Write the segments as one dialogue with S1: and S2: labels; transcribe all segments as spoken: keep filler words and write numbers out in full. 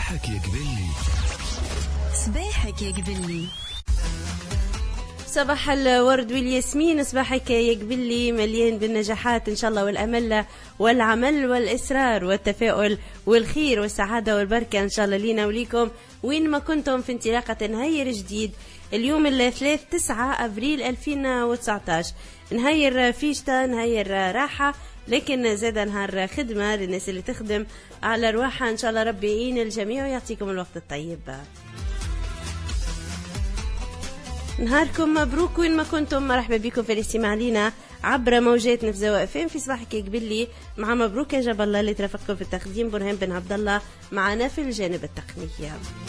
S1: صباحك يا قبلي.
S2: صباحك يا قبلي.
S3: صباح الورد والياسمين، صباحك يا قبلي مليان بالنجاحات إن شاء الله والأمل والعمل والإصرار والتفاؤل والخير والسعادة والبركة إن شاء الله لينا وليكم وين ما كنتم في انطلاقة نهير جديد. اليوم الثلاث تسعة أبريل ألفين وتسعطاش، نهير فيشتا، نهير راحة، لكن زاد نهار خدمة للناس اللي تخدم على رواحها. إن شاء الله ربي يعين الجميع ويعطيكم الوقت الطيب. نهاركم مبروك وين ما كنتم، مرحبا بكم في الاستماع لينا عبر موجات نفزة فين في صباحك قبلي مع مبروك يا جاب الله اللي ترافقكم في التقديم برهان بن عبد الله معنا في الجانب التقني.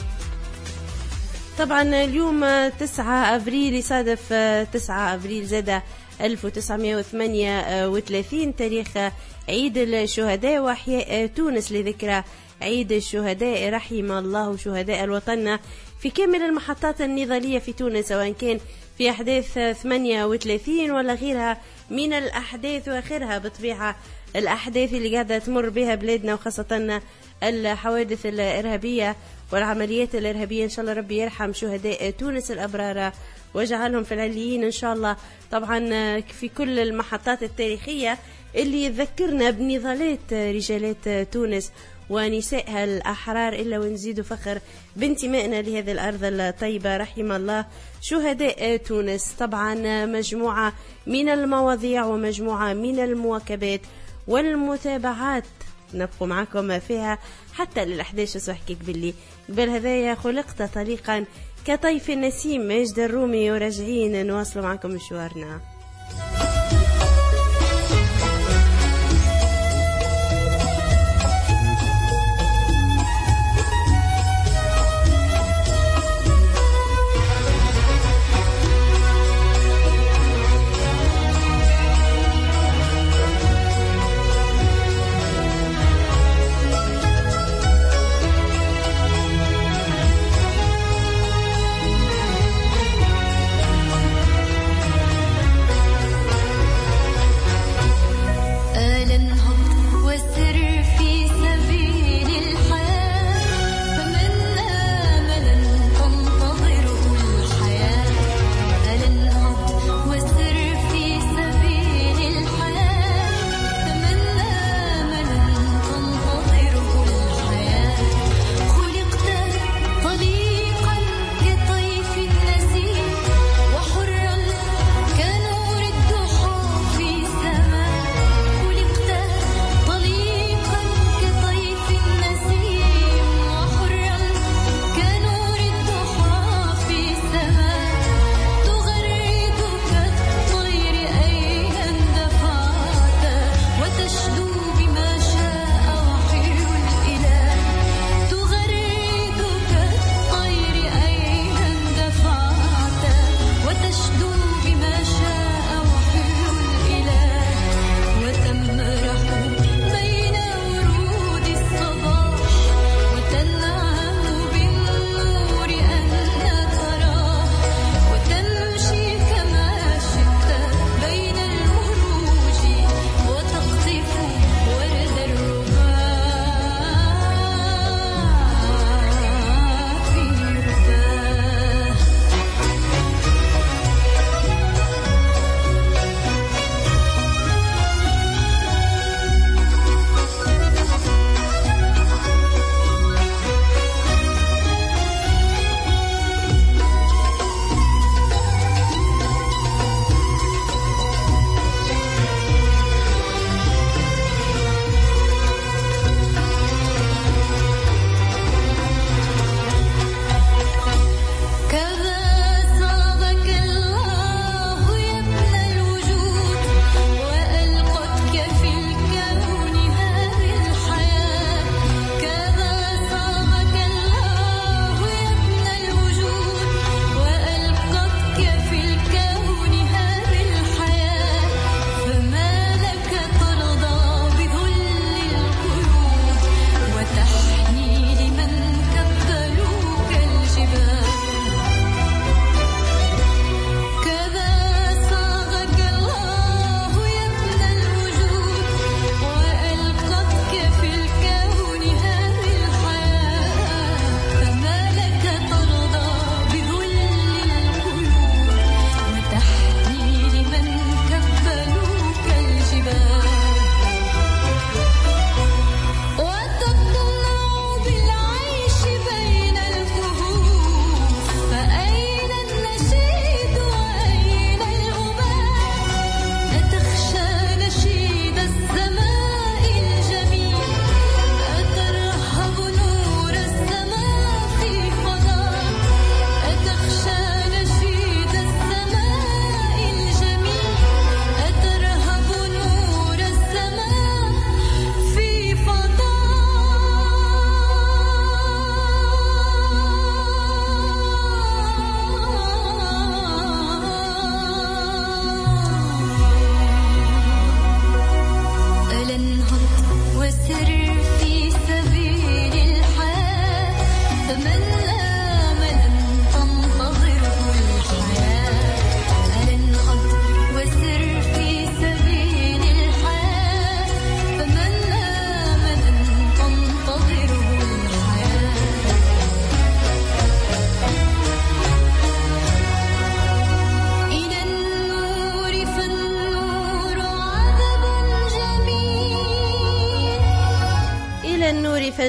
S3: طبعا اليوم تسعة أبريل يصادف تسعة أبريل زادة ألف وتسعمائة وثمانية وثلاثين تاريخ عيد الشهداء وأحياء تونس لذكرى عيد الشهداء. رحم الله شهداء الوطن في كامل المحطات النضالية في تونس، سواء كان في أحداث ثمانية وثلاثين ولا غيرها من الأحداث، وآخرها بطبيعة الأحداث اللي قاعدة تمر بها بلادنا، وخاصة الحوادث الإرهابية والعمليات الإرهابية. إن شاء الله ربي يرحم شهداء تونس الأبرار وجعلهم في العليين إن شاء الله. طبعا في كل المحطات التاريخية اللي يذكرنا بنضالات رجالات تونس ونسائها الأحرار، إلا ونزيد فخر بانتمائنا لهذه الأرض الطيبة. رحم الله شهداء تونس. طبعا مجموعة من المواضيع ومجموعة من المواكبات والمتابعات نبقى معكم فيها حتى للأحداث صباحك قبلي. قبل هذايا خلقت طليقا كطيف النسيم مجد الرومي، وراجعين نواصل معكم مشوارنا.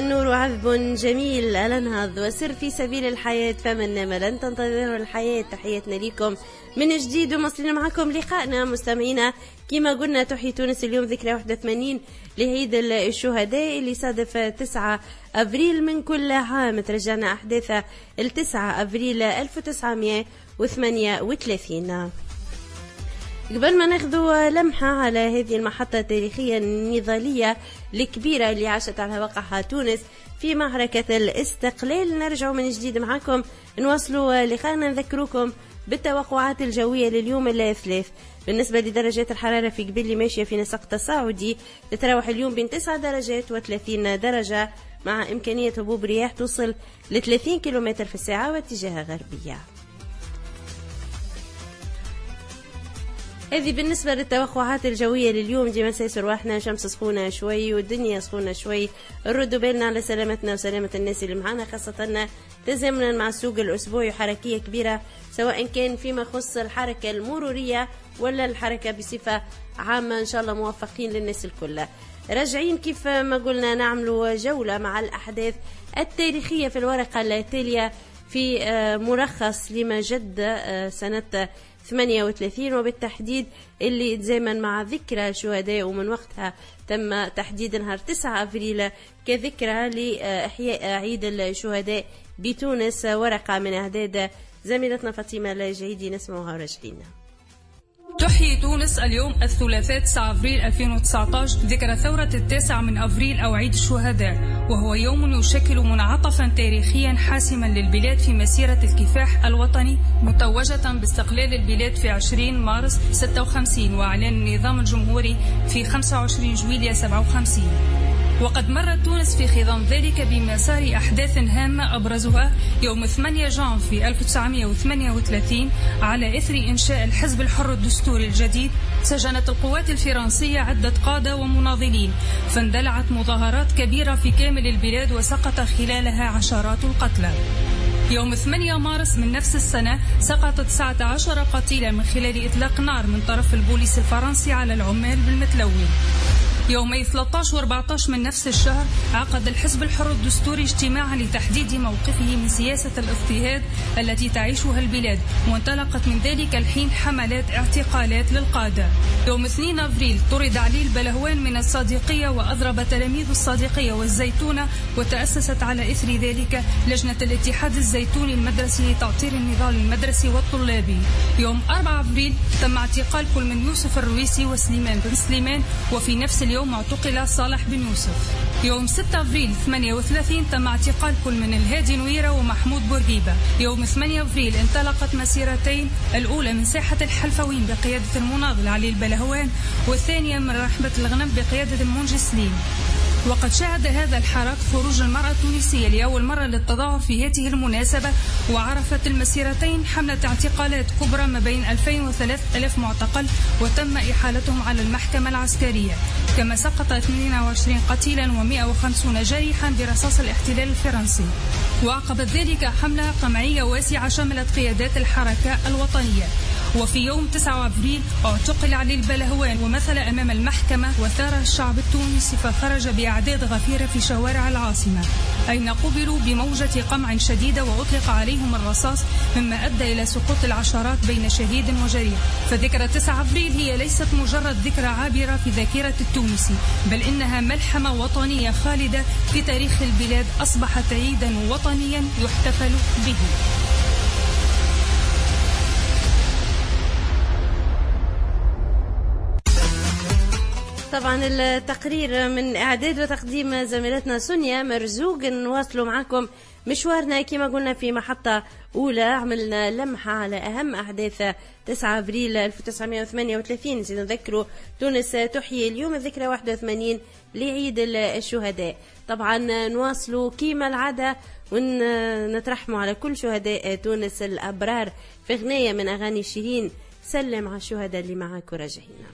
S3: النور عذب جميل الانهض وسر في سبيل الحياة فمن نام لن تنتظر الحياة. تحياتنا لكم من جديد ومصلين معكم لقائنا مستمعينا. كما قلنا تحيي تونس اليوم ذكرى واحد وثمانين لعيد الشهداء اللي صادف تسعة أبريل من كل عام. ترجعنا أحداث التسعة أبريل ألف وتسعمائة وثمانية وثلاثين. قبل ما ناخذوا لمحة على هذه المحطة التاريخية النضالية الكبيرة اللي عاشت على وقعها تونس في معركة الاستقلال، نرجع من جديد معكم نواصلوا لقاءنا. نذكروكم بالتوقعات الجوية لليوم الثلاث. بالنسبة لدرجات الحرارة في قبيل ماشية في نسق تصاعدي، تتراوح اليوم بين تسعة درجات وثلاثين درجة مع إمكانية هبوب رياح توصل ل ثلاثين كيلومتر في الساعة واتجاه غربية. هذه بالنسبة للتوقعات الجوية لليوم. ديما سيسر واحنا شمس سخونة شوي والدنيا سخونة شوي. نردوا بالنا على سلامتنا وسلامة الناس اللي معانا، خاصة تزامنا مع السوق الأسبوعي حركية كبيرة سواء كان فيما يخص الحركة المرورية ولا الحركة بصفة عامة. إن شاء الله موفقين للناس الكل. راجعين كيف ما قلنا نعملوا جولة مع الأحداث التاريخية في الورقة التالية في ملخص لما جد سنة ثمانية وثلاثين، وبالتحديد اللي تزامن مع ذكرى الشهداء، ومن وقتها تم تحديد نهار تسعة أبريل كذكرى لإحياء عيد الشهداء بتونس. ورقة من أعداد زميلتنا فاطمة الجعيدي نسمعها ورجعينا.
S1: تحيي تونس اليوم الثلاثاء تسعة أبريل ألفين وتسعة عشر ذكرى ثورة التاسع من أبريل أو عيد الشهداء، وهو يوم يشكل منعطفا تاريخيا حاسما للبلاد في مسيرة الكفاح الوطني متوجة باستقلال البلاد في عشرين مارس ستة وخمسين وإعلان النظام الجمهوري في خمسة وعشرين جويلية سبعة وخمسين. وقد مرت تونس في خضم ذلك بمسار أحداث هامة أبرزها يوم ثمانية جانفي ألف وتسعمائة وثمانية وثلاثين على إثر إنشاء الحزب الحر الدستوري الجديد. سجنت القوات الفرنسية عدة قادة ومناضلين، فاندلعت مظاهرات كبيرة في كامل البلاد وسقط خلالها عشرات القتلى. يوم ثمانية مارس من نفس السنة سقط تسعة عشر قتيلا من خلال إطلاق نار من طرف البوليس الفرنسي على العمال بالمتلون. يومي ثلاثة عشر و أربعة عشر من نفس الشهر عقد الحزب الحر الدستوري اجتماعا لتحديد موقفه من سياسة الاضطهاد التي تعيشها البلاد، وانطلقت من ذلك الحين حملات اعتقالات للقادة. يوم اثنين أبريل طرد علي البلهوان من الصادقية وأضرب تلاميذ الصادقية والزيتونة، وتأسست على إثر ذلك لجنة الاتحاد الزيتوني المدرسي لتعطير النضال المدرسي والطلابي. يوم أربعة أبريل تم اعتقال كل من يوسف الرويسي وسليمان بن سليمان، وفي نفس اليوم يوم اعتقل صالح بن يوسف. يوم ستة أبريل ثمانية وثلاثين تم اعتقال كل من الهادي نويرة ومحمود بورقيبة. يوم ثمانية أبريل انطلقت مسيرتين، الأولى من ساحة الحلفوين بقيادة المناضل علي البلهوان، والثانية من رحبة الغنم بقيادة المنجي سليم. وقد شهد هذا الحراك خروج المرأة التونسية لأول مرة للتظاهر في هذه المناسبة، وعرفت المسيرتين حملة اعتقالات كبرى ما بين ألفين وثلاثة آلاف معتقل وتم إحالتهم على المحكمة العسكرية، كما سقط اثنين وعشرين قتيلا ومئة وخمسين جريحا برصاص الاحتلال الفرنسي. وعقبت ذلك حملة قمعية واسعة شملت قيادات الحركة الوطنية. وفي يوم تسعة أبريل اعتقل علي البلهوان ومثل أمام المحكمة، وثار الشعب التونسي فخرج بأعداد غفيرة في شوارع العاصمة، أين قبلوا بموجة قمع شديدة وأطلق عليهم الرصاص، مما أدى إلى سقوط العشرات بين شهيد وجريح. فذكرى تسعة أبريل هي ليست مجرد ذكرى عابرة في ذاكرة التونسي، بل إنها ملحمة وطنية خالدة في تاريخ البلاد، أصبحت عيدا وطنيا يحتفل به.
S3: طبعا التقرير من إعداد وتقديم زميلتنا سونيا مرزوق. نواصلوا معكم مشوارنا كما قلنا في محطة أولى. عملنا لمحة على أهم أحداث تسعة أبريل ألف وتسعمائة وثمانية وثلاثين. نذكروا تونس تحيي اليوم الذكرى واحد وثمانين لعيد الشهداء. طبعا نواصلوا كما العادة ونترحموا على كل شهداء تونس الأبرار في غنية من أغاني شيرين. سلم على الشهداء اللي معاك وراجعينا.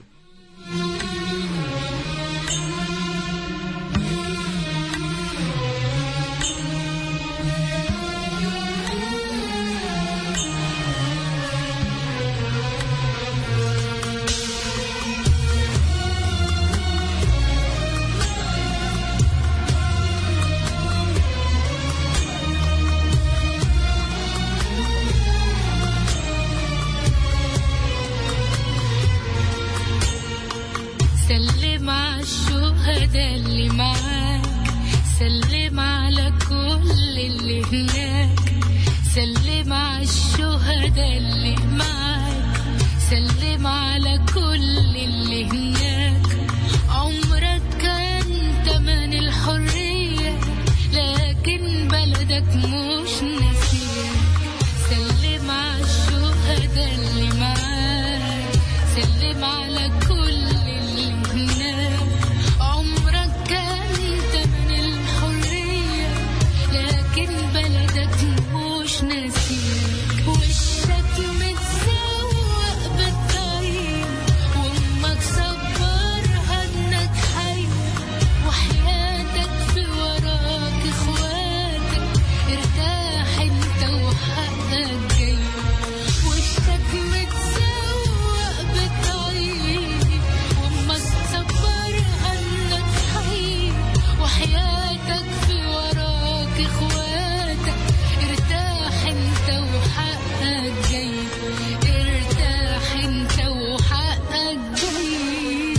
S4: الشهداء اللي معاك، سلم على كل اللي هناك، سلم على الشهداء اللي معاك، سلم على كل اللي هناك. عمرك كان تمن الحرية لكن بلدك مش ناسيك، سلم على الشهداء اللي معاك، سلم على كل اللي هناك. عمرك كان تمن الحرية لكن بلدك مش ناسيك. وشك متسوق بالطيب وامك صبرها انك حي، وحياتك في وراك اخواتك، ارتاح انت وحقك جاي. وشك متسوق بالطيب وامك صبرها انك حي، وحياتك في وراك اخواتك، ارتاح انت وحقك جاي، ارتاح انت وحقك جاي.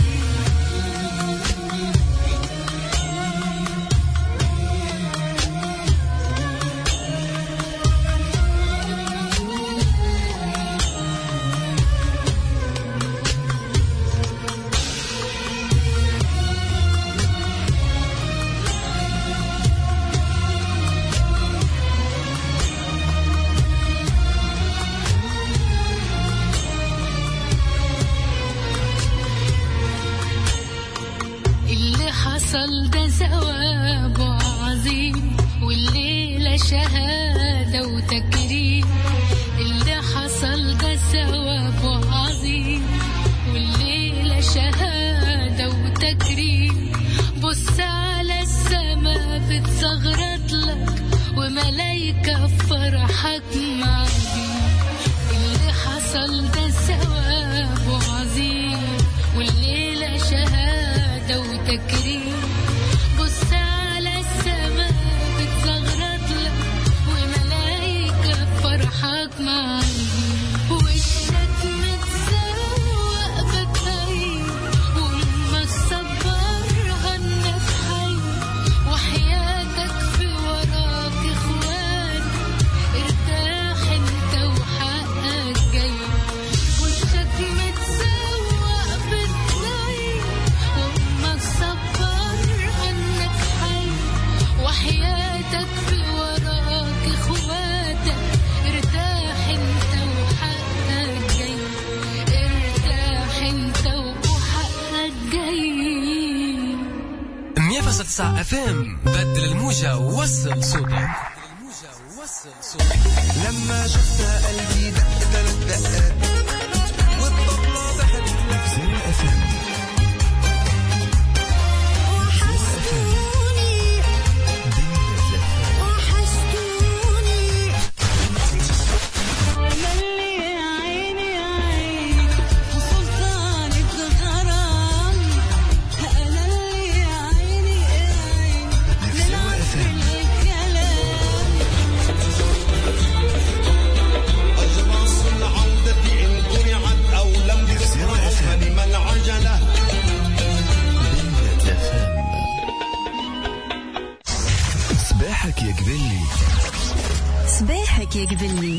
S4: اللي حصل ده ثواب عظيم، والليلة شهادة وتكريم. اللي حصل ده ثواب عظيم، والليلة شهادة وتكريم. بص على السما بتصغرط لك، وملايكة فرحك معاك. اللي حصل ده ثواب عظيم، والليلة شهادة وتكريم. بص على السما بتصغرط لك، وملايكة فرحك معاك. وشك متسوق بالطيب وامك صبرها انك حي، وحياتك في وراك اخواتك، ارتاح انت وحقك جاي. وشك متسوق بالطيب وامك صبرها انك حي، وحياتك في وراك اخواتك، ارتاح انت وحقك جاي، ارتاح انت وحقك جاي.
S5: مية فاصلة تسعة اف ام، بدل الموجة ووصل صوتك.
S6: لما شفتها قلبي دق ثلاث دقات، والطبلة ضحكت نفسي الأفلام. وحشتوني وحشتوني للي عيني عين وسلطانة الغرام. أنا اللي عيني عين نلعب بالكلام. أجراس العودة إن قرعت أو لم تسرع فلمن عجلة.
S7: صباحك يا قبلي،
S2: صباحك يا قبلي.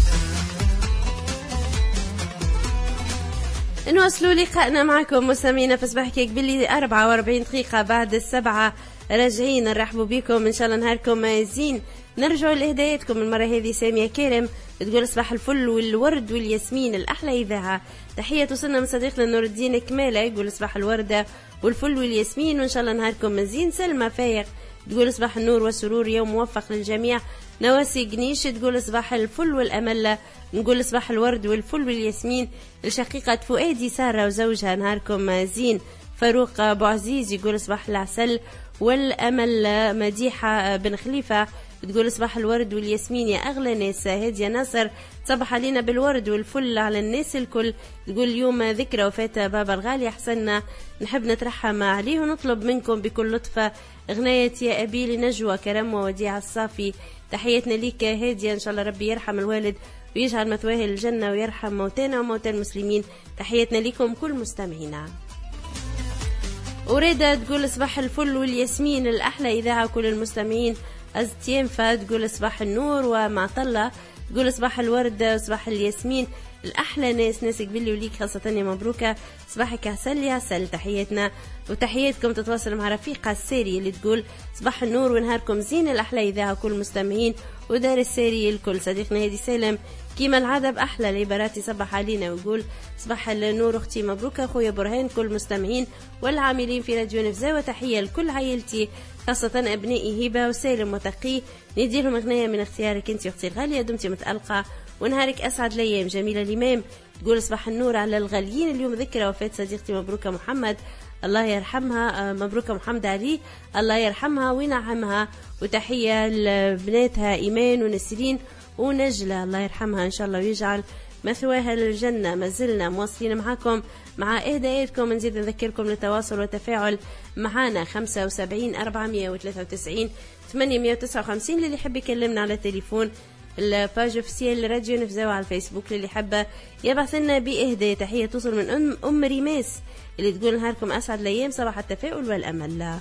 S3: نواصلوا لقائنا معكم مستمعينا في صباحك يا قبلي. أربعة وأربعين دقيقة بعد السبعة راجعين. نرحبوا بكم إن شاء الله نهاركم زين. نرجعوا لهدايتكم المرة هذه. سامية كرم تقول صباح الفل والورد والياسمين الأحلى إذاعة. تحية توصلنا من صديقنا نور الدين كمالة يقول صباح الوردة والفل والياسمين وإن شاء الله نهاركم زين. سلمى فايق تقول صباح النور والسرور، يوم موفق للجميع. نواسي قنيش تقول صباح الفل والأمل، نقول صباح الورد والفل والياسمين. الشقيقة فؤادي سارة وزوجها نهاركم زين. فاروق أبو عزيز يقول صباح العسل والأمل. مديحة بن خليفة تقول صباح الورد والياسمين يا أغلى ناس. هادية ناصر صبح علينا بالورد والفل على الناس الكل. تقول اليوم ذكرى وفاة بابا الغالي حسنا، نحب نترحم عليه ونطلب منكم بكل لطفة أغنية يا أبي لنجوى كرم ووديع الصافي. تحياتنا ليك هادية، إن شاء الله ربي يرحم الوالد ويجعل مثواه الجنة ويرحم موتانا وموتى المسلمين. تحياتنا لكم كل مستمعينا. وريدة تقول صباح الفل والياسمين الأحلى إذاعة كل المستمعين. أزتيم فات تقول صباح النور. ومعطلة تقول صباح الورد وصباح الياسمين الأحلى ناس ناس قبلي وليك خاصة مبروكة صباحك عسل يا عسل. تحياتنا وتحياتكم تتواصل مع رفيقة الساري اللي تقول صباح النور ونهاركم زين الأحلى إذاعة كل المستمعين ودار الساري الكل. صديقنا هادي سالم كيما العادة بأحلى العبارات يصبح علينا ويقول صباح النور أختي مبروكة أخويا برهان كل المستمعين والعاملين في راديو نفزا وتحية لكل عائلتي خاصة أبنائي هبة وسالم وتقي نديرهم أغنية من اختيارك أنت أختي الغالية دمتي متألقة ونهارك أسعد الأيام. جميلة الإمام تقول صباح النور على الغاليين اليوم ذكرى وفاة صديقتي مبروكة محمد الله يرحمها. مبروكة محمد علي الله يرحمها وينعمها وتحية لبناتها إيمان ونسرين ونجلة الله يرحمها إن شاء الله ويجعل مثواها للجنة. ما زلنا مواصلين معكم مع إهداءاتكم. نزيد نذكركم للتواصل والتفاعل معنا خمسة وسبعين أربعمية وثلاثة وتسعين ثمانمية وتسعة وخمسين للي يحب يكلمنا على التليفون. الباج اوفيسيال راديو نفزاو على الفيسبوك للي حابة يبعث لنا بإهداء. تحية توصل من أم, أم ريماس اللي تقول نهاركم أسعد الأيام صباح التفاؤل والأمل.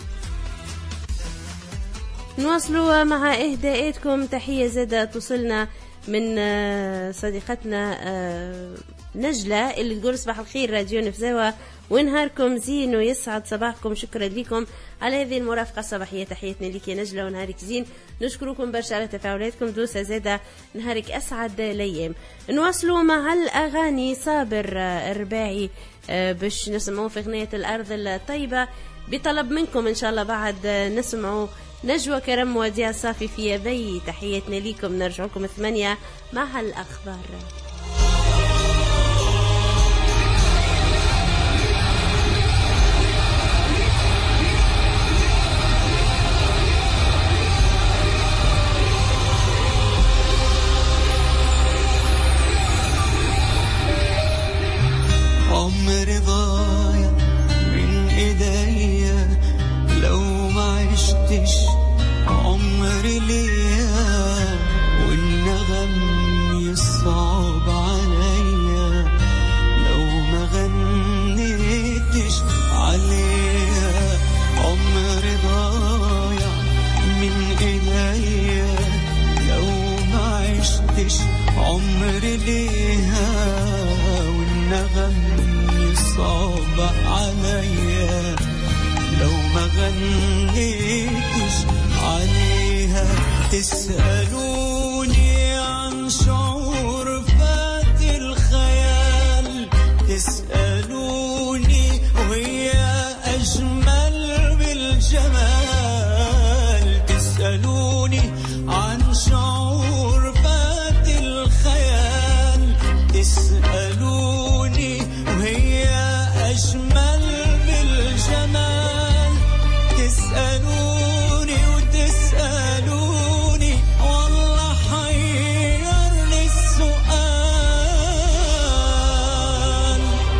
S3: نواصلوا مع إهداءاتكم. تحية زادة توصلنا من صديقتنا نجلة اللي تقول صباح الخير راديو نفزاوة ونهاركم زين ويسعد صباحكم. شكرا لكم على هذه المرافقة الصباحية. تحياتنا لك يا نجلة ونهارك زين. نشكركم برشا على تفاعلاتكم. دوسة زادة نهارك أسعد الأيام. نواصلوا مع الأغاني. صابر الرباعي باش نسمعوا في أغنية الأرض الطيبة بطلب منكم إن شاء الله. بعد نسمعوا نجوى كرم وديع صافي في يدي. تحياتنا لكم. نرجع لكم الثمانية مع الأخبار.
S6: عمري ضايع من ايديا لو ما عشتش عمري ليا والنغم يصعب عليا لو ما غنيتش عليها. عمري ضايع من ايديا لو ما عشتش عمري ليها والنغم يصعب عليا لو ما غنيتش عليها. تسألوني عن شعور فات الخيال تسألوني وهي أجمل بالجمال تسألوني عن شعور فات الخيال تسألوني وهي أجمل بالجمال تسألوني وتسألوني والله حيرني السؤال.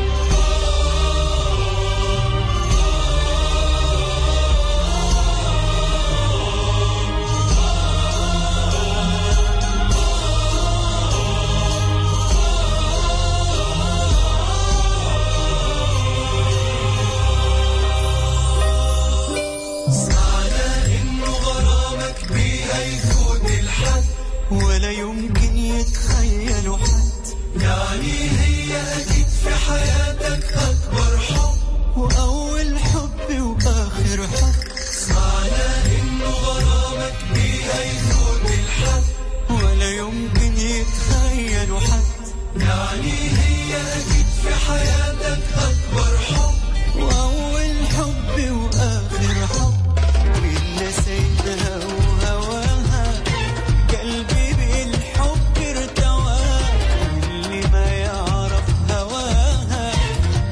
S6: ولا يمكن يتخيلوا حد يعني هي أكيد في حياتك أكبر حب وأول حب وآخر حب. سمعنا إنه غرامك بيها يفوت الحد ولا يمكن يتخيلوا حد يعني هي أكيد في حياتك أكبر حب وأول حب وآخر حب. وإلا سيدها وهواها قلبي بالحب ارتوى واللي ما يعرف هواها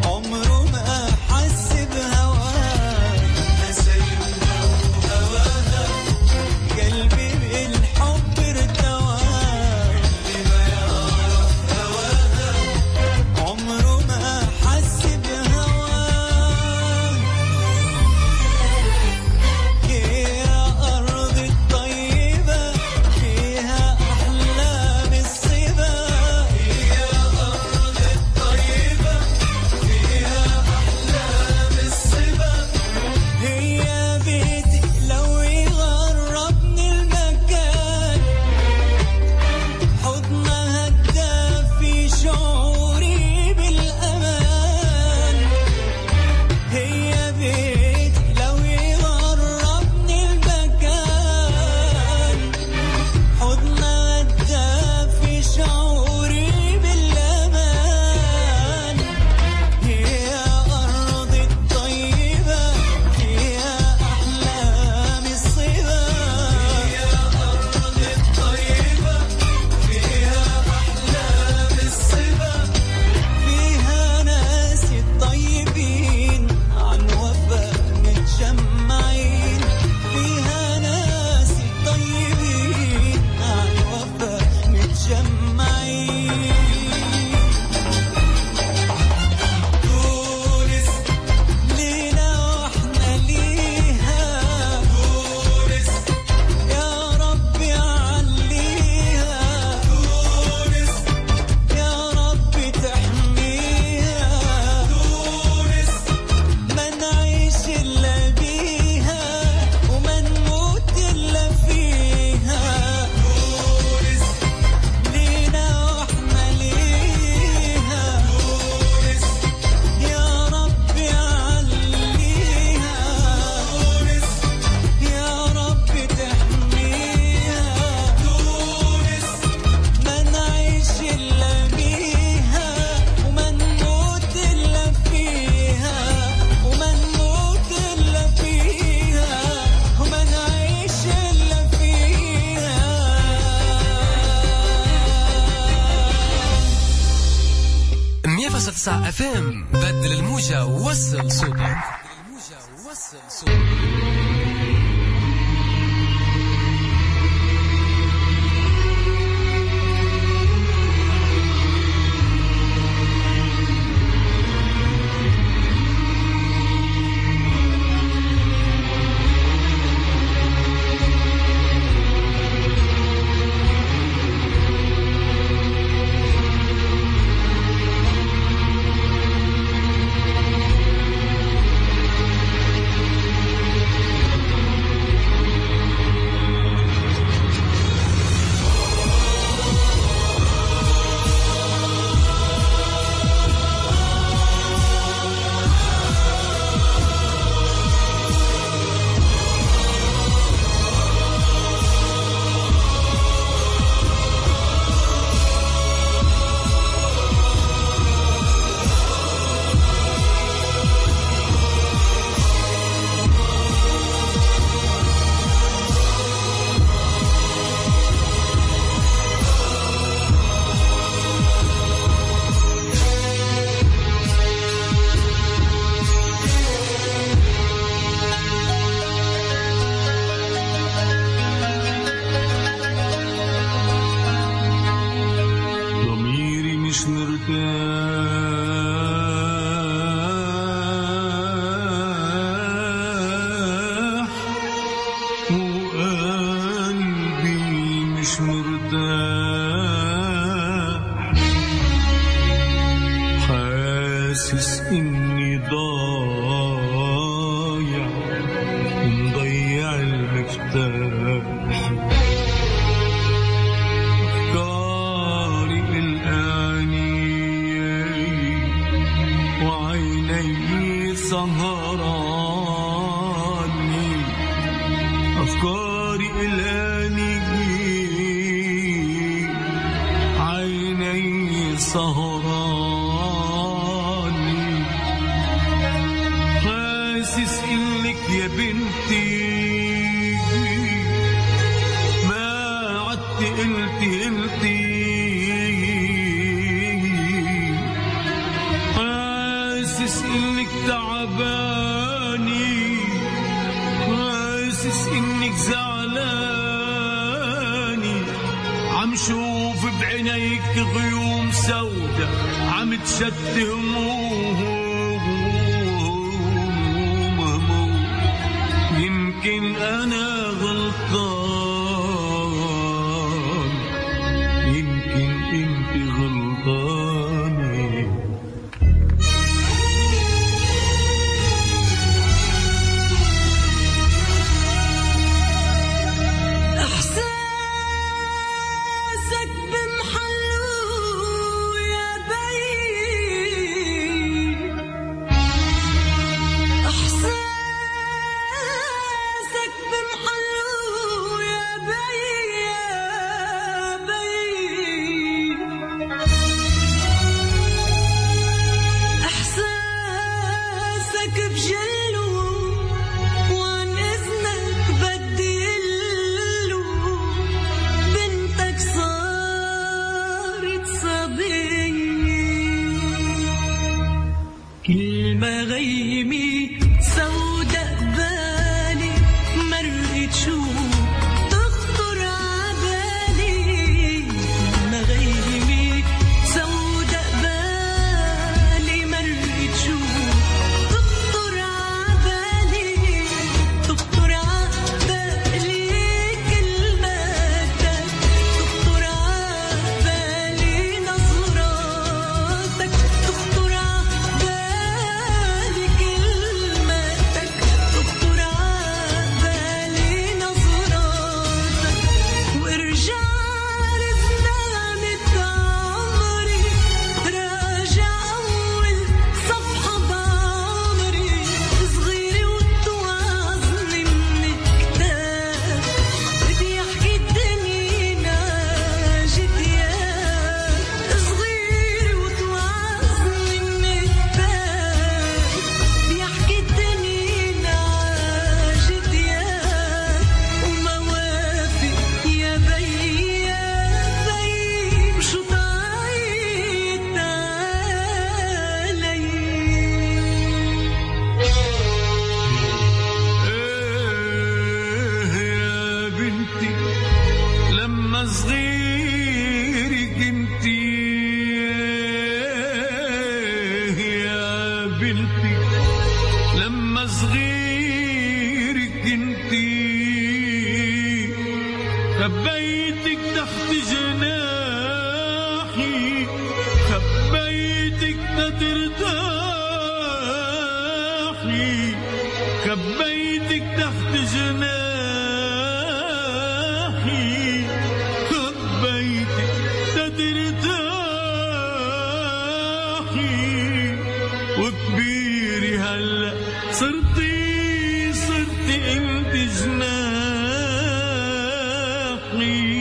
S5: فاصلة تسعة اف ام. بدل الموجة ووصل صوتك.
S8: إحساسك بمحلو لما صغيرك انتي يا بنتي، لما صغيرك انتي خبيتك تحت جناحي، خبيتك تترتاحي، خبيتك تحت جناحي، خبيتك تترتاحي، وكبيري هلا صرتي صرتي انت جناحي.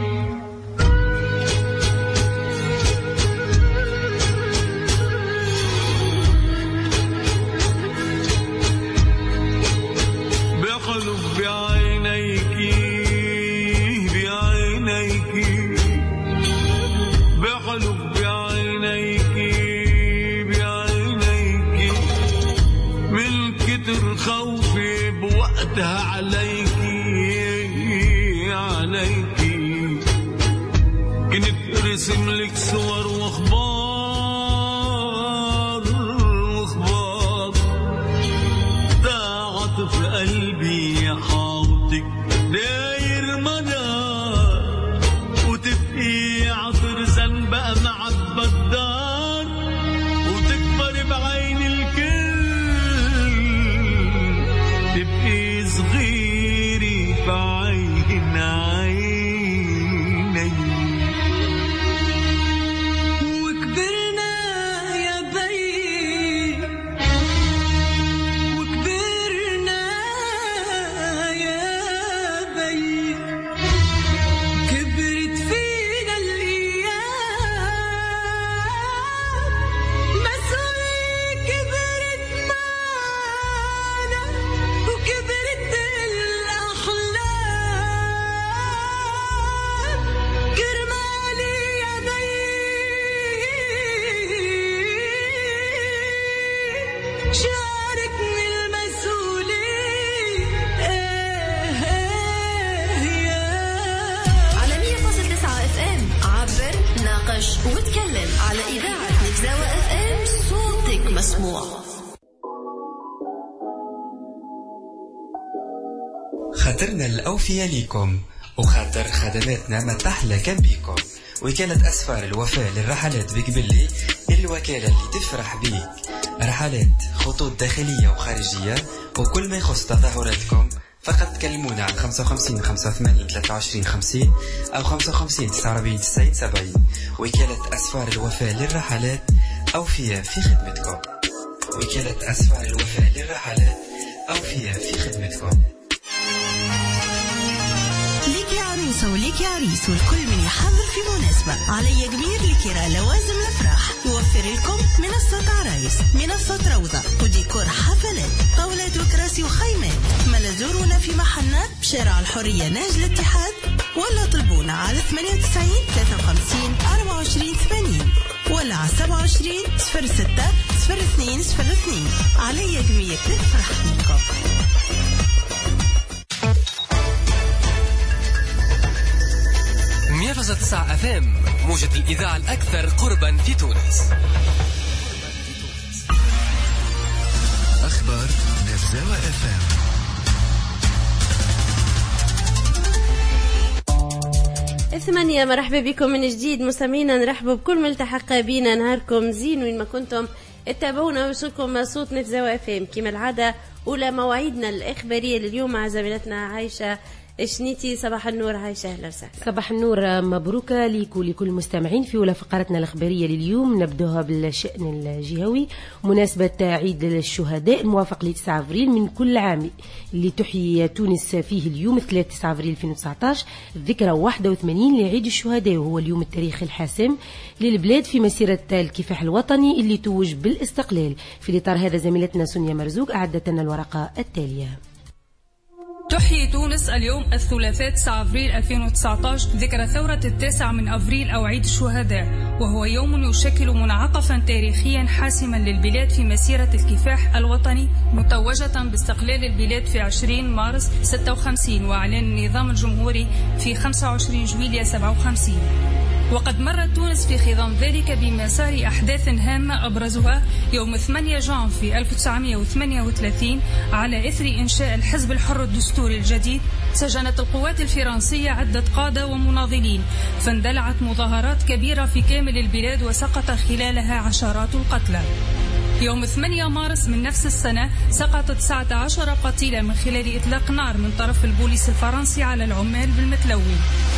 S8: بحلف بعينيكي بعينيكي، بحلف بعينيكي بعينيكي، من كتر خوفي بوقتها عليكي عليكي، كنت ارسم لك صور واخبار واخبار، ضاعت في قلبي حاوطك داير منار، وتبقي عطر زنبقى معبى الدار، وتكبر بعين الكل، تبقي صغيري بعين عيني.
S6: وكبرنا يا بي، وكبرنا يا بي، كبرت فينا الأيام، مسؤولية كبرت معنا، وكبرت الأحلام، كرمالي يا بي، شاركني المسؤولية.
S2: على مية فاصلة تسعة اف ام عبر ناقش وتكلم على إذاعة نفزاوة اف ام، صوتك مسموع.
S9: خاطرنا الأوفياء ليكم وخاطر خدماتنا ما تحلى كان بيكم. وكالة أسفار الوفاء للرحلات بقبلي، الوكالة اللي تفرح بيك. رحلات خطوط داخلية وخارجية وكل ما يخص تظاهراتكم، فقط تكلمونا على خمسة وخمسين خمسة وثمانين ثلاثة وعشرين خمسين أو خمسة وخمسين تسعة وأربعين تسعين سبعين. وكالة أسفار الوفاء للرحلات، أوفياء في خدمتكم. وكالة أسفار الوفاء للرحلات، أوفياء في خدمتكم.
S10: ليك يا عروسة وليك يا عريس والكل من يحضر في مناسبة، علي كبير لكراء لوازم الأفراح يوفر لكم منصة عرايس، منصة روضة وديكور حفلات، طاولات وكراسي وخيمات. ما زورونا في محلنا بشارع الحرية ناج الاتحاد، ولا طلبونا على ثمانية وتسعين ثلاثة وخمسين أربعة وعشرين ثمانين ولا على سبعة وعشرين صفر ستة صفر اثنين صفر اثنين. علي كبير نفرح بكم.
S5: مية فاصلة تسعة اف ام، موجة الإذاعة الأكثر قربا في تونس.
S7: أخبار نفزاوة اف ام.
S3: الثمانية، مرحبا بكم من جديد مستمعينا، نرحبوا بكل ملتحق بينا. نهاركم زين وين ما كنتم، اتابعونا وصلكم صوت نفزاوة اف ام كما العادة. أولى مواعيدنا الإخبارية لليوم مع زميلتنا عايشة شنيتي. صباح النور عايشة، أهلا وسهلا.
S11: صباح النور، مبروكة ليك ولكل المستمعين في أولى فقرتنا الإخبارية لليوم. نبدأها بالشأن الجهوي، مناسبة عيد الشهداء الموافق ل تسعة أفريل من كل عام، اللي تحيي تونس فيه اليوم ثلاثة تسعة أفريل ألفين وتسعة عشر ذكرى واحد وثمانين لعيد الشهداء، وهو اليوم التاريخي الحاسم للبلاد في مسيرة الكفاح الوطني اللي توج بالاستقلال. في الإطار هذا زميلتنا سونيا مرزوق أعدت لنا الورقة التالية.
S1: تحيي تونس اليوم الثلاثاء تسعة أفريل ألفين وتسعة عشر ذكرى ثورة التاسع من أفريل أو عيد الشهداء، وهو يوم يشكل منعطفا تاريخيا حاسما للبلاد في مسيرة الكفاح الوطني متوجة باستقلال البلاد في عشرين مارس ستة وخمسين وإعلان النظام الجمهوري في خمسة وعشرين جويلية سبعة وخمسين. وقد مرت تونس في خضم ذلك بمسار أحداث هامة أبرزها يوم ثمانية جانفي ألف وتسعمائة وثمانية وثلاثين على إثر إنشاء الحزب الحر الدستوري الجديد. سجنت القوات الفرنسية عدة قادة ومناضلين، فاندلعت مظاهرات كبيرة في كامل البلاد وسقط خلالها عشرات القتلى. يوم ثمانية مارس من نفس السنة سقط تسعة عشر قتيلا من خلال إطلاق نار من طرف البوليس الفرنسي على العمال بالمتلون.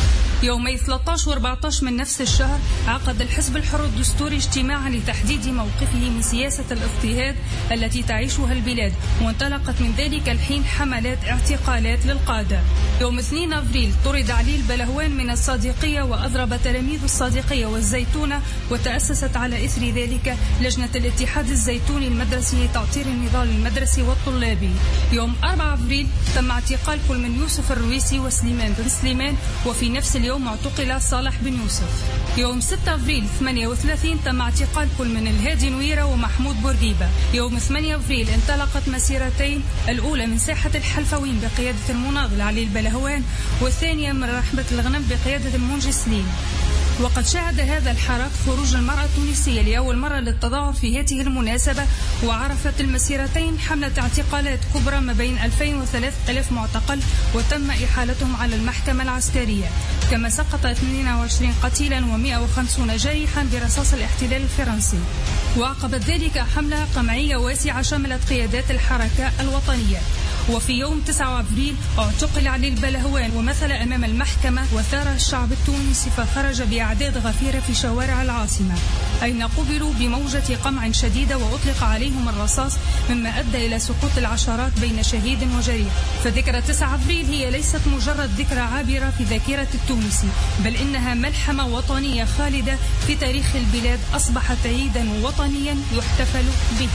S1: يومي ثلاثة عشر و أربعة عشر من نفس الشهر عقد الحزب الحر الدستوري اجتماعا لتحديد موقفه من سياسة الاضطهاد التي تعيشها البلاد، وانطلقت من ذلك الحين حملات اعتقالات للقادة. يوم اثنين أفريل طرد علي البلهوان من الصادقية وأضرب تلاميذ الصادقية والزيتونة، وتأسست على إثر ذلك لجنة الاتحاد الزيتوني المدرسي لتعطير النضال المدرسي والطلابي. يوم أربعة أفريل تم اعتقال كل من يوسف الرويسي وسليمان بن سليمان، وفي نفس اليوم يوم اعتقل صالح بن يوسف. يوم ستة أفريل ثمانية وثلاثين تم اعتقال كل من الهادي نويرة ومحمود بورقيبة. يوم ثمانية أفريل انطلقت مسيرتين، الأولى من ساحة الحلفوين بقيادة المناضل علي البلهوان، والثانية من رحبة الغنم بقيادة المنجي سليم. وقد شهد هذا الحراك خروج المرأة التونسية لأول مرة للتظاهر في هذه المناسبة، وعرفت المسيرتين حملة اعتقالات كبرى ما بين ألفين وثلاثة آلاف معتقل وتم إحالتهم على المحكمة العسكرية، كما سقط اثنين وعشرين قتيلا ومئة وخمسين جريحا برصاص الاحتلال الفرنسي. وعقبت ذلك حملة قمعية واسعة شملت قيادات الحركة الوطنية. وفي يوم تسعة أفريل اعتقل علي البلهوان ومثل أمام المحكمة، وثار الشعب التونسي فخرج بأعداد غفيرة في شوارع العاصمة، أين قبلوا بموجة قمع شديدة وأطلق عليهم الرصاص، مما أدى إلى سقوط العشرات بين شهيد وجريح. فذكرى تسعة أفريل هي ليست مجرد ذكرى عابرة في ذاكرة التونسي، بل إنها ملحمة وطنية خالدة في تاريخ البلاد، أصبحت عيدا وطنيا يحتفل به.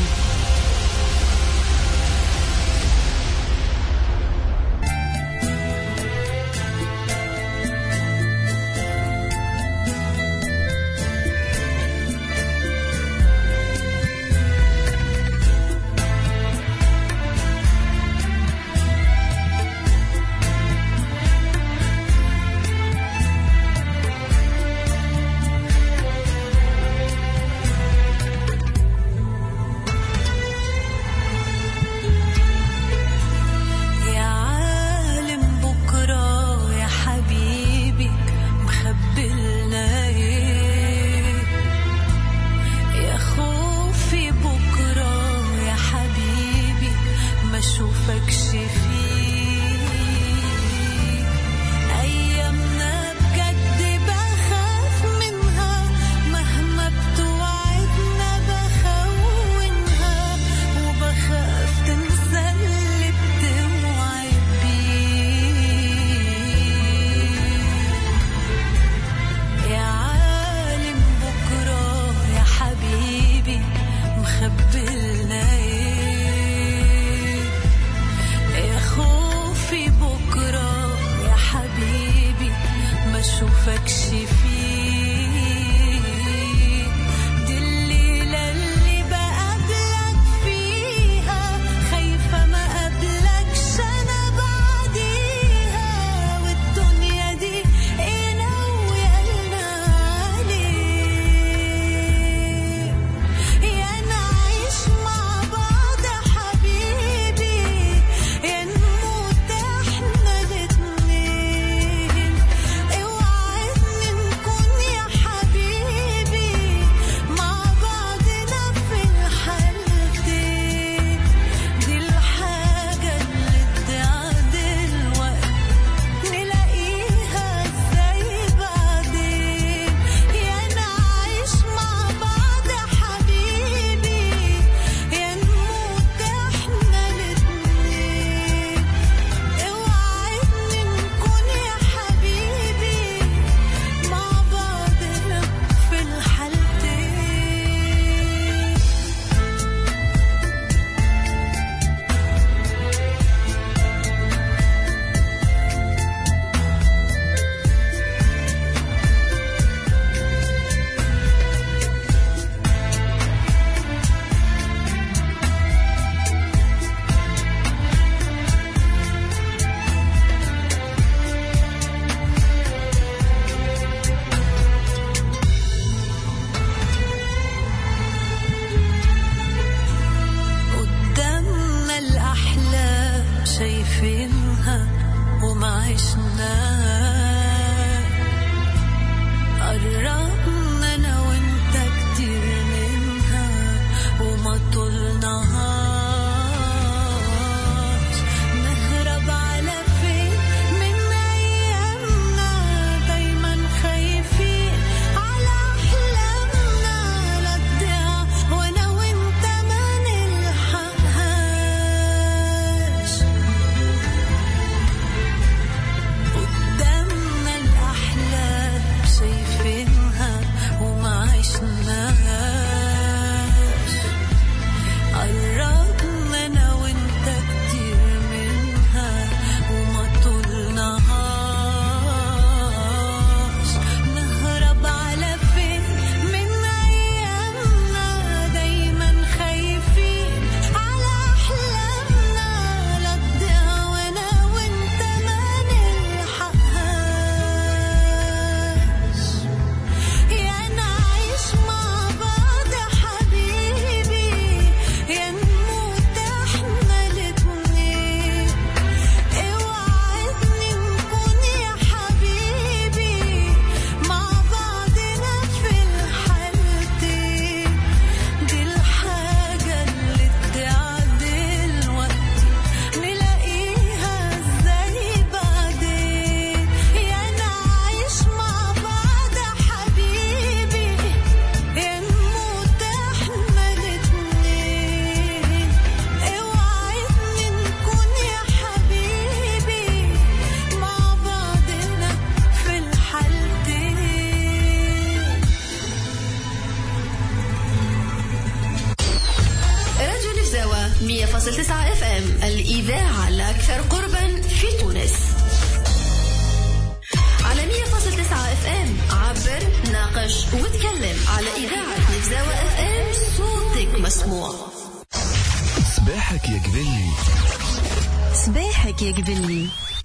S2: مسموع.
S7: صباحك يا قبلي،
S2: صباحك يا قبلي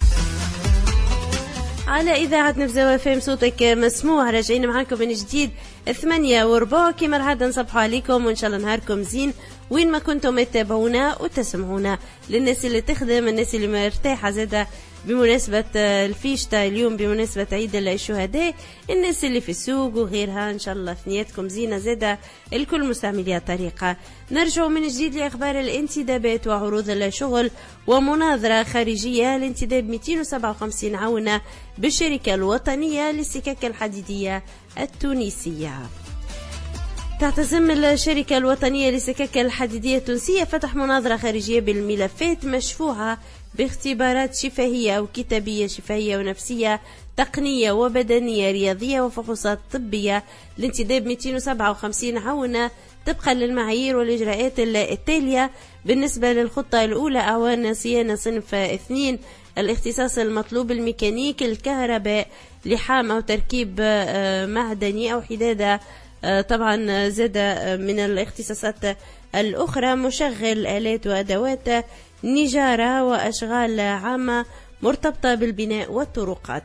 S3: على إذاعة نفزة وفهم صوتك مسموع. راجعين معاكم من جديد ثمانية وربع كما العادة. نصبحوا عليكم وإن شاء الله نهاركم زين وين ما كنتم تتابعونا وتسمعونا. للناس اللي تخدم، الناس اللي مرتاحة زادة بمناسبة الفيشتا اليوم، بمناسبة عيد الشهداء، الناس اللي في السوق وغيرها، إن شاء الله ثنياتكم زينة زادة الكل مستعملية طريقة. نرجع من جديد لأخبار الانتدابات وعروض الشغل ومناظرة خارجية لانتداب مئتين وسبعة وخمسين عونة بالشركة الوطنية للسكك الحديدية التونسية. تعتزم الشركة الوطنية للسكك الحديدية التونسية فتح مناظرة خارجية بالملفات مشفوعة باختبارات شفهية وكتابية شفهية ونفسية تقنية وبدنية رياضية وفحوصات طبية لانتداب مئتين وسبعة وخمسين عونة طبقا للمعايير والإجراءات التالية. بالنسبة للخطة الأولى أعوان صيانة صنف اثنين، الاختصاص المطلوب الميكانيك الكهرباء لحام أو تركيب معدني أو حدادة. طبعا زاد من الاختصاصات الأخرى مشغل آلات وأدوات نجارة وأشغال عامة مرتبطة بالبناء والطرقات.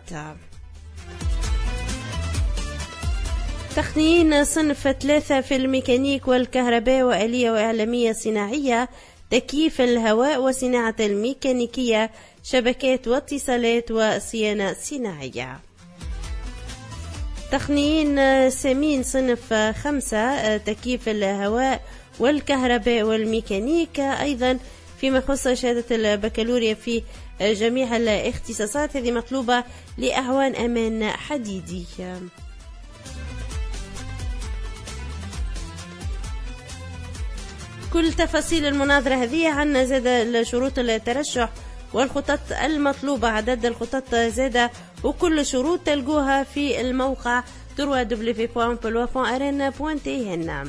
S3: تقنيين صنف ثلاثة في الميكانيك والكهرباء وآلية وإعلامية صناعية، تكييف الهواء وصناعة الميكانيكية، شبكات واتصالات وصيانة صناعية. تقنيين سمين صنف خمسة، تكييف الهواء والكهرباء والميكانيكا، أيضا فيما يخص شهادة البكالوريا في جميع الاختصاصات، هذه مطلوبة لأعوان أمان حديدي. كل تفاصيل المناظرة هذه عنا زاد شروط الترشح والخطط المطلوبة، عدد الخطط زادة وكل شروط تلقوها في الموقع دبليو دبليو دبليو دوت امبلوا دوت ارينا دوت تي ان.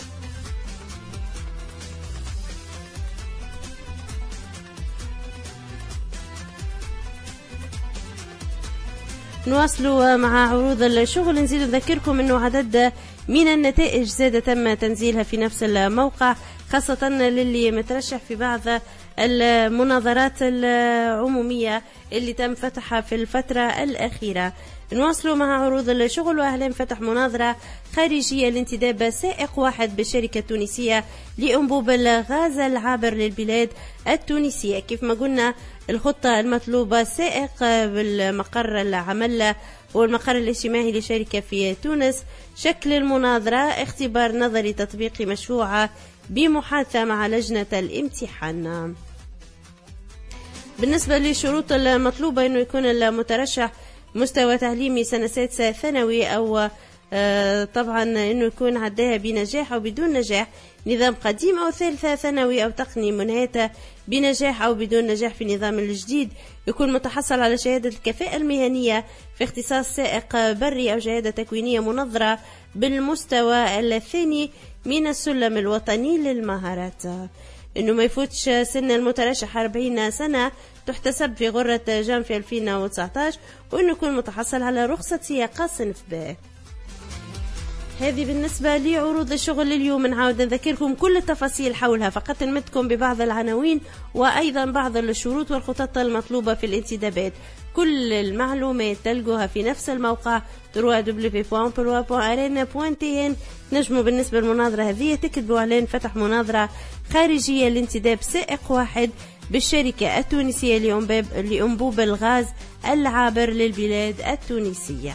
S3: نواصلوا مع عروض الشغل. نزيد نذكركم انه عدد من النتائج زاد تم تنزيلها في نفس الموقع، خاصة للي مترشح في بعض المناظرات العمومية اللي تم فتحها في الفترة الأخيرة. نواصلوا مع عروض الشغل. وأهلا فتح مناظرة خارجية لانتداب سائق واحد بالشركة التونسية لأنبوب الغاز العابر للبلاد التونسية. كيف ما قلنا الخطة المطلوبة سائق بالمقر العمل والمقر الاجتماعي لشركة في تونس. شكل المناظرة اختبار نظري تطبيقي مشروعة بمحادثة مع لجنة الامتحان. بالنسبة للشروط المطلوبة أنه يكون المترشح مستوى تعليمي سنة سادسة ثانوي أو آه طبعا أنه يكون عداها بنجاح أو بدون نجاح، نظام قديم أو ثالثة ثانوي أو تقني منهاته بنجاح أو بدون نجاح في النظام الجديد، يكون متحصل على شهادة الكفاءة المهنية في اختصاص سائق بري أو شهادة تكوينية منظرة بالمستوى الثاني من السلم الوطني للمهارات. إنه ما يفوتش سن المترشح أربعين سنة تحتسب في غرة جام في ألفين وتسعة عشر، وإنه يكون متحصل على رخصة سياقة صنف ب. هذه بالنسبة لعروض الشغل اليوم. نعاود نذكركم كل التفاصيل حولها، فقط نمدكم ببعض العناوين وأيضا بعض الشروط والخطط المطلوبة في الانتدابات. كل المعلومات تلقوها في نفس الموقع دبليو دبليو دبليو دوت امبلوا دوت ارينا دوت تي ان. نجموا بالنسبة للمناظرة هذه تكتبوا اعلان فتح مناظرة خارجية لانتداب سائق واحد بالشركة التونسية لأنبوب الغاز العابر للبلاد التونسية.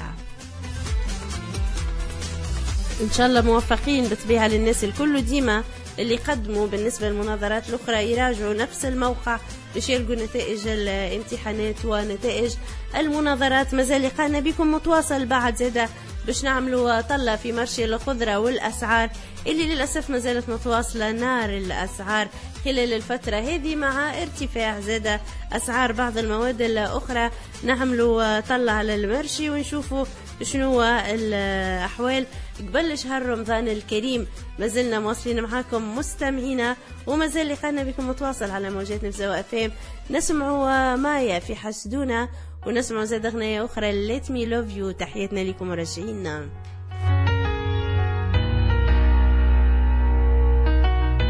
S3: إن شاء الله موفقين بطبيعة للناس الكل. ديما اللي قدموا بالنسبة للمناظرات الأخرى يراجعوا نفس الموقع باش يلقوا نتائج الامتحانات ونتائج المناظرات. مازال لقانا بكم متواصل بعد زادة باش نعملوا طلة في مرشي الخضرة والأسعار اللي للأسف ما زالت متواصلة نار الأسعار خلال الفترة هذه مع ارتفاع زادة أسعار بعض المواد الأخرى. نعملوا طلة على المرشي ونشوفوا شنو الأحوال قبل شهر رمضان الكريم. ما زلنا مواصلين معاكم مستمعينا وما زال لقانا بكم متواصل على موجات نفزة وأفهم. نسمعوا مايا في حسدونا ونسمعوا زاد أغنية أخرى Let Me Love You. تحياتنا لكم وراجعين.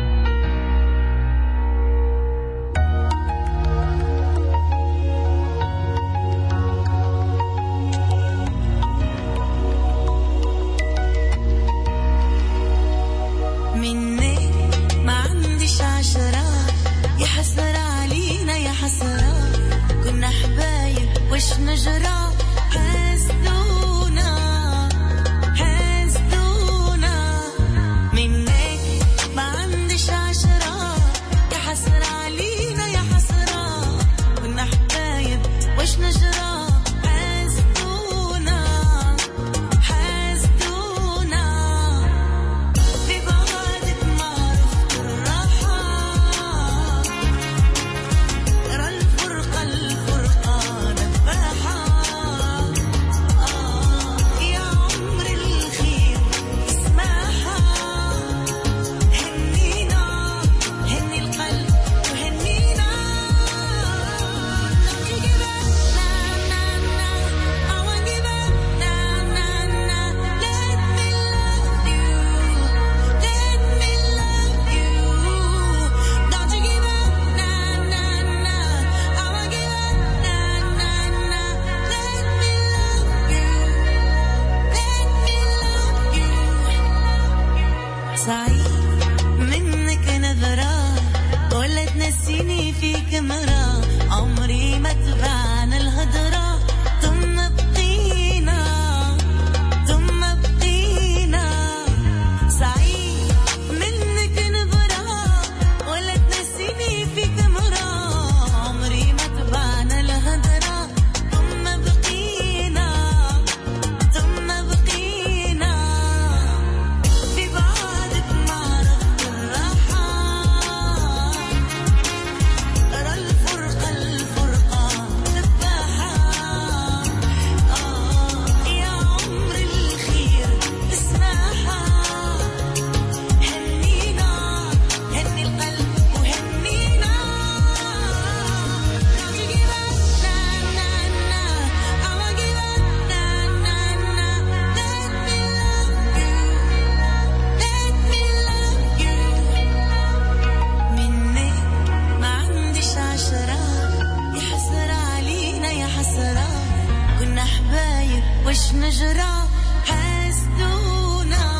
S12: نجرى حسدونا.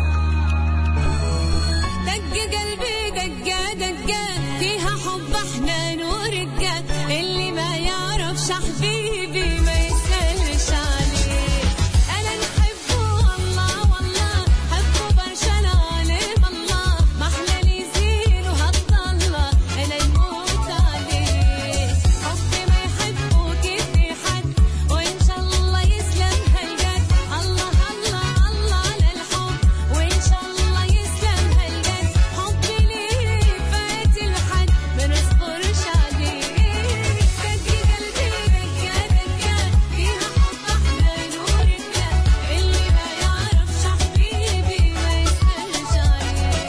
S12: دق قلبي دقة دقة فيها حب حنان ورقة، اللي ما يعرفش حبيبي ما يسألش عليه. أنا نحبه والله والله حبه برشا العالم الله، ما أحلى لي زين وهالطلة أنا يموت عليه. حبي ما يحبه كيف حد وإن شاء الله يسلم هالقد. الله الله الله على الحب وإن شاء الله يسلم هالقد. حبي ليه فات الحد ما نصبرش عليه. دق قلبي دقة دقة فيها حب حنان ورقة، اللي ما يعرفش حبيبي ما يسألش عليه.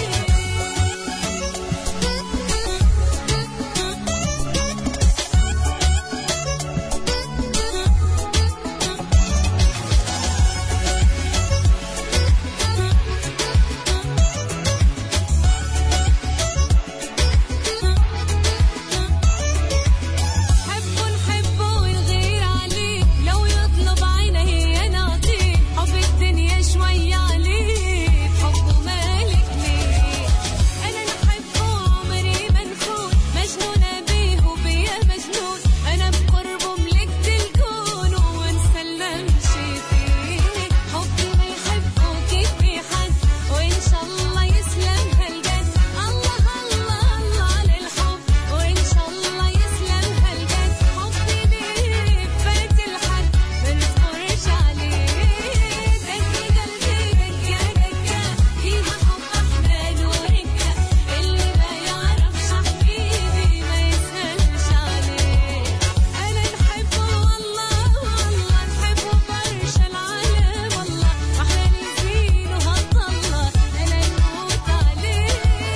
S12: حبه نحبه ونغير عليه، لو يطلب عينه هي نعطيه. حب الدنيا شوية عليه بحبه مالك ليه. أنا نحبه عمري ما نفوت، مجنونة بيه وبيا مجنون. أنا بقربه ملكت الكون ونسلم شي فيه. حبي ما يحبه كيف بيحد وإن شاء الله يسلم هالقد. الله الله الله على الحب وإن شاء الله يسلم هالقد. حبي ليه فات الحد ما نصبرش عليه. دق قلبي دقة دقة فيها حب حنان ورقة، اللي ما يعرفش حبيبي ما يسألش عليه. أنا نحبه والله والله نحبه برشا العالم الله، ما أحلى لي زين وهالطلة أنا يموت عليه.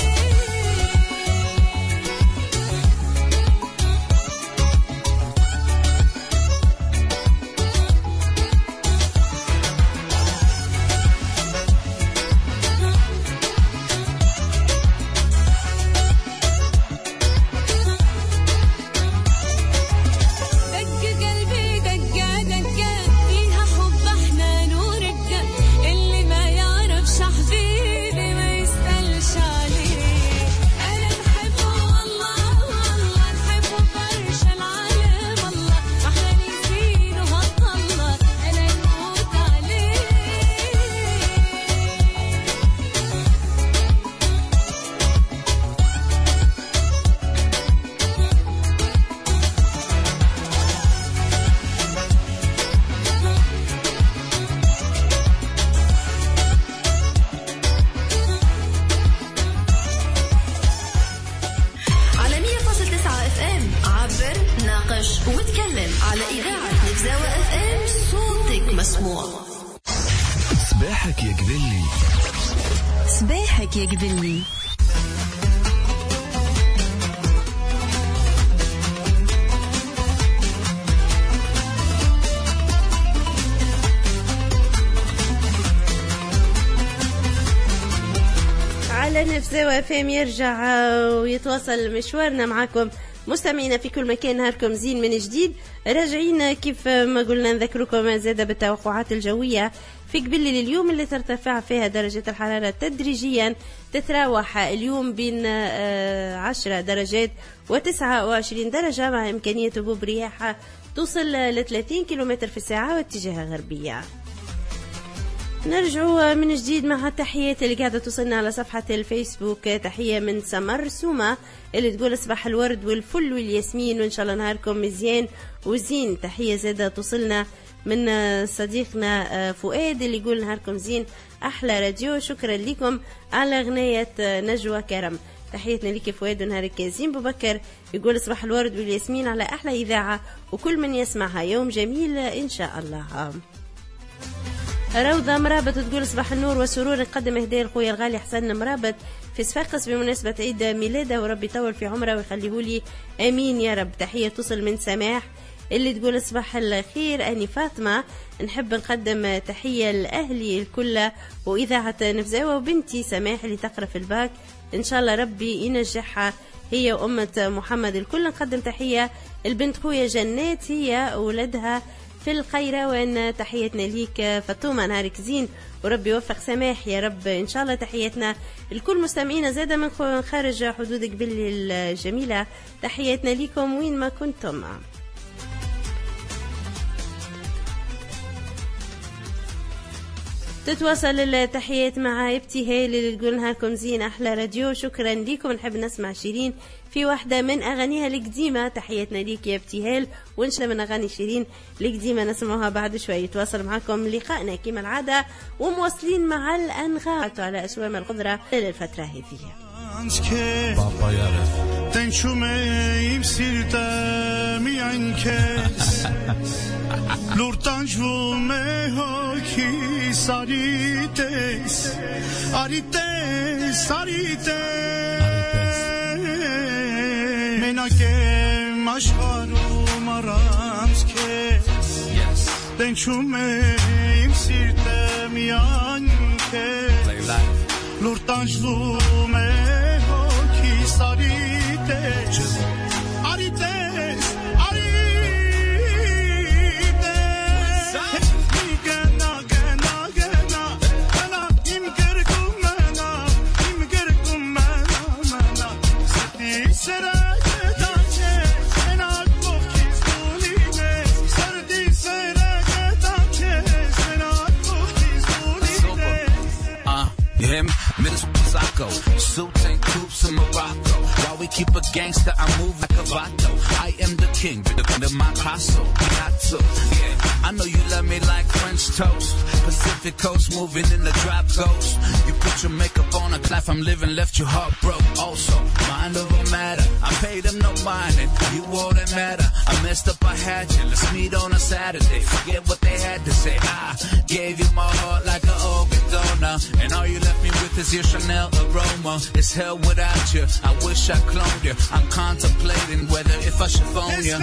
S12: دق قلبي دقة دقة فيها حب حنان ورقة، اللي ما يعرفش حبيبي ما يسألش عليه. أنا نحبه والله والله نحبه برشا العالم الله، ما أحلى لي زين وهالطلة أنا يموت عليه.
S2: على مية فاصلة تسعة اف ام عبر ناقش وتكلم. على إذاعة نفزاوة اف ام صوتك مسموع.
S7: صباحك يا قبلي.
S10: صباحك يا قبلي.
S3: على نفزاوة فام يرجع ويتواصل مشوارنا معكم مستمعينا في كل مكان. نهاركم زين من جديد، راجعين كيف ما قلنا نذكركم زادة بالتوقعات الجوية في قبل اليوم اللي ترتفع فيها درجة الحرارة تدريجيا، تتراوح اليوم بين عشرة درجات وتسعة وعشرين درجة، مع إمكانية هبوب رياح توصل ل ثلاثين كيلومتر في الساعة واتجاه غربية. نرجع من جديد مع التحيات اللي قاعدة توصلنا على صفحة الفيسبوك. تحية من سمر سومة اللي تقول صباح الورد والفل والياسمين وإن شاء الله نهاركم مزيان وزين. تحية زادة توصلنا من صديقنا فؤاد اللي يقول نهاركم زين أحلى راديو، شكرا لكم على غناية نجوى كرم. تحياتنا لك فؤاد ونهارك زين. ببكر يقول صباح الورد والياسمين على أحلى إذاعة وكل من يسمعها، يوم جميل إن شاء الله. روضة مرابط تقول صباح النور والسرور، نقدم هدايا لخويا الغالي حسن مرابط في صفاقس بمناسبة عيد ميلاده، وربي يطول في عمره ويخليه لي امين يا رب. تحية توصل من سماح اللي تقول صباح الخير اني فاطمة، نحب نقدم تحية لاهلي الكل واذاعة نفزاوة وبنتي سماح اللي تقرا في الباك، ان شاء الله ربي ينجحها هي وامة محمد الكل. نقدم تحية البنت خويا جنات هي ولدها في في القيروان. تحياتنا ليك فاطمة، نهارك زين وربي يوفق سماح يا رب إن شاء الله. تحياتنا الكل مستمعينا زادة من خارج حدود قبل الجميلة، تحياتنا ليكم وين ما كنتم. تتواصل التحيات مع ابتهال اللي تقول لكم زين أحلى راديو، شكرا لكم. نحب نسمع شيرين في واحدة من أغانيها القديمة، تحياتنا ليك يا ابتهال، ونشنا من أغاني شيرين القديمة نسمعها بعد شوي. يتواصل معكم لقائنا كما العادة ومواصلين مع الأنغام على أسوام الخضرة للفترة هذه.
S13: بابا يعرف تنشوميم سيرتامي عنكس لورتانجومي هوكي ساريتس أريتس أريتس مناكي مشغارو مرامسكس تنشوميم سيرتامي عنكس لورتانجومي Arites, Arites, Arites. Gena, gena, gena, gena. İmkerkum mena, İmkerkum mena, mena. Seti sereketache, ena kokis bulines. Serdi sereketache, ena kokis bulines.
S14: Ah, you hear me? Middle Psycho, suits and coops in Morocco. While we keep a gangster, I move like a vato. I am the king, the of my castle. Yeah, I know you love me like French toast. Pacific coast, moving in the drop coast. You put your makeup on a clap, I'm living, left your heart broke. Also, mind over matter. I paid them no mind, and you all that matter. I messed up, I had you. Let's meet on a Saturday. Forget what they had to say. I gave you my heart like an organ donor, and all you left me with is your Chanel aroma. It's hell without you. I wish I cloned you. I'm contemplating whether if I should phone you.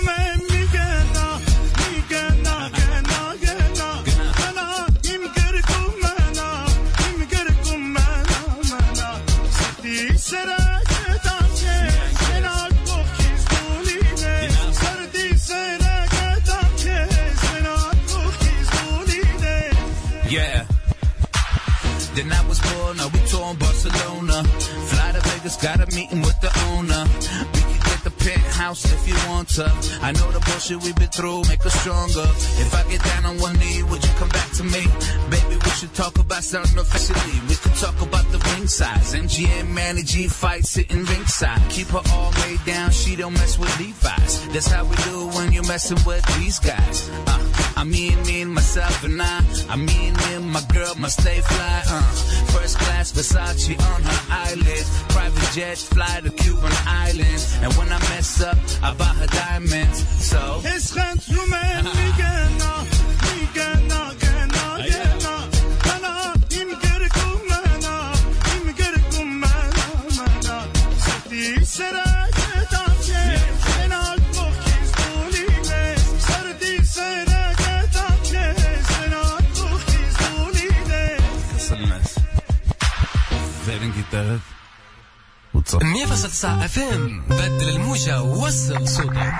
S14: Yeah. Then I was born, now we touring Barcelona. Fly to Vegas, got a meeting with the owner. We can get the penthouse if you want to. I know the bullshit we've been through, make us stronger. If I get down on one knee, would you come back to me? Baby, we should talk about something officially. We could talk about the ring size. M G M, Manny G fight sitting ringside. Keep her all laid down, she don't mess with Levi's. That's how we do when you're messing with these guys. Uh, I mean, me and myself and I. I mean, me and my girl must stay fly. Uh, first class Versace on her eyelids. Private jet, fly to Cuban islands. And when I mess up, I buy her diamonds. So
S13: it's rent you man, me gana, me gana, gana, gana, gana. Im gerkum mana, im gerkum mana, mana. Seti sereketache, en alt kokis bulines. Serdi sereketache, en alt kokis bulines.
S14: Kasalnas. Verin gitarret.
S5: مية فاصلة تسعة اف ام. بدل الموجة ووصل صوتك.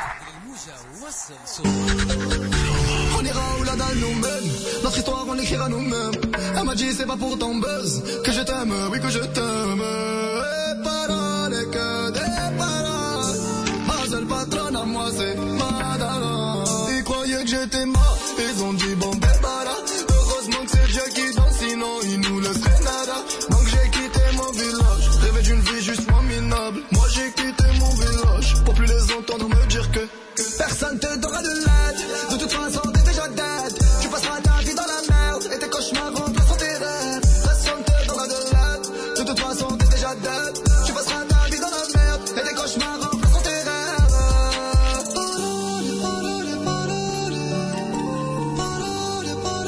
S15: On ira au-delà d'un nous-mêmes. Notre histoire on l'écrira nous-mêmes. Elle m'a dit c'est pas pour ton buzz que je t'aime, oui que je t'aime. Et paroles que des paroles. Ma seule patronne à moi c'est Madara. Ils croyaient que j'étais mort, ils ont dit bon ben bara. Heureusement que c'est Dieu qui danse, sinon il nous laisserait nada. Donc j'ai quitté mon village, rêvé d'une vie juste moins minable. Moi j'ai quitté mon village pour plus les entendre me dire que personne te donnera de l'aide. De toute façon t'es déjà dead. Tu passeras ta vie dans la merde et tes cauchemars remplaceront tes rêves. Personne te donnera de l'aide. De toute façon t'es déjà dead. Tu passeras ta vie dans la merde et tes cauchemars remplaceront tes rêves. Parole, parole, parole, parole, parole.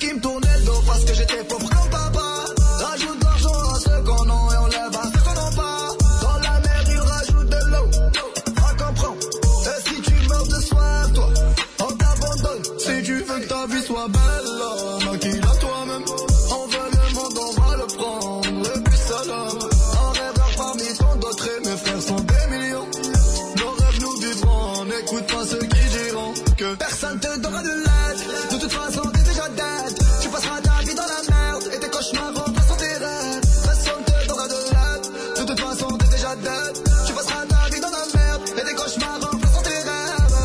S15: qui me tournaient le dos parce que j'étais pauvre comme papa. Rajoute de l'argent à ceux qu'on a et on lève à ceux qu'on n'a pas. Dans la mer ils rajoutent de l'eau. À comprendre. Et si tu meurs de soif, toi, on t'abandonne. Si tu veux que ta vie soit belle, maquille à toi-même. On veut le monde, on va le prendre. Le plus salam. Un rêveur parmi tant d'autres et mes frères sont des millions. Nos rêves nous vivront. N'écoute pas ceux qui diront que personne te donnera de l'aide. De toute façon, t'es déjà dead. Tu passeras ta vie dans la merde. Et tes cauchemars remplaceront tes rêves. Personne te donnera de l'aide. De toute façon, t'es déjà dead. Tu passeras ta vie dans la merde. Et tes cauchemars remplaceront tes rêves.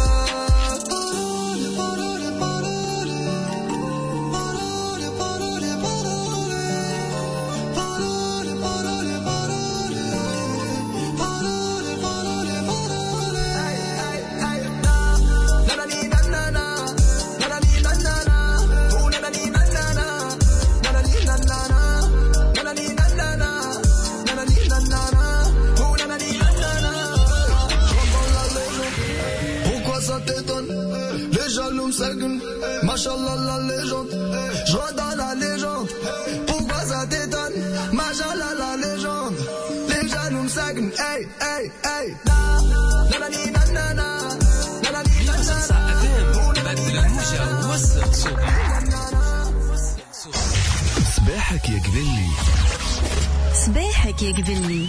S15: Machallah la légende, je dans la légende. Pourquoi ça t'étonne? Machallah la légende. Les jaloux me sagnent, hey, hey, hey. Nanani nanana, nanani nanana.
S5: بدل الموجة ووصل صوتك.
S7: صباحك يا قبلي.
S10: صباحك يا قبلي.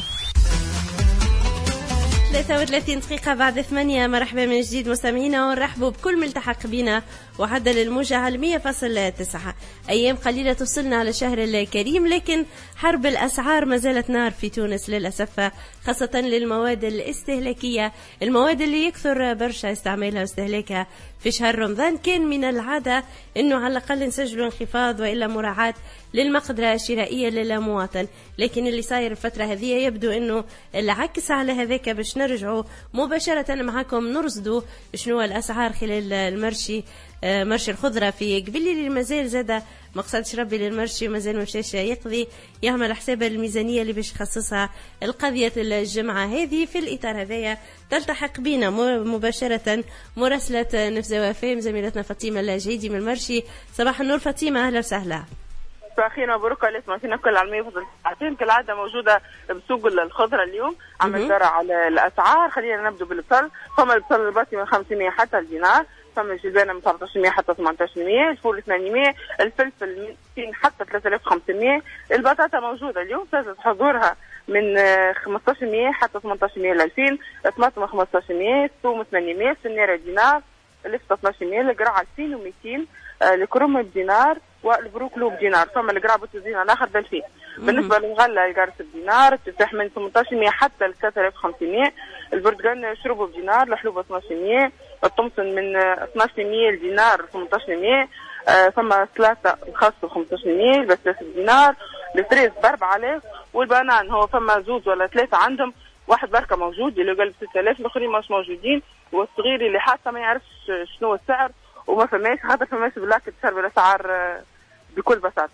S3: ثلاثة وثلاثين دقيقة بعد ثمانية. مرحبا من جديد مستمعينا ونرحبوا بكل ملتحق بنا وعدل الموجة على مية فاصلة تسعة. أيام قليلة توصلنا على شهر الكريم، لكن حرب الأسعار ما زالت نار في تونس للأسف، خاصة للمواد الاستهلاكية، المواد اللي يكثر برشا استعمالها واستهلاكها في شهر رمضان. كان من العادة أنه على الأقل نسجلوا انخفاض وإلا مراعاة للمقدرة الشرائية للمواطن، لكن اللي صاير الفترة هذه يبدو أنه العكس على هذاك. باش نرجعوا مباشرة معكم نرصدوا شنو الأسعار خلال المرشي، مرشي الخضرة في قبلي اللي مازال زاد ما قصدش ربي للمرشي ومازال ما مشاش يقضي، يعمل حساب الميزانية اللي باش يخصصها القضية الجمعة هذه. في الإطار هذايا تلتحق بنا مباشرة مراسلة نفزة وفام زميلتنا فاطمة الجهيدي من المرشي. صباح النور فاطمة، أهلا وسهلا.
S16: أخينا مبروك اللي سمعتينا كل على مية ساعتين كالعادة موجودة بسوق الخضرة اليوم. عمل درع على الأسعار. خلينا نبدأ بالبصل. فما البصل الباسي من خمسمية حتى الدينار، فما الجلبانة من سبعطاش حتى ثمانطاش مية، الفول ثمانمية، الفلفل مئتين حتى ثلاثة آلاف وخمسمية. البطاطا موجودة اليوم سجلت حضورها من خمسطاش مية حتى ثمانطاش مية ل ألفين، الطماطم خمسطاش مية، الثوم ثمانمية، السنيرة دينار، اللفت اثناش مية، القرع ألفين ومئتين، الكرم بدينار، والبروكلو بدينار. فما القرع بالتزيين الاخر ب ألفين. بالنسبه للغله القرص بدينار، التفاح من ثمانطاش مية حتى ل ثلاثة آلاف وخمسمية، البرتقال شربه بدينار، الحلوبه اثناش مية، الطمسن من اثناش مية لدينار ثمانطاش مية، آه ثم ثلاثه الخاص ب خمسطاش مية، البسلاس بدينار، الفريز ب أربعة آلاف، والبنان هو فما زوز ولا ثلاثه عندهم، واحد بركه موجود اللي قال ب ستة آلاف، الاخرين مش موجودين، والصغير اللي حتى ما يعرفش شنو السعر وما فماش خاطر فماش بلاك تسعر بالاسعار بكل بساطه.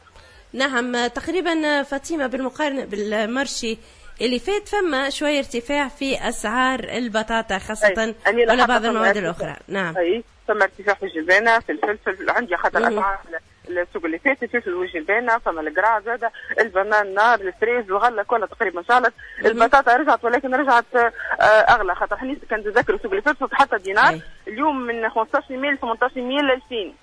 S3: نعم تقريبا فاطمه بالمقارنه بالمرشي اللي فات فما شويه ارتفاع في اسعار البطاطا خاصه ولا بعض المواد الاخرى. نعم
S16: اي فما ارتفاع في الجلبانه، في الفلفل عندي خاطر اسعار السوق اللي فات، الفلفل والجلبانه، فما القرع زاده، البنان نار، الفريز، الغله كلها تقريبا شالت. البطاطا رجعت ولكن رجعت اغلى خاطر حنيت كان نتذكر السوق اللي فات حتى دينار اليوم من خمسطاش مية ل ثمانطاش مية ل ألفين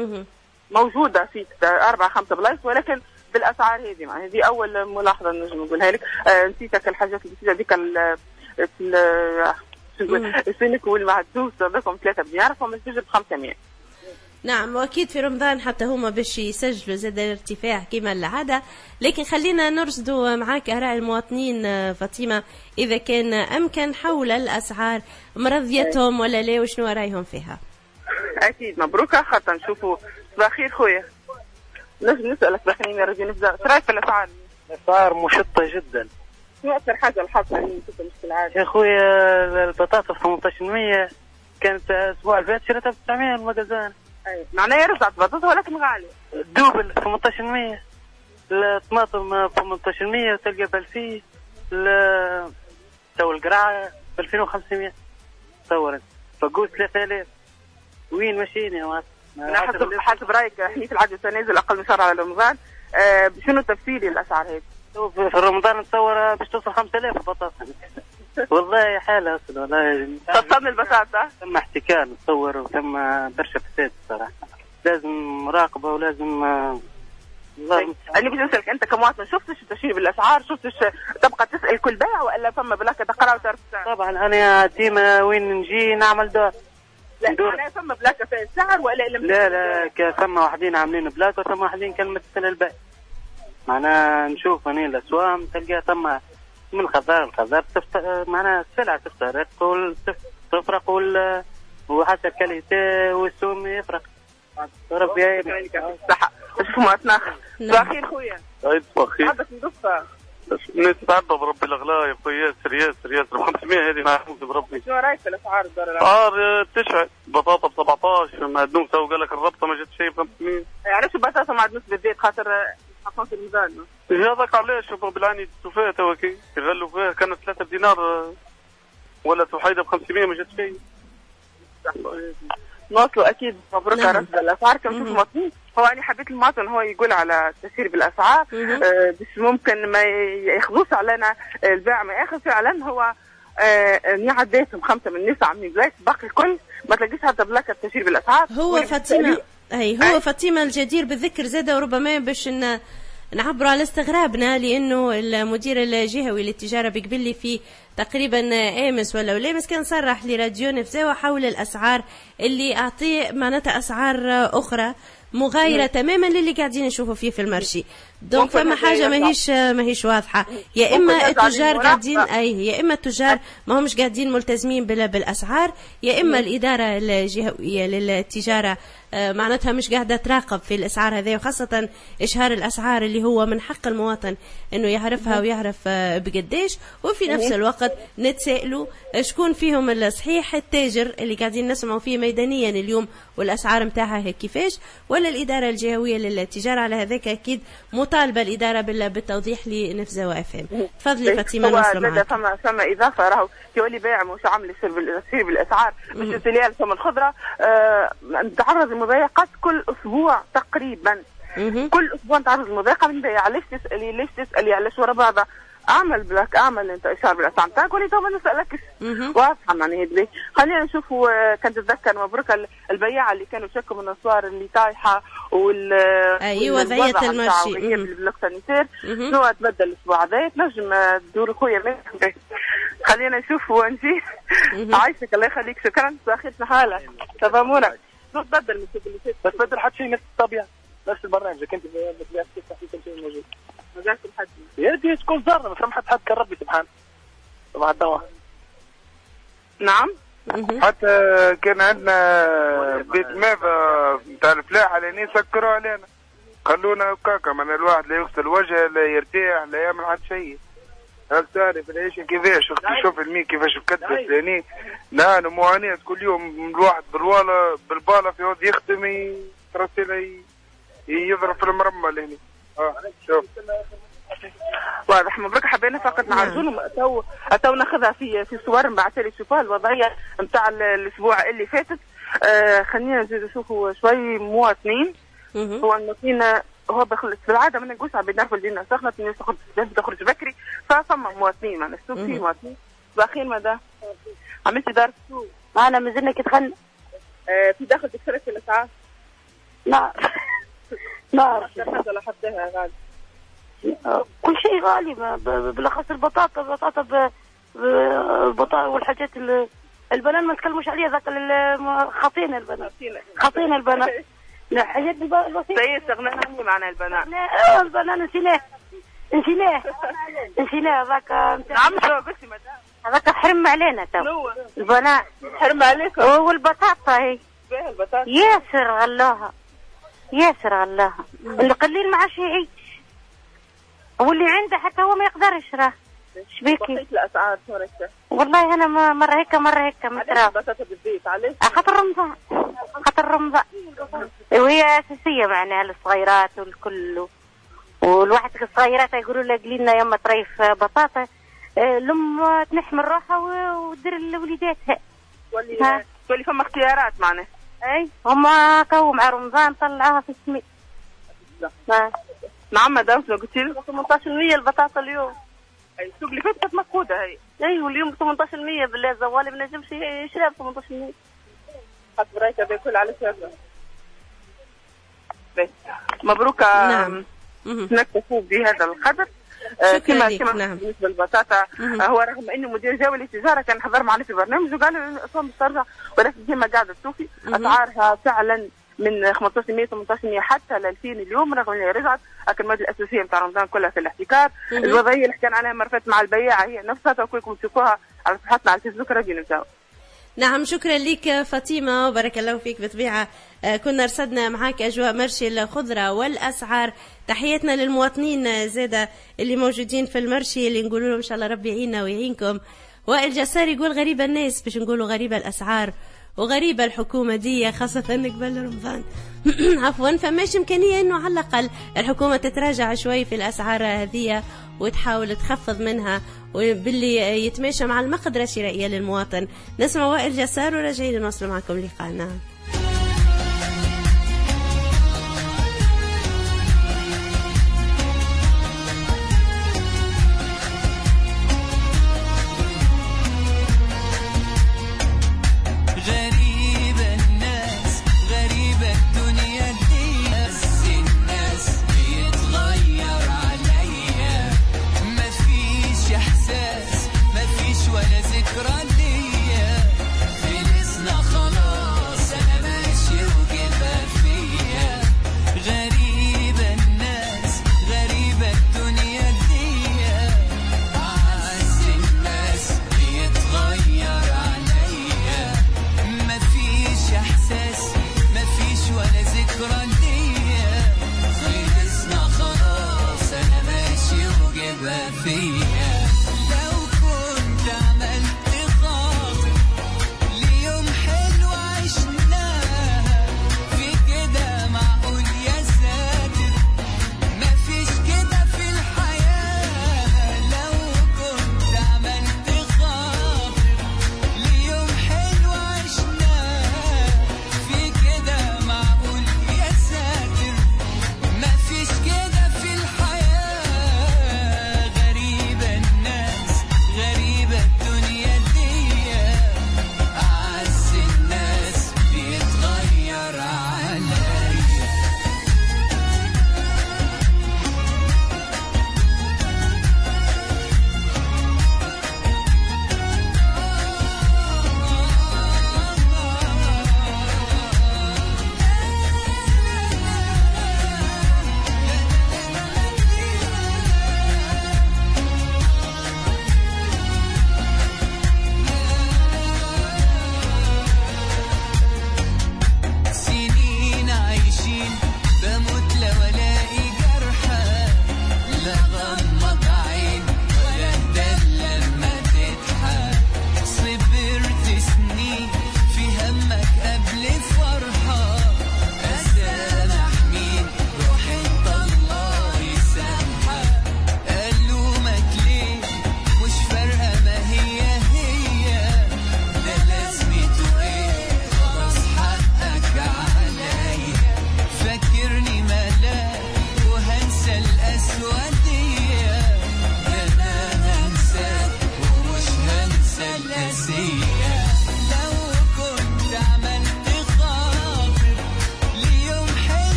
S16: موجوده في أربعة خمسة بلايص، ولكن بالاسعار هذه يعني هذه اول ملاحظه نجم نقولها لك. آه نسيتك الحاجات اللي نسيتها هذيك السلك والمعدوس هذاكم ثلاثه بدينار، فما السجل ب خمسمية.
S3: نعم واكيد في رمضان حتى هما باش يسجلوا زاد الارتفاع كما العاده، لكن خلينا نرصدوا معاك اراء المواطنين فاطمه اذا كان امكن حول الاسعار مرضيتهم ولا لا وشنو رايهم فيها.
S16: اكيد مبروكه خاطر نشوفوا صباح خير خويا. نجم نسالك بخير يا رجل نبدا ايش رايك في الاسعار؟
S17: الاسعار مشطه جدا.
S16: شنو اكثر حاجه الحاصله اللي انت مش العاده؟
S17: يا خويا البطاطا ب ثمانطاش مية كانت الاسبوع اللي فات شريتها ب تسعمية المجازان.
S16: اي معناها رجعت بطاطا ولكن غاليه.
S17: دوبل ثمانطاش مية، الطماطم ب ثمانطاش مية تلقى ب ألفين، تو القرعه ب ألفين وخمسمية تصور، فقوس ثلاثة آلاف. وين ماشيين يا مات؟
S16: انا حسب حسب رايك احنا في العاده تنازل اقل من شهر على رمضان، آه شنو تفسير الاسعار هذه؟
S17: في رمضان نتصور باش توصل خمسة آلاف بطاطا. والله حالة أصلا والله.
S16: خاصة البطاطا.
S17: ثم احتكار نتصور وثم برشا فساد الصراحة. لازم مراقبة ولازم
S16: والله. أنا بدي أسألك أنت كمواطن شفتش التشريع بالأسعار؟ شفتش تبقى تسأل كل بيع ولا فما بلاك تقرأ وتعرف السعر؟
S17: طبعا أنا ديما وين نجي نعمل دور.
S16: لا أنا فما بلاك في السعر ولا لم
S17: لا لا ثم واحدين عاملين بلاك وثم واحدين كان متسن البيع. معناها نشوف هني الأسواق تلقى ثم من الخضار الخضار تفت... معناها السلعة تفترق تفرق وال... وحتى الكاليتي والسوم يفرق. ربي يعينك
S16: الصحة. شوفوا ما تناخر. بخير خويا.
S18: عيد بخير.
S16: حبك ندفع.
S18: نتعبى بربي الأغلاء يا خويا ياسر ياسر ياسر ب خمسمية هذه نعوز بربي.
S16: شنو رايك في الأسعار الدار العام؟
S18: أسعار تشعل بطاطا ب سبعطاش معدنوسة وقال لك الربطة ما جات شيء ب خمسمية.
S16: علاش البطاطا معدنوسة بالزيت خاطر حقن في الميزان؟
S18: هذاك علاش بالعاني السوفيه توا كي يغلوا فيها كانت ثلاثة دينار ولا توحيدة ب خمسمية ما جات شيء.
S16: نوصلوا اكيد مبروك على رفع الاسعار. كم شوف المواطنين هو انا حبيت المواطن هو يقول على التسعير بالاسعار آه بس ممكن ما ياخذوش علينا البيع ما ياخذ فعلا هو آه عديتهم خمسه من الناس عاملين بلاك باقي الكل ما تلاقيش حتى بلاك التسعير بالاسعار.
S3: هو فاطمه اي هو فاطمه الجدير بالذكر زاده وربما باش ان نعبروا على استغرابنا لانه المدير الجهوي للتجاره بقبلي في تقريبا امس ولا ولامس كان صرح لراديو نفسه حول الاسعار اللي اعطيه معناتها اسعار اخرى مغايره مم. تماما للي قاعدين نشوفوا فيه في المرشي. دونك فما حاجه ماهيش ماهيش واضحه، يا اما التجار قاعدين اي يا اما التجار ما همش قاعدين ملتزمين بالاسعار، يا اما الاداره الجهويه للتجاره معناتها مش قاعده تراقب في الاسعار هذه، وخاصه اشهار الاسعار اللي هو من حق المواطن انه يعرفها ويعرف بقديش. وفي نفس الوقت نتسائلوا شكون فيهم الصحيح، التاجر اللي قاعدين نسمعوا فيه ميدانيا اليوم والاسعار نتاعها كيفاش، ولا الاداره الجهويه للتجاره؟ على هذاك اكيد مطالبه الاداره بالتوضيح لنفذة واف ام. تفضلي فاطمه نوصل معك.
S16: فما فما اضافه راهو يولي بيع مش عامل يصير بالاسعار مش السلال ثم الخضره آه نتعرض لمضايقات كل اسبوع تقريبا. مم. كل اسبوع نتعرض لمضايقه من بيع. علاش تسالي ليش تسالي علاش ورا بعضها؟ اعمل بلاك اعمل انت اشاره بالاسعار نتاعك ولي تو ما نسالكش واضحه معناها هذي. خلينا نشوفوا كنت تتذكر مبروك البياعه اللي كانوا شكوا من الاسوار اللي طايحه وال
S3: ايوه وضعيه المرشي
S16: بالبلوكسانيتير. شنو تبدل الاسبوع هذا تنجم تدور خويا منك. خلينا نشوفوا ونجي عايشك الله يخليك. شكرا اخيرتنا حاله تفهمونا شنو تبدل من السبليسيت؟
S18: ما تبدل حتى شيء نفس الطبيعه نفس البرنامج كنت بتبيع كل شيء موجود.
S16: مجالكم حد
S18: يا دي تكون ضارة ما سمحت حد كان ربي سبحانه طبعا الدواء.
S16: نعم
S19: حتى كان عندنا بيت ماذا نتاع الفلاحة لاني سكروا علينا خلونا هكاكا من الواحد لا يغسل وجهه لا يرتاح لا يعمل حد شيء. هل تعرف العيش كيفاش اختي شوف المي كيفاش مكدس لاني نعاني معاناة كل يوم الواحد بالوالا بالبالا في وقت يخدم يترسل يضرب في المرمى لهني. اه شوف
S16: واضح. مبروك حبينا فقط نعرضون تو تو ناخذها في في صور نبعثها لي تشوفوها الوضعيه نتاع الاسبوع اللي فاتت. آه خلينا نزيد نشوفوا شوي مواطنين. هو المواطنين هو بخلص بالعاده ما نقولش عم بنعرفوا الدنيا سخنه الناس تخرج تخرج بكري ففما مواطنين معنا السوق فيه مواطنين. باخير ماذا عملتي دار السوق؟
S20: معنا مازلنا كتغنى.
S16: آه في داخل تكسرت الاسعار؟
S20: لا لا
S16: ولا حدها غالي
S20: كل شيء غالي بالاخص البطاطا البطاطا البطاطا والحاجات البنان ما نتكلموش عليها ذاك خاطين البنان خاطين البنان لا حاجات بسيطه.
S16: سيد استغنينا عنه معنا البنان.
S20: اه البنان نسيناه نسيناه نسيناه ذاك.
S16: نعم شو قلتي مدام؟
S20: هذاك حرم علينا تو البنان
S16: حرم عليكم.
S20: والبطاطا هي
S16: فيها البطاطا
S20: ياسر غلاها ياسر غلاها اللي قليل ما عادش يعيش واللي عنده حتى هو ما يقدر يشراه. شبيكي؟
S16: بقيت الاسعار شو
S20: والله انا مره هيك مره هيك مترا.
S16: البطاطا بالزيت علاش؟
S20: خاطر رمضان خاطر رمضان وهي اساسيه معناها للصغيرات والكل والواحد الصغيرات يقولوا لها قلي لنا يما طريف بطاطا الام تنحمل روحها ودير لوليداتها.
S16: تولي تولي فما اختيارات معناها.
S20: اي هما كو مع رمضان طلعوها في السميد.
S16: نعم مدام شنو قلتي لي؟
S20: ثمانية عشر بالمية البطاطا اليوم.
S16: اي السوق اللي فات كانت مفقوده هي.
S20: اي واليوم ثمانية عشر بالمية بالله زوالي ما نجمش يشرب ثمانية عشر بالمية.
S16: خاطر برايك هذا كل على شهر. مبروك. نعم. نكتفوا بهذا القدر. كما كما نعم. بالنسبه للبطاطا هو رغم انه مدير جولة التجاره كان حضر معنا في برنامج وقال لنا الاسعار ترجع ولكن كما قاعده تشوفي اسعارها فعلا من خمسة عشر ثمانية عشر حتى ل ألفين اليوم رغم انها رجعت لكن الماده الاساسيه نتاع رمضان كلها في الاحتكار. الوضعيه اللي حكينا عليها مرات مع البياعه هي نفسها توكلكم تشوفوها على صفحتنا على الفيسبوك راديو نتاعو.
S3: نعم شكرا لك فاطمة وبارك الله فيك. بالطبيعة كنا رصدنا معاك أجواء مرشي الخضرة والأسعار. تحياتنا للمواطنين زادة اللي موجودين في المرشي اللي نقول لهم إن شاء الله ربي يعيننا ويعينكم. وائل جسار يقول غريبة الناس باش نقولوا غريبة الأسعار وغريبة الحكومة دي خاصة قبل رمضان. عفوا فماش إمكانية إنه على الأقل الحكومة تتراجع شوي في الأسعار هذه وتحاول تخفض منها وباللي يتماشى مع المقدرة الشرائية للمواطن. نسمع وائل جسار وراجعين نواصل معكم لقاءنا.
S21: ولا ذكرى ليا في خلاص انا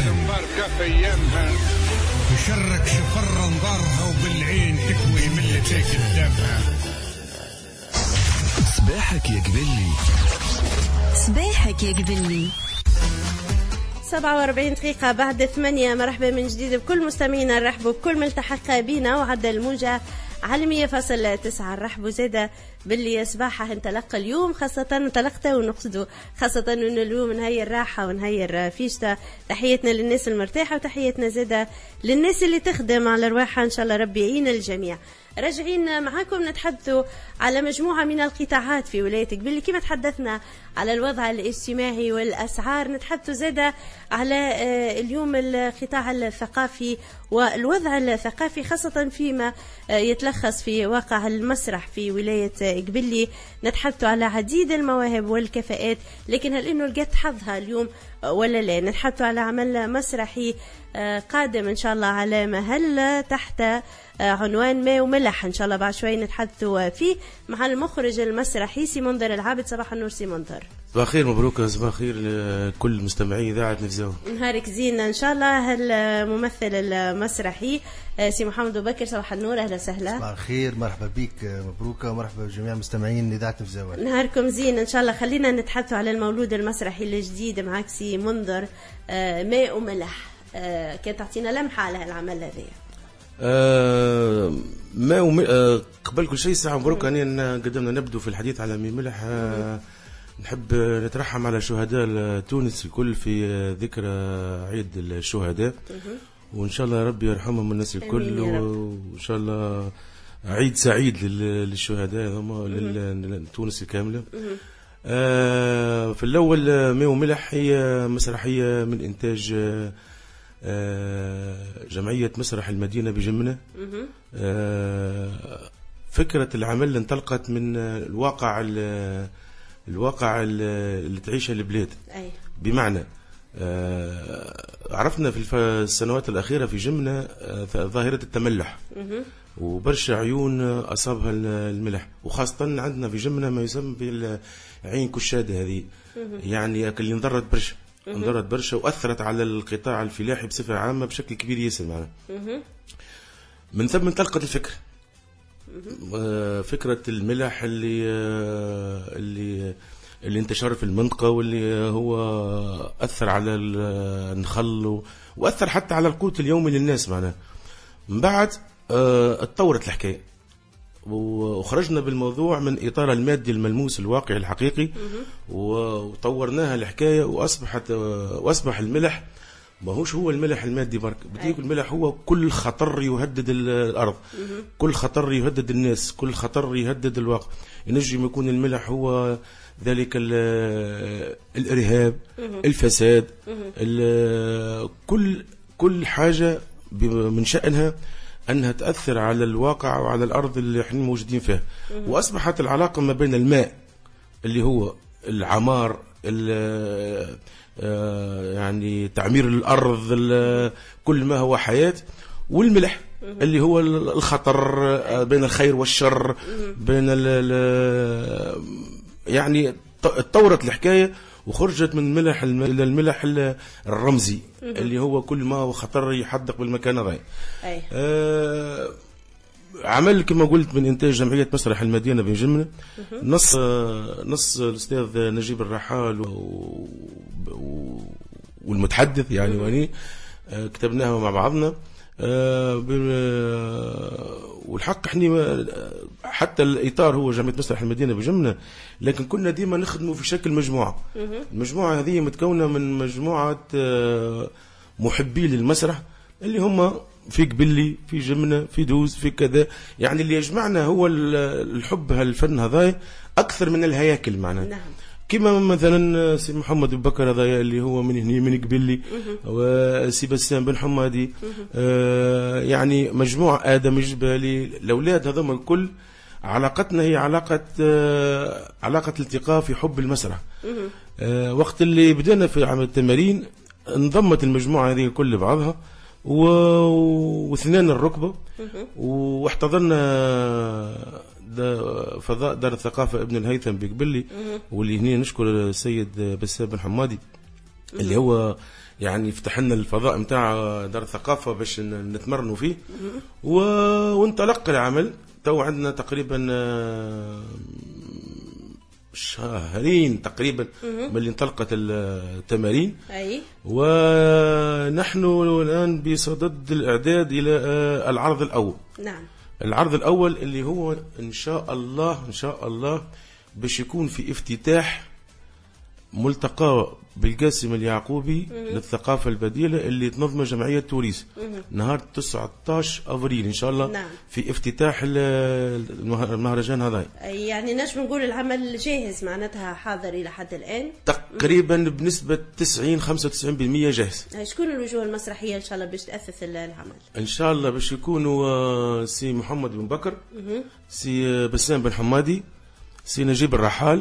S21: مباركة أيامها تشرك شفر انظارها وبالعين تكوي من اللي تاكل دمها.
S7: صباحك يا قبلي
S2: صباحك يا قبلي.
S3: سبعة وأربعين دقيقة بعد ثمانية. مرحبا من جديد بكل مستمعينا، نرحبوا بكل ملتحق بينا وعدى الموجة على مية فاصلة تسعة. نرحبوا زادة باللي صباحه انطلق اليوم، خاصة انطلقته ونقصدوا خاصة انه اليوم نهير راحة ونهير فيشتا. تحياتنا للناس المرتاحة وتحياتنا زادة للناس اللي تخدم على رواحها، ان شاء الله ربي يعين الجميع. راجعين معاكم نتحدثوا على مجموعة من القطاعات في ولاية قبلي، كما تحدثنا على الوضع الاجتماعي والأسعار، نتحدثوا زادة على اليوم القطاع الثقافي والوضع الثقافي، خاصة فيما يتلخص في واقع المسرح في ولاية قبلي. نتحدثوا على عديد المواهب والكفاءات، لكن هل إنه لقيت حظها اليوم ولا لا؟ نتحدثوا على عمل مسرحي قادم إن شاء الله على مهل تحت عنوان ماء وملح، إن شاء الله بعد شوي نتحدثوا فيه مع المخرج المسرحي سي منذر العابد. صباح النور سي منذر.
S22: صباح الخير، مبروك. صباح الخير لكل مستمعي إذاعة نفزاو.
S3: نهارك زين إن شاء الله. الممثل المسرحي سي محمد أبو بكر، صباح النور، أهلا وسهلا.
S23: صباح الخير، مرحبا بك، مبروك ومرحبا بجميع المستمعين إذاعة نفزاو.
S3: نهاركم زين إن شاء الله. خلينا نتحدثوا على المولود المسرحي الجديد معك سي منذر، ماء وملح. كانت تعطينا لمحة على العمل هذا.
S22: آه ما وم... آه قبل كل شيء ساعة مبروك أننا قدمنا نبدو في الحديث على ماء ملح. آه نحب نترحم على شهداء تونس الكل في ذكرى عيد الشهداء، وإن شاء الله ربي يرحمهم الناس الكل، وإن شاء الله عيد سعيد للشهداء لتونس الكاملة. آه في الأول ماء وملح هي مسرحية من إنتاج آه آه جمعية مسرح المدينة بجمنة. آه فكرة العمل انطلقت من الواقع الواقع اللي تعيشه البلاد. بمعنى آه عرفنا في السنوات الأخيرة في جمنة آه ظاهرة التملح، وبرشا عيون أصابها الملح، وخاصة عندنا في جمنة ما يسمى بالعين كشادة هذه، يعني اللي انضرت برشا انضرت برشا وأثرت على القطاع الفلاحي بصفة عامة بشكل كبير ياسر معنا. من ثم انطلقت الفكرة، فكرة الملح اللي اللي اللي انتشر في المنطقة، واللي هو أثر على النخل وأثر حتى على القوت اليومي للناس معنا. من بعد اتطورت الحكاية وخرجنا بالموضوع من إطار المادي الملموس الواقعي الحقيقي، وطورناها الحكاية وأصبحت وأصبح الملح ما هوش هو الملح المادي برك، بديك الملح هو كل خطر يهدد الأرض، كل خطر يهدد الناس، كل خطر يهدد الواقع. ينجم يكون الملح هو ذلك الإرهاب، الفساد، كل كل حاجة من شأنها أنها تأثر على الواقع وعلى الأرض اللي احنا موجودين فيها. وأصبحت العلاقة ما بين الماء اللي هو العمار، يعني تعمير الأرض، كل ما هو حياة، والملح اللي هو الخطر بين الخير والشر، بين ال يعني اتطورت الحكاية وخرجت من الملح إلى الملح الرمزي اللي هو كل ما هو خطر يحدق بالمكان هذا. آه عمل كما قلت من إنتاج جمعية مسرح المدينة بجمنة، نص نص الأستاذ نجيب الرحال والمتحدث يعني واني آه كتبناها مع بعضنا. آه والحق احنا حتى الإطار هو جمعية مسرح المدينة بجمنة، لكن كنا ديما نخدموا في شكل مجموعة. المجموعة هذه متكونة من مجموعة آه محبي للمسرح اللي هم في قبلي، في جمنة، في دوز، في كذا، يعني اللي يجمعنا هو الحب هالفن هذا أكثر من الهياكل معنا. نعم. كما مثلا سي محمد أبو بكر هذا اللي هو من هني من قبلي، وسي بسام بن حمادي، آه يعني مجموعة آدم الجبالي، الأولاد هذوما الكل علاقتنا هي علاقة آه علاقة التقاء في حب المسرح. آه وقت اللي بدأنا في عمل التمارين انضمت المجموعة هذه الكل بعضها واثنين الركبة، واحتضرنا فضاء دار الثقافة ابن الهيثم بقبلي، واللي هنا نشكر السيد بسام بن حمادي اللي هو يعني فتح لنا الفضاء نتاع دار الثقافه باش نتمرنوا فيه و... وانطلق العمل. تو عندنا تقريبا شهرين تقريبا من اللي انطلقت التمارين.
S3: أي.
S22: ونحن الآن بصدد الإعداد إلى العرض الأول.
S3: نعم.
S22: العرض الأول اللي هو إن شاء الله إن شاء الله باش يكون في افتتاح ملتقى بالقاسم اليعقوبي للثقافة البديلة اللي تنظمه جمعية توريس نهار تسعة عشر أفريل إن شاء الله.
S3: نعم.
S22: في افتتاح المهرجان هذا.
S3: يعني نجم نقول العمل جاهز معناتها حاضر إلى حد الآن
S22: تقريبا بنسبة تسعين خمسة وتسعين بالمئة جاهز.
S3: شكون الوجوه المسرحية إن شاء الله باش تأسس العمل؟
S22: إن شاء الله باش يكونوا سي محمد بن بكر، سي بسام بن حمادي، سي نجيب الرحال،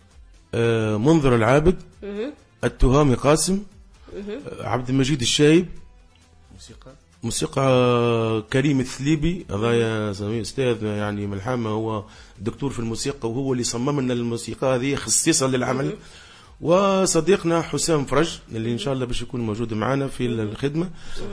S22: منظر العابد، التهامي قاسم، عبد المجيد الشايب، موسيقى موسيقى كريم الثليبي، هذا يا استاذ يعني ملحمه، هو دكتور في الموسيقى وهو اللي صمم لنا الموسيقى هذه خصيصا للعمل. وصديقنا حسام فرج اللي ان شاء الله باش يكون موجود معنا في الخدمه.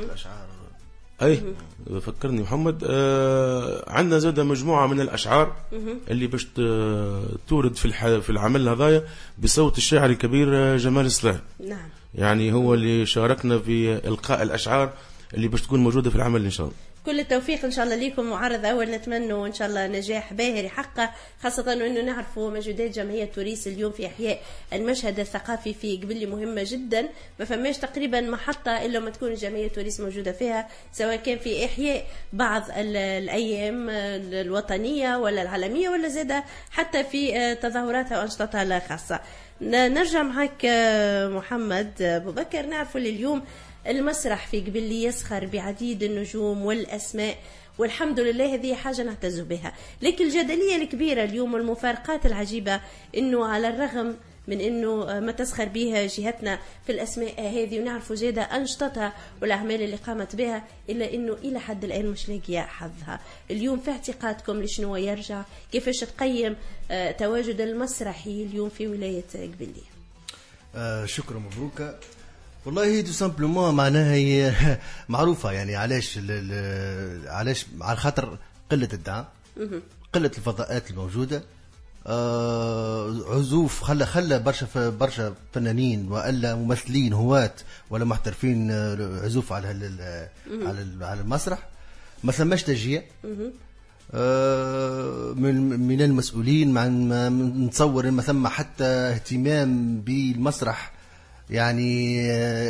S22: اي فكرني محمد. آه عندنا زاد مجموعه من الاشعار اللي باش تورد في في العمل هذايا بصوت الشاعر الكبير جمال الصلاح.
S3: نعم.
S22: يعني هو اللي شاركنا في القاء الاشعار اللي باش تكون موجوده في العمل ان شاء الله.
S3: كل التوفيق ان شاء الله ليكم. معرض اول نتمنى ان شاء الله نجاح باهر يحقق، خاصه انه نعرفوا مجهودات جمعيه توريس اليوم في احياء المشهد الثقافي في قبلي مهمه جدا. ما فماش تقريبا محطه الا ما تكون جمعيه توريس موجوده فيها، سواء كان في احياء بعض الايام الوطنيه ولا العالميه ولا زاده حتى في تظاهراتها وانشطتها الخاصه. نرجع معك محمد ابو بكر. نعرفوا اليوم المسرح في قبلي يسخر بعديد النجوم والأسماء، والحمد لله هذه حاجة نعتز بها. لكن الجدلية الكبيرة اليوم والمفارقات العجيبة أنه على الرغم من أنه ما تسخر بها جهتنا في الأسماء هذه ونعرفوا زادة أنشطتها والأعمال اللي قامت بها، إلا أنه إلى حد الآن مش لاقية حظها. اليوم في اعتقادكم لشنو يرجع؟ كيفاش تقيم تواجد المسرحي اليوم في ولاية قبلي؟
S23: آه شكرا مبروكة. والله دو سامبلومون معناها هي معروفه يعني علاش علاش على خاطر قله الدعم، قله الفضاءات الموجوده، آه عزوف خلى خلى برشا برشا فنانين والا ممثلين هواة ولا محترفين عزوف على على على المسرح. ما ثماش تشجيع آه من من المسؤولين. مع نتصور ما ثم حتى اهتمام بالمسرح يعني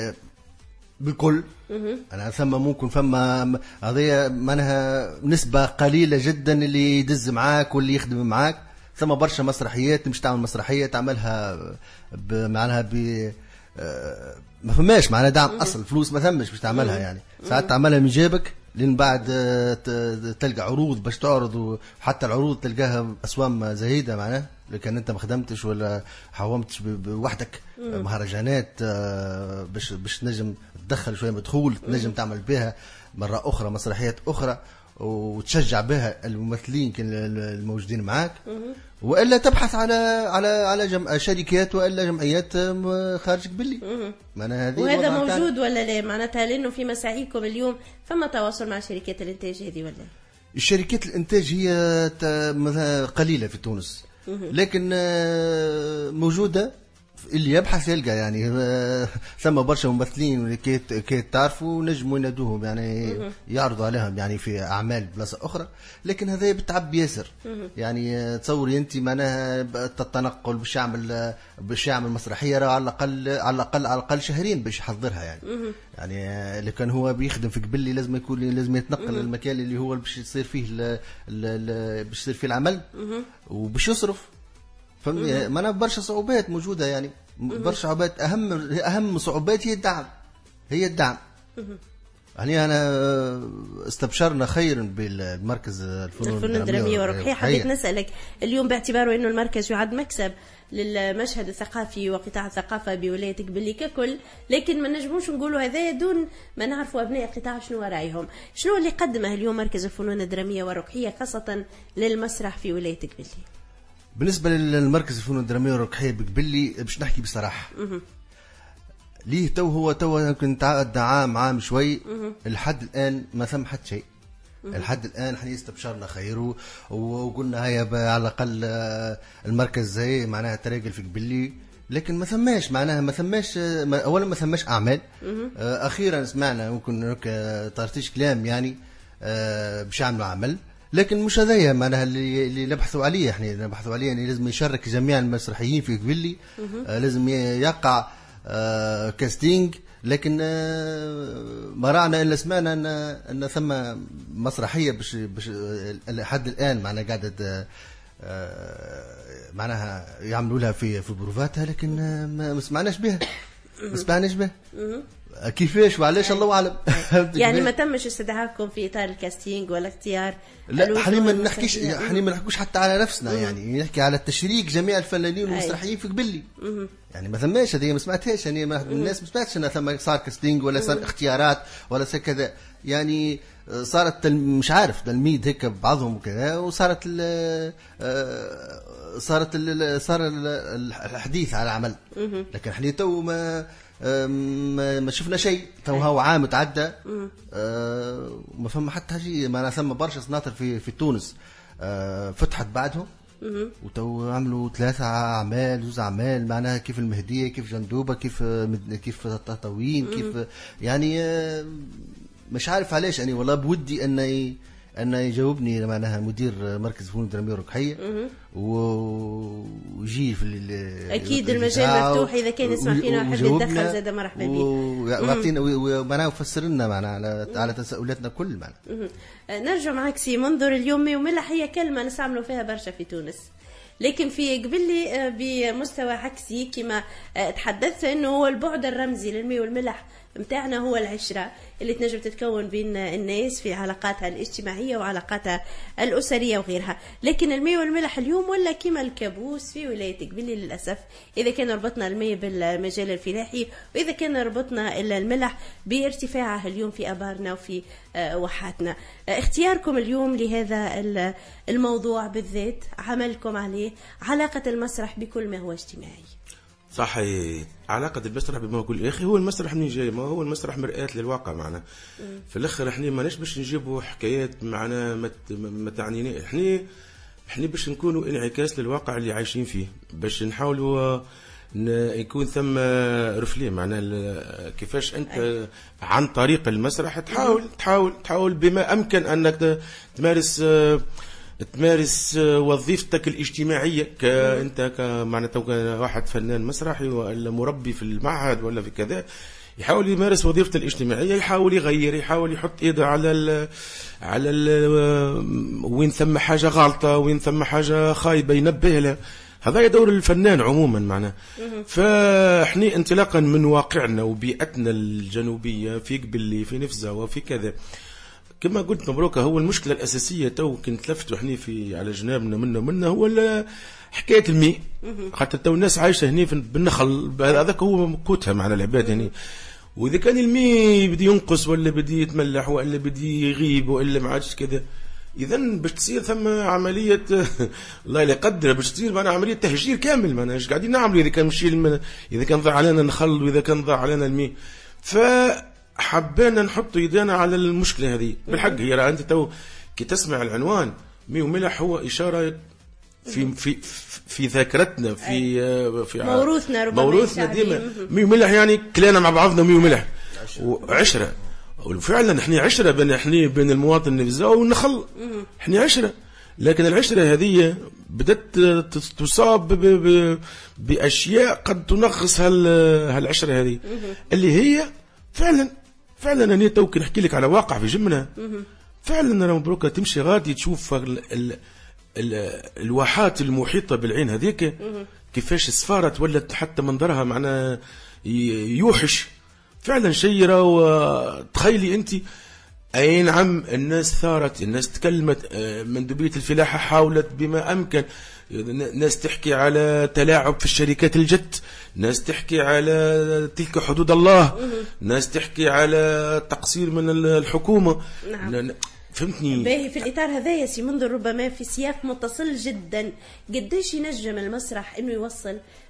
S23: بالكل. انا ثم ممكن فما هذه معناها نسبه قليله جدا اللي يدز معاك واللي يخدم معاك. ثم برشا مسرحيات مش تعمل مسرحيه تعملها معناها ب ما فماش معناها دعم اصل فلوس ما ثمش باش تعملها. يعني ساعات تعملها من جيبك لين بعد تلقى عروض باش تعرض، وحتى العروض تلقاها اسوام زهيده معناها لكن انت ما خدمتش ولا حاومتش بوحدك مهرجانات باش باش تنجم تدخل شويه مدخول تنجم تعمل بها مره اخرى مسرحيات اخرى وتشجع بها الممثلين الموجودين معاك، والا تبحث على على على جم... شركات والا جمعيات خارج قبلي.
S3: معناها هذه وهذا موجود ولا لا؟ معناتها لانه في مساعيكم اليوم فما تواصل مع شركات الانتاج هذه ولا؟
S23: الشركات الانتاج هي قليله في تونس لكن موجوده، اللي يبحث يلقى. يعني ثم برشا ممثلين كي كي تعرفوا نجموا ينادوهم يعني يعرضوا عليهم يعني في اعمال بلاصه اخرى، لكن هذا بتعب ياسر. يعني تصوري انت معناها التنقل باش يعمل باش يعمل مسرحيه على الاقل على الاقل على الاقل شهرين باش يحضرها. يعني يعني اللي كان هو بيخدم في قبلي لازم يكون لازم يتنقل للمكان اللي هو باش يصير فيه باش يصير فيه العمل وباش يصرف. فهمني ما أنا برشا صعوبات موجودة. يعني برشا صعوبات. أهم أهم صعوبات هي الدعم هي الدعم. يعني أنا استبشرنا خيرا بالمركز الفنون
S3: الدرامية والروحية. حبيت نسألك اليوم باعتباره أنه المركز يعد مكسب للمشهد الثقافي وقطاع الثقافة بولاية قبلي ككل، لكن ما نجموش نقولوا هذا دون ما نعرفوا أبناء القطاع شنو رايهم. شنو اللي قدمه اليوم مركز الفنون الدرامية والروحية خاصة للمسرح في ولاية قبلي؟
S23: بالنسبة للمركز الفنون الدرامية والروحية بقبلي باش نحكي بصراحة ليه تو هو تو يمكن تعدى عام عام شوي لحد الان ما ثم حتى شيء. لحد الان احنا استبشرنا خيره وقلنا هيا على الاقل المركز زي معناها تراجل في قبلي، لكن ما ثماش معناها ما ثماش اولا ما ثماش اعمال. اخيرا سمعنا ممكن طرطيش كلام يعني باش يعملوا عمل، لكن مش هذايا معناها اللي اللي نبحثوا عليه. احنا نبحثوا عليه يعني لازم يشارك جميع المسرحيين في قبلي، لازم يقع كاستينج، لكن ما رانا الا سمعنا ان ان ثم مسرحيه باش باش لحد الان معناها قاعده معناها يعملوا لها في في بروفاتها، لكن ما سمعناش بها ما سمعناش بها كيفاش وعلاش الله اعلم.
S3: يعني ما تمش استدعاءكم في اطار الكاستينج ولا اختيار؟
S23: لا احنا ما نحكيش، احنا ما نحكوش حتى على نفسنا، يعني نحكي على تشريك جميع الفنانين والمسرحيين في قبلي. يعني ما ثماش هذه ما سمعتهاش، يعني ما الناس ما سمعتش ان ثم صار كاستينج ولا صار اختيارات ولا صار كذا، يعني صارت مش عارف تلميذ هيك بعضهم وكذا، وصارت ال صارت ال صار الحديث على العمل. لكن احنا تو ما ما, ما شفنا شيء، تو هو عام تعدى أه ما فما حتى حاجه. ما انا ثم برشا سناتر في في تونس أه فتحت بعدهم وتو عملوا ثلاثة أعمال زوز أعمال معناها كيف المهدية كيف جندوبة كيف كيف تطاوين كيف يعني أه مش عارف علاش يعني والله بودي أن أن يجاوبني معناها مدير مركز فنون درامية ورقحية ويجي في
S3: أكيد المجال مفتوح إذا كان يسمع فينا ويحب يتدخل زاد مرحبا به
S23: ويعطينا ومعناها وفسر لنا معناها على, على تساؤلاتنا كل معناها.
S3: نرجع معك سي منظر. اليوم مي وملح هي كلمة نستعملوا فيها برشا في تونس، لكن في قبلي بمستوى عكسي كما تحدثت انه هو البعد الرمزي للمي والملح متاعنا هو العشرة اللي تنجم تتكون بين الناس في علاقاتها الاجتماعية وعلاقاتها الأسرية وغيرها. لكن المي والملح اليوم ولا كما الكابوس في ولاية قبلي للأسف، إذا كان ربطنا المي بالمجال الفلاحي وإذا كان ربطنا الملح بارتفاعها اليوم في أبارنا وفي واحاتنا. اختياركم اليوم لهذا الموضوع بالذات، عملكم عليه، علاقة المسرح بكل ما هو اجتماعي.
S22: صحيح، علاقة المسرح بما يقول يا أخي هو المسرح منين جاي؟ ما هو المسرح مرآة للواقع معنا. في الآخر احنا ماناش باش نجيبوا حكايات معنا ما تعنينا، احنا احنا باش نكونوا انعكاس للواقع اللي عايشين فيه، باش نحاولوا يكون ثم رفليه معنا كيفاش انت عن طريق المسرح تحاول تحاول تحاول بما امكن انك تمارس تمارس وظيفتك الاجتماعيه كانت معناتها واحد فنان مسرحي ولا مربي في المعهد ولا في كذا، يحاول يمارس وظيفته الاجتماعيه، يحاول يغير، يحاول يحط ايده على ال على ال وين ثم حاجه غلطه وين ثم حاجه خايبه ينبه لها. هذا دور الفنان عموما معنا. فاحنا انطلاقا من واقعنا وبيئتنا الجنوبيه في قبلي في نفزه وفي كذا، كما قلت مبروك، هو المشكله الاساسيه تو كنت لفتوا احنا في على جنابنا منا منا هو حكايه الماء. خاطر تو الناس عايشه هنا بالنخل، هذاك هو قوتها معنا العباد يعني. واذا كان الماء بدي ينقص ولا بدي يتملح ولا بدي يغيب ولا ما عادش كذا، اذا باش تصير ثم عمليه الله لا يقدر، باش تصير معنا عمليه تهجير كامل. معنا ايش قاعدين نعملوا اذا كان مشي الم... اذا كان ضاع علينا النخل واذا كان ضاع علينا الماء. فحبينا نحط يدينا على المشكله هذه. بالحق هي راه انت تو كي تسمع العنوان مي وملح هو اشاره في في في ذاكرتنا، في في
S3: موروثنا ربما
S22: موروثنا ديما مي وملح، يعني كلنا مع بعضنا مي وملح وعشره. وفعلا احنا عشره بين احنا بين المواطن النفزاوي والنخل، احنا عشره. لكن العشره هذه بدات تصاب ب ب باشياء قد تنغص هالعشره هذه اللي هي فعلا فعلا انا تو نحكي لك على واقع في جمنا. فعلا انا مبروك تمشي غادي تشوف ال ال ال الواحات المحيطه بالعين هذيك كيفاش صفارت ولات حتى منظرها معنا يوحش فعلا شيرة. وتخيلي انت اي نعم الناس ثارت، الناس تكلمت، مندوبية الفلاحة حاولت بما امكن، ناس تحكي على تلاعب في الشركات الجت، ناس تحكي على تلك حدود الله، ناس تحكي على تقصير من الحكومة.
S3: نعم.
S22: فهمتني؟
S3: باهي في الإطار هذا يا سي منذر ربما في سياق متصل جدا، قديش ينجم المسرح إنه يوصل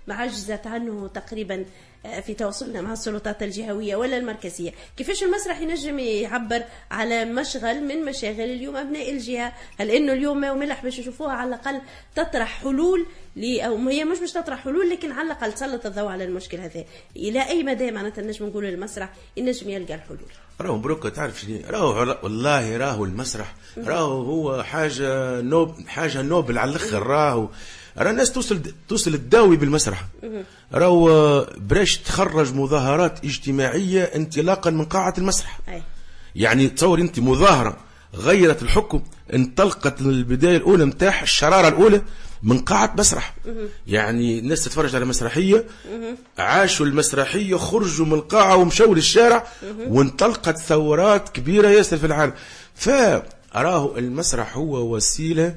S3: عجزت عنه تقريبا في تواصلنا مع السلطات الجهوية ولا المركزية. كيفاش المسرح ينجم يعبر على مشغل من مشاغل اليوم أبناء الجهة؟ هل إنه اليوم ما وملح باش نشوفوها على الأقل تطرح حلول لي، أو هي مش باش تطرح حلول لكن على الأقل تسلط الضوء على المشكل هذا؟ إلى أي مدى معناتها نجم نقول المسرح ينجم يلقى الحلول؟
S22: راهو بروكا تعرف شنو راهو والله راهو المسرح راهو هو حاجة نوب حاجة نوبل على الآخر. راهو راه الناس توصل توصل الداوي بالمسرح. راهو باش تخرج مظاهرات اجتماعية انطلاقا من قاعة المسرح. يعني تصور انت مظاهرة غيرت الحكم انطلقت البداية الأولى متاع الشرارة الأولى من قاعة مسرح. يعني الناس تتفرج على مسرحية، عاشوا المسرحية، خرجوا من القاعة ومشوا للشارع، وانطلقت ثورات كبيرة ياسر في العالم. فراه المسرح هو وسيلة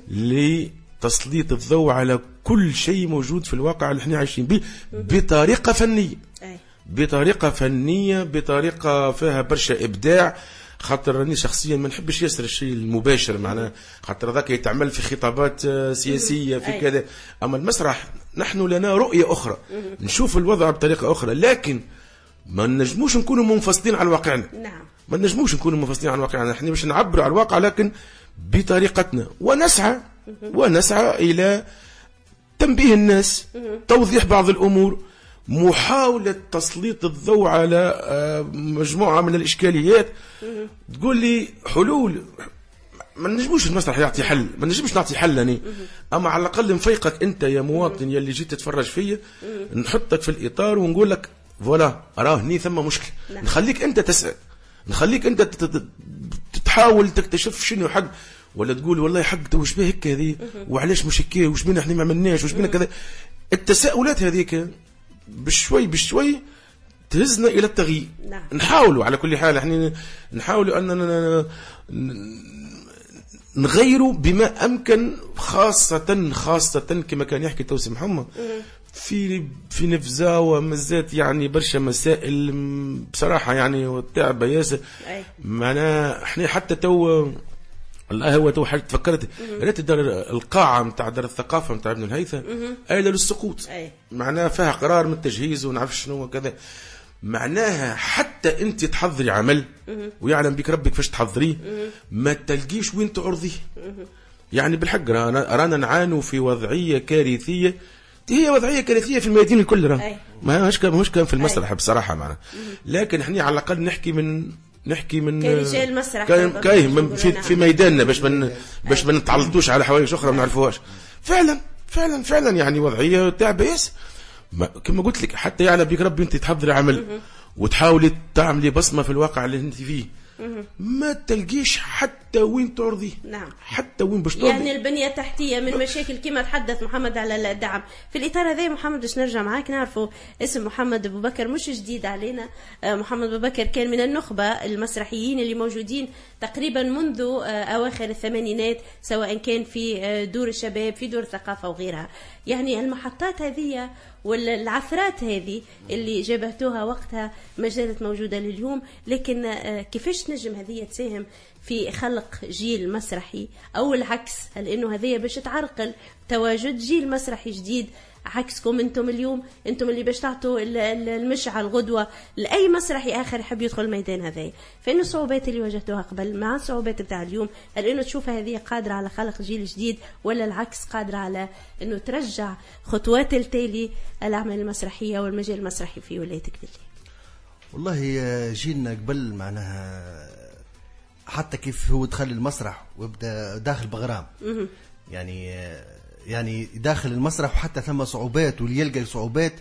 S22: لتسليط الضوء على كل شيء موجود في الواقع اللي احنا عايشين به بطريقة فنية، بطريقة فنية بطريقة فيها برشا إبداع. خاطر راني شخصيا ما نحبش ياسر الشيء المباشر، معناه خاطر ذاك يتعمل في خطابات سياسيه في كذا. اما المسرح نحن لنا رؤيه اخرى، نشوف الوضع بطريقه اخرى، لكن ما نجموش نكونوا منفصلين عن واقعنا.
S3: نعم،
S22: ما نجموش نكونوا منفصلين عن واقعنا، احنا باش نعبروا على الواقع لكن بطريقتنا، ونسعى ونسعى الى تنبيه الناس، توضيح بعض الامور، محاولة تسليط الضوء على مجموعة من الإشكاليات. تقول لي حلول، ما نجموش المسرح يعطي حل، ما نجمش نعطي حل أنا، أما على الأقل نفيقك أنت يا مواطن يلي جيت تتفرج فيا، نحطك في الإطار ونقول لك فوالا راه هني ثم مشكل. نخليك أنت تسأل، نخليك أنت تحاول تكتشف شنو حق، ولا تقول والله حق وش به هيك هذه، وعلاش مش هيك، وش بينا احنا ما عملناش، وش بينا كذا. التساؤلات هذيك بشوي بشوي تهزنا الى التغيير.
S3: نعم.
S22: نحاولوا على كل حال احنا نحاولوا اننا نغيروا بما امكن، خاصه خاصه كما كان يحكي توسي محمد في في نفزاوة مزات، يعني برشا مسائل بصراحه يعني وتعب ياسر. معناها احنا حتى تو والله هو تو حاجه تفكرت، ريت دار القاعه نتاع دار الثقافه نتاع ابن الهيثم قايله للسقوط، معناها فيها قرار من التجهيز ونعرف شنو كذا. معناها حتى انت تحضري عمل ويعلم بك ربك فاش تحضريه، ما تلقيش وين تعرضيه. يعني بالحق رانا رانا نعانوا في وضعيه كارثيه، هي وضعيه كارثيه في الميادين الكل، راه ما هوش كان مش كان في المسرح بصراحه معنا، لكن احنا على الاقل نحكي من نحكي من
S3: كرجال مسرح
S22: كاين في, في ميداننا، باش من باش ما نتعلطوش على حوايج اخرى ما نعرفوهاش. فعلا فعلا فعلا يعني وضعيه تعب ياس، كما قلت لك حتى يعلم بك ربي انت تحضري عمل وتحاولي تعملي بصمه في الواقع اللي انت فيه، ما تلقيش حتى وين تعرضيه.
S3: نعم،
S22: حتى وين باش تعرضي.
S3: يعني البنيه التحتيه من مشاكل كما تحدث محمد على الدعم. في الاطار هذا محمد باش نرجع معاك، نعرفوا اسم محمد ابو بكر مش جديد علينا. محمد ابو بكر كان من النخبه المسرحيين اللي موجودين تقريبا منذ اواخر الثمانينات، سواء كان في دور الشباب في دور الثقافه وغيرها. يعني المحطات هذه والعثرات هذه اللي جابتوها وقتها ما زالت موجوده لليوم، لكن كيفاش نجم هذه تساهم في خلق جيل مسرحي او العكس؟ هل انه هذه باش تعرقل تواجد جيل مسرحي جديد عكسكم انتم اليوم، انتم اللي باش تعطوا المشعل غدوه لاي مسرحي اخر يحب يدخل الميدان هذا؟ فإن الصعوبات اللي واجهتوها قبل مع الصعوبات نتاع اليوم، هل انه تشوفها هذه قادره على خلق جيل جديد، ولا العكس قادره على انه ترجع خطوات التالي الاعمال المسرحيه والمجال المسرحي في ولايتك بالله؟
S23: والله جيلنا قبل معناها حتى كيف هو دخل المسرح ويبدا داخل بغرام، يعني يعني داخل المسرح وحتى ثم صعوبات، واللي يلقى صعوبات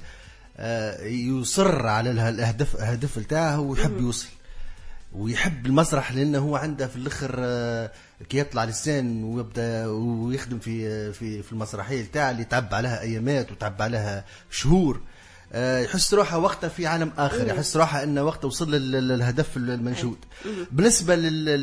S23: يصر على الاهداف الاهداف نتاعه ويحب يوصل ويحب المسرح، لانه هو عنده في الاخر كي يطلع لسان ويبدا ويخدم في في في المسرحيه نتاع اللي تعب عليها ايامات وتعب عليها شهور، يحس روحه وقتها في عالم آخر، يحس روحه أنه وقته وصل للهدف المنشود. بالنسبة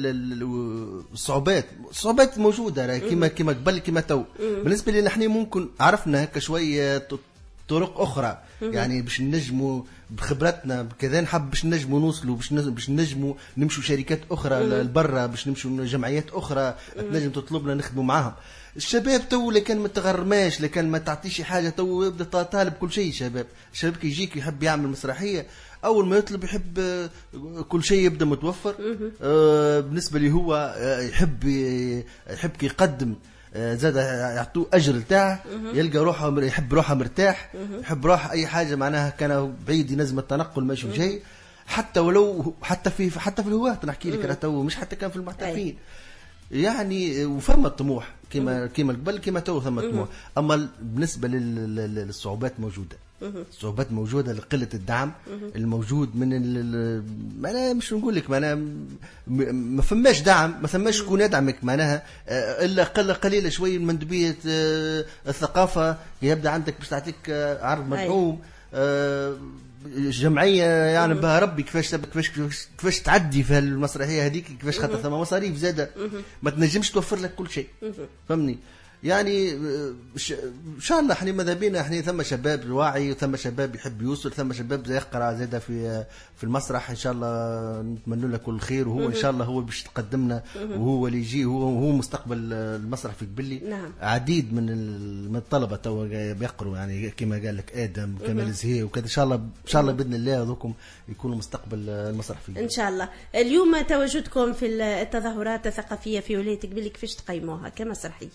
S23: للصعوبات، الصعوبات موجودة كما كما قبل كما تو. بالنسبة لنا نحن ممكن عرفنا هكا شوية طرق اخرى يعني باش نجموا بخبرتنا بكذا نحب باش نجموا نوصلوا باش باش نجموا نمشوا شركات اخرى لبرا باش نمشوا جمعيات اخرى تنجم تطلبنا نخدموا معاهم. الشباب تو اللي كان ما تغرماش اللي كان ما تعطيش حاجه تو يبدا طالب كل شيء. شباب الشباب كي يجيك يحب يعمل مسرحيه اول ما يطلب يحب كل شيء يبدا متوفر. آه بالنسبه لي هو يحب يحب كي يقدم زاد يعطوه اجر تاعه يلقى روحه يحب روحه مرتاح يحب روحه اي حاجه معناها كان بعيد ينزم التنقل ماشي جاي حتى ولو حتى في حتى في الهواة نحكي لك راه تو مش حتى كان في المحترفين يعني وفما الطموح كما كما قبل كما تو ثم الطموح. اما بالنسبه للصعوبات موجوده الصعوبات موجوده لقله الدعم الموجود من معناها مش نقول لك معناها ما فماش دعم ما فماش شكون يدعمك معناها الا قله قليله شويه من مندوبيه الثقافه يبدا عندك باش تعطيك عرض مدعوم جمعيه يعني بها ربي كيفاش كيفاش كيفاش تعدي في المسرحيه هذيك كيفاش خاطر ثم مصاريف زاده ما تنجمش توفر لك كل شيء فهمني يعني ان شاء الله احنا ماذا بينا احنا ثم شباب واعي وثم شباب يحب يوصل ثم شباب يقرا زاده في في المسرح ان شاء الله نتمنى له كل الخير وهو ان شاء الله هو باش يتقدمنا وهو اللي يجي هو هو مستقبل المسرح في قبلي. نعم. عديد من من الطلبه تو بيقروا يعني كما قال لك ادم وكمال زهير وكذا ان شاء الله ان شاء الله باذن الله هذوكم يكونوا مستقبل المسرح في قبلي ان شاء الله. اليوم تواجدكم في التظاهرات الثقافيه في ولايه قبلي كيفاش تقيموها كمسرحيين؟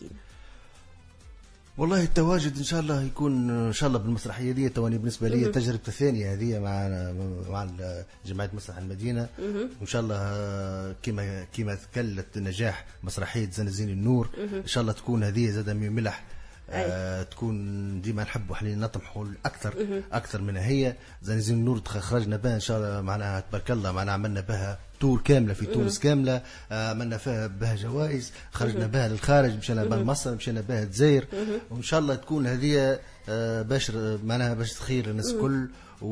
S23: والله التواجد ان شاء الله يكون ان شاء الله بالمسرحيه دي تواني بالنسبه لي تجربه الثانيه هذه مع مع جمعيه مسرح المدينه وان شاء الله كما كما تكلت نجاح مسرحيه زنازين النور ان شاء الله تكون هذه زاد من ملح آه تكون ديما نحبوا احنا نطمحوا اكثر اكثر من هي زنازين النور خرجنا بها ان شاء الله معناها تبارك الله معناها عملنا بها تور كامله في تونس كامله عملنا فيها بها جوائز خرجنا بها للخارج مشينا بها لمصر مشينا بها الجزائر وان شاء الله تكون هذه باش معناها باش تخير الناس الكل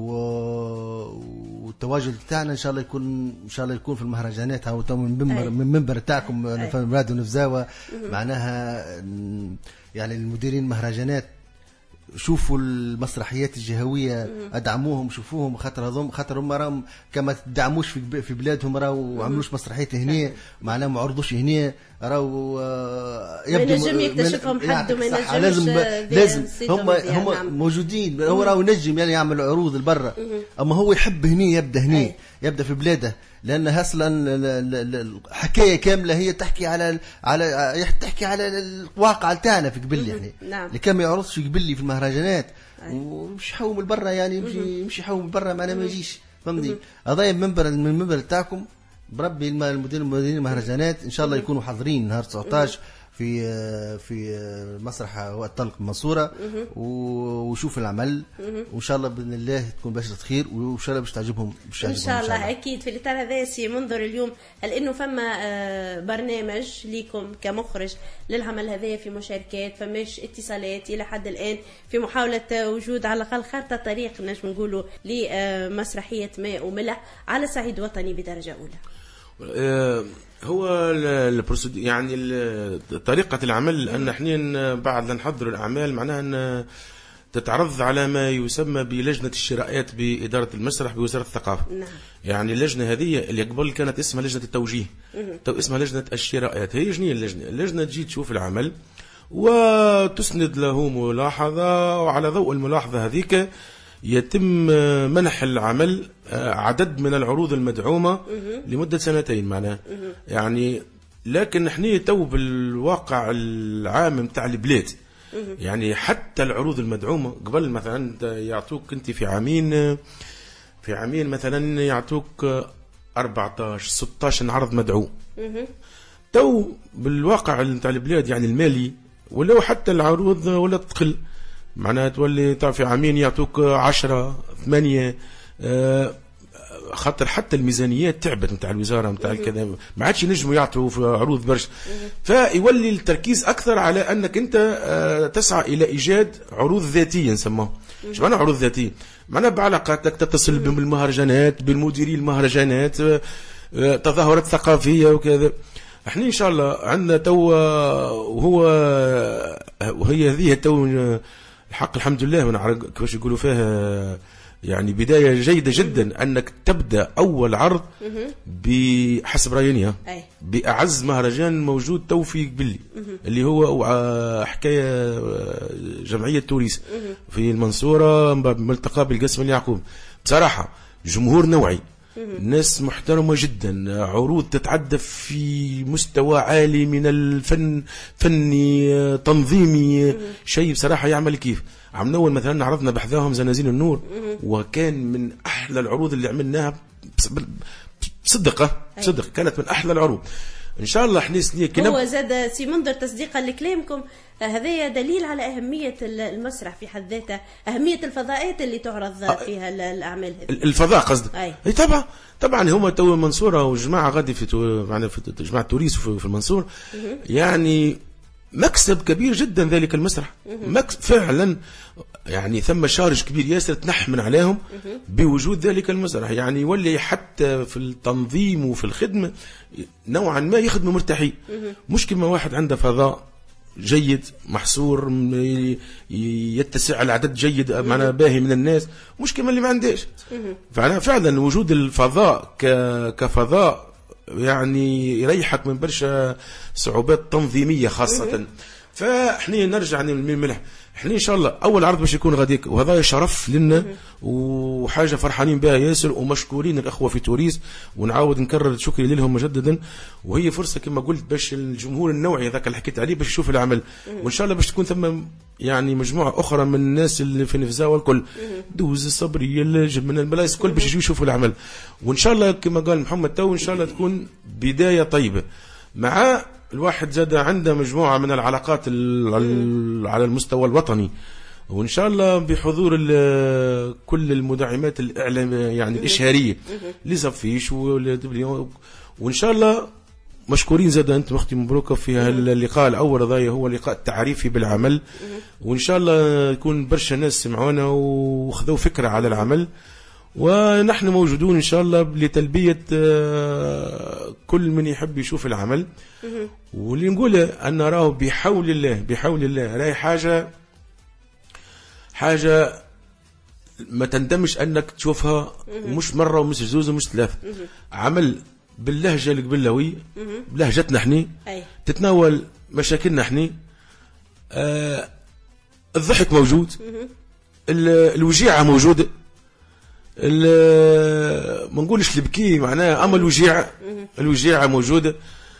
S23: والتواجد تاعنا ان شاء الله يكون ان شاء الله يكون في المهرجانات هاو من منبر من منبر تاعكم في راديو نفزاوه معناها يعني المديرين المهرجانات شوفوا المسرحيات الجهويه ادعموهم شوفوهم خاطر هذوم خاطر هم راهم كما تدعموش في في بلادهم راهو عملوش مسرحيات هنا معناها ما عرضوش هنا راهو
S3: يبدو ينجم يكتشفهم حد وما ينجمش
S23: لازم لازم هم هم موجودين هو راهو نجم يعني يعمل عروض لبرا اما هو يحب هنا يبدا هنا يبدا في بلاده لان اصلا الحكايه كامله هي تحكي على على تحكي على الواقع تاعنا في قبل يعني نعم. اللي كان ما يعرضش في قبلي في المهرجانات ومش يحوم لبرا يعني يمشي يمشي يحوم لبرا معنا ما يجيش فهمني هذا منبر من المنبر تاعكم بربي المدير المديرين المهرجانات ان شاء الله يكونوا حاضرين نهار تسعطاش في في مسرح وقت طلق المنصوره وشوف العمل وان شاء الله باذن الله تكون بشرة خير وان شاء الله باش تعجبهم ان شاء الله.
S3: اكيد في الاطار هذا سي منظر اليوم هل انه فما برنامج ليكم كمخرج للعمل هذا في مشاركات فماش اتصالات الى حد الان في محاوله وجود على الاقل خارطه طريق نجم نقولوا لمسرحيه ماء وملح على صعيد وطني بدرجه اولى؟
S22: هو يعني طريقة العمل أن احنا بعد نحضر الأعمال معناها أن تتعرض على ما يسمى بلجنة الشراءات بإدارة المسرح بوزارة الثقافة. نعم. يعني اللجنة هذه اللي قبل كانت اسمها لجنة التوجيه تو اسمها لجنة الشراءات. هي جنية اللجنة اللجنة تجي تشوف العمل وتسند له ملاحظة وعلى ضوء الملاحظة هذيك يتم منح العمل عدد من العروض المدعومة لمدة سنتين معناه يعني لكن احنا تو بالواقع العام متاع البلاد يعني حتى العروض المدعومة قبل مثلا يعطوك انت في عامين في عامين مثلا يعطوك أربعتاشر ستاشر عرض مدعوم تو بالواقع متاع البلاد يعني المالي ولو حتى العروض ولا تقل معناها تولي في عامين يعطوك عشرة ثمانية آه خاطر حتى الميزانيات تعبت نتاع الوزاره نتاع كذا ما عادش ينجموا يعطوا في عروض برشا فيولي التركيز اكثر على انك انت آه تسعى الى ايجاد عروض ذاتيه نسموها. ايش معنى عروض ذاتيه؟ معناها بعلاقاتك تتصل بالمهرجانات بالمديري المهرجانات آه تظاهرات ثقافيه وكذا. احنا ان شاء الله عندنا تو وهو وهي هذه تو الحق الحمد لله، وانا كيفاش يقولوا فيها يعني بداية جيدة جدا أنك تبدأ أول عرض بحسب رأيي بأعز مهرجان موجود تو في قبلي اللي هو حكاية جمعية توريس في المنصورة ملتقى بالقسم اليعقوب. بصراحة جمهور نوعي، ناس محترمة جدا، عروض تتعدى في مستوى عالي من الفن، فني تنظيمي، شيء بصراحة يعمل كيف. عم نول مثلا عرضنا بحذاهم زنازين النور، وكان من أحلى العروض اللي عملناها بصدقة بصدق، كانت من أحلى العروض. إن شاء الله حنيس ليه كنب.
S3: هو زاد سي منذر تصديقا لكلامكم، هذا دليل على أهمية المسرح في حد ذاته، أهمية الفضاءات اللي تعرض فيها الأعمال هذه.
S22: الفضاء قصدك؟ أي. أي طبعا طبعا هم تو المنصورة وجماعة غادي في تو... معنا في جماعة توريس في المنصور، يعني مكسب كبير جدا ذلك المسرح، مكسب فعلا، يعني ثم شارج كبير ياسر تنحمن عليهم بوجود ذلك المسرح، يعني يولي حتى في التنظيم وفي الخدمة نوعا ما يخدموا مرتاحين، مش كما واحد عنده فضاء جيد محصور يتسع العدد جيد معنا باهي من الناس، مش كما اللي ما عندهش. فعلا فعلا وجود الفضاء كفضاء يعني يريحك من برشا صعوبات تنظيمية خاصة. فاحنا نرجع من الملح، احنا ان شاء الله اول عرض باش يكون غاديك، وهذا شرف لنا وحاجه فرحانين بها ياسر، ومشكورين الاخوه في توريس، ونعاود نكرر شكري لهم مجددا، وهي فرصه كما قلت باش الجمهور النوعي هذاك اللي حكيت عليه باش يشوف العمل، وان شاء الله باش تكون ثم يعني مجموعه اخرى من الناس اللي في نفزاوه الكل، دوز الصبريه من البلايص الكل باش يجوا يشوفوا العمل، وان شاء الله كما قال محمد تو ان شاء الله تكون بدايه طيبه. مع الواحد زاد عنده مجموعة من العلاقات على المستوى الوطني، وإن شاء الله بحضور كل المدعمات الإعلام يعني الإشهارية لزفيش، وإن شاء الله مشكورين زاد أنت أختي مبروكة في اللقاء الأول، هذا هو لقاء تعريفي بالعمل، وإن شاء الله يكون برشا ناس سمعونا وخذوا فكرة على العمل، ونحن موجودون إن شاء الله لتلبية كل من يحب يشوف العمل. واللي نقوله أن نراه بحول الله بحول الله راهي حاجة حاجة ما تندمش أنك تشوفها، مش مرة ومش زوز ومش ثلاثة، عمل باللهجة القبلوية بلهجتنا احنا، تتناول مشاكلنا احنا، آه الضحك موجود، الوجيعة موجودة، ما نقولش البكي معناها، اما الوجيعه الوجيعه موجوده،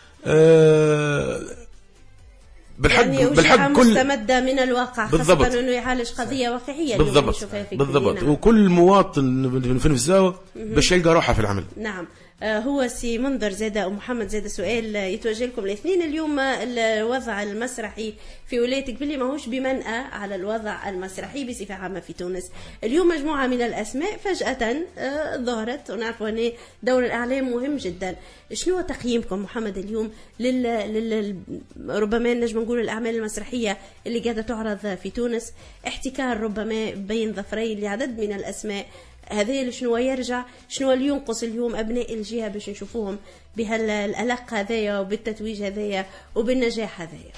S22: أه بالحق
S3: يعني
S22: بالحق
S3: كل مستمده من الواقع، خاصه انه يعالج قضيه واقعيه
S22: بالضبط بالضبط، وكل مواطن في نفسه باش يلقى روحه في العمل.
S3: نعم. هو سي منذر زادة ومحمد زادة، سؤال يتوجه لكم الاثنين اليوم. الوضع المسرحي في ولاية قبلي ماهوش بمنأى على الوضع المسرحي بصفة عامة في تونس. اليوم مجموعة من الأسماء فجأة ظهرت، ونعرف أن دور الإعلام مهم جدا. شنو تقييمكم محمد اليوم لل... لل... ربما نجم نقول الأعمال المسرحية اللي قاعدة تعرض في تونس، احتكار ربما بين ظفرين لعدد من الأسماء هذا، شنو يرجع، شنو اللي ينقص اليوم أبناء الجهة باش نشوفوهم بهالألق هذايا وبالتتويج هذايا وبالنجاح هذايا؟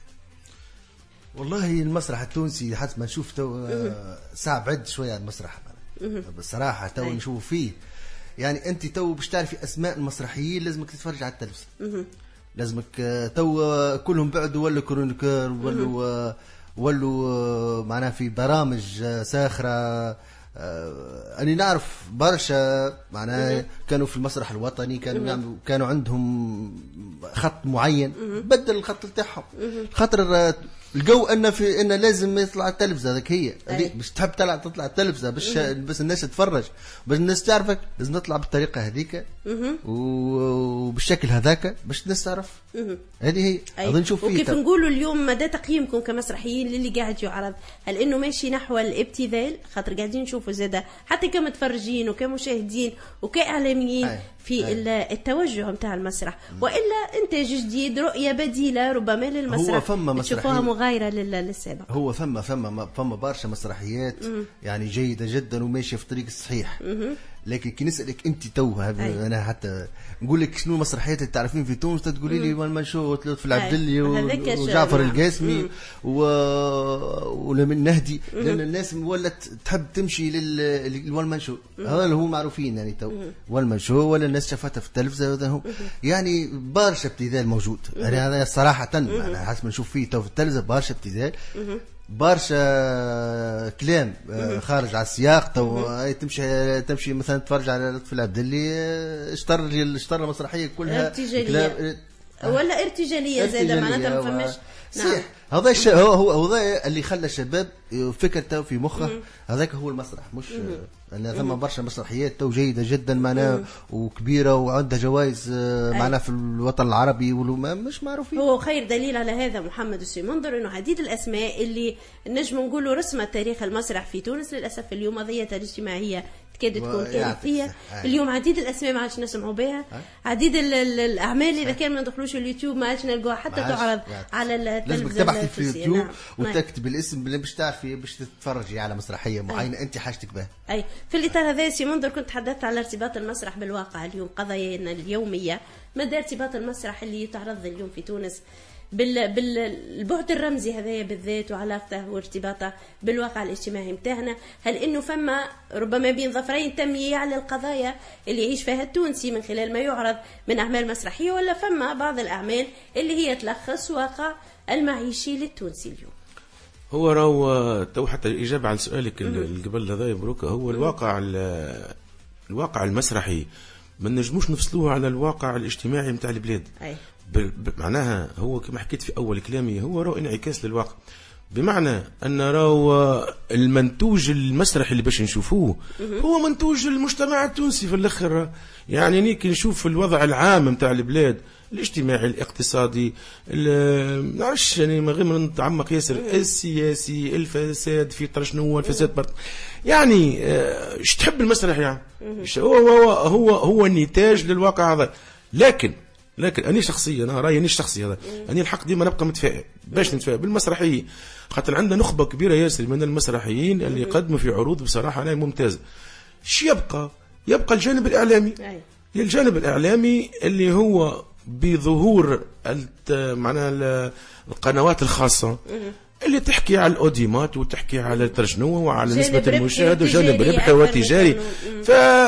S23: والله المسرح التونسي حتى ما نشوف تو صعب عد شوية المسرح بصراحة تو نشوف فيه، يعني أنت تو باش تعرفي أسماء المسرحيين لازمك تتفرج على التلفزيون، لازمك تو كلهم بعدوا ولا كرونيكور ولا ولا معناها في برامج ساخرة. آه أنا نعرف برشا معناها كانوا في المسرح الوطني كانوا يعملوا كانوا عندهم خط معين، بدل الخط تاعهم خاطر لقوا ان في ان لازم يطلع التلفزه. هذاك هي باش تحب تطلع تطلع التلفزه باش بس الناس تتفرج، باش الناس تعرفك لازم نطلع بالطريقه هذيك وبالشكل هذاك باش الناس تعرف. هذه هي اظن نشوف فيه.
S3: وكيف نقولوا اليوم مدى تقييمكم كمسرحيين للي قاعد يعرض؟ هل انه ماشي نحو الابتذال؟ خاطر قاعدين نشوفوا زاده حتى كمتفرجين وكمشاهدين وكاعلاميين أي. في أي. التوجه نتاع المسرح، والا انتاج جديد، رؤيه بديله ربما للمسرح،
S23: هو فما
S3: تشوفوها مغايره للسابق.
S23: هو فما فما فما برشا مسرحيات مم. يعني جيده جدا وماشيه في الطريق الصحيح، لكن كي نسالك انت تو انا حتى نقول لك شنو المسرحيات اللي تعرفين في تونس تقولي لي والمنشو لطفي العبدلي وجعفر القاسمي و ولمن نهدي لان الناس ولات تحب تمشي للمنشو هذا اللي هو معروفين يعني تو والمنشو ولا الناس شافتها في التلفزه يعني برشا ابتذال موجود يعني هذا صراحه انا حسب نشوف فيه تو في التلفزه برشا ابتذال برشا كلام خارج على السياق تو تمشي تمشي مثلا تتفرج على لطفي العبدلي اشتر اشتر المسرحيه كلها
S3: ارتجاليه ولا ارتجاليه زاده معناتها ما فماش
S23: نعم هذا الشيء هو هو هذا اللي خلى الشباب فكرته في مخه هذاك هو المسرح مش لان ثم برشا مسرحيات تو جيده جدا معناها وكبيره وعندها جوائز معناها في الوطن العربي مش معروفين.
S3: هو خير دليل على هذا محمد السيمندر انه عديد الاسماء اللي نجم نقولوا رسمت تاريخ المسرح في تونس للاسف اليوم قضيتها الاجتماعيه تكاد تكون كارثيه. اليوم عديد الاسماء ما عادش نسمعوا بها، عديد الأعمال إذا كان ما ندخلوش اليوتيوب ما عادش نلقوها حتى تعرض على التلفزيون.
S23: لازم تبحثي في اليوتيوب نعم. وتكتب الاسم اللي باش تعرفي باش تتفرجي على مسرحية معينة أنت حاجتك بها.
S3: أي في الإطار هذا سي منذر كنت تحدثت على ارتباط المسرح بالواقع اليوم، قضايانا اليومية مدى ارتباط المسرح اللي يتعرض اليوم في تونس بال بالبعد الرمزي هذايا بالذات وعلاقته وارتباطه بالواقع الاجتماعي متاعنا. هل انه فما ربما بين ظفرين تمييع على القضايا اللي يعيش فيها التونسي من خلال ما يعرض من اعمال مسرحيه، ولا فما بعض الاعمال اللي هي تلخص واقع المعيشي للتونسي اليوم؟
S22: هو راهو تو حتى الاجابه على سؤالك اللي قبل هذا يا بروكا هو الواقع الواقع المسرحي ما نجموش نفصلوه على الواقع الاجتماعي نتاع البلاد.
S3: أي.
S22: معناها هو كما حكيت في أول كلامي هو راهو انعكاس للواقع، بمعنى أن راهو المنتوج المسرحي اللي باش نشوفوه هو منتوج المجتمع التونسي في الآخر. يعني نيك نشوف الوضع العام نتاع البلاد الاجتماعي الاقتصادي نعرفش يعني من غير ما نتعمق ياسر السياسي الفساد في شنو الفساد برد. يعني ايش تحب المسرح يعني هو هو هو هو النتاج للواقع هذا. لكن لكن أنا شخصيا أنا رأيي أنا الشخصي هذا أنا الحق ديما نبقى متفائل باش نتفائل بالمسرحية، خاطر عندنا نخبة كبيرة ياسر من المسرحيين اللي يقدموا في عروض بصراحة لا ممتازة. شي يبقى يبقى الجانب الإعلامي الجانب الإعلامي اللي هو بظهور معناها القنوات الخاصة اللي تحكي على الأوديمات وتحكي على الترجمة وعلى نسبة المشاهد وجانب ربحي وتجاري، ف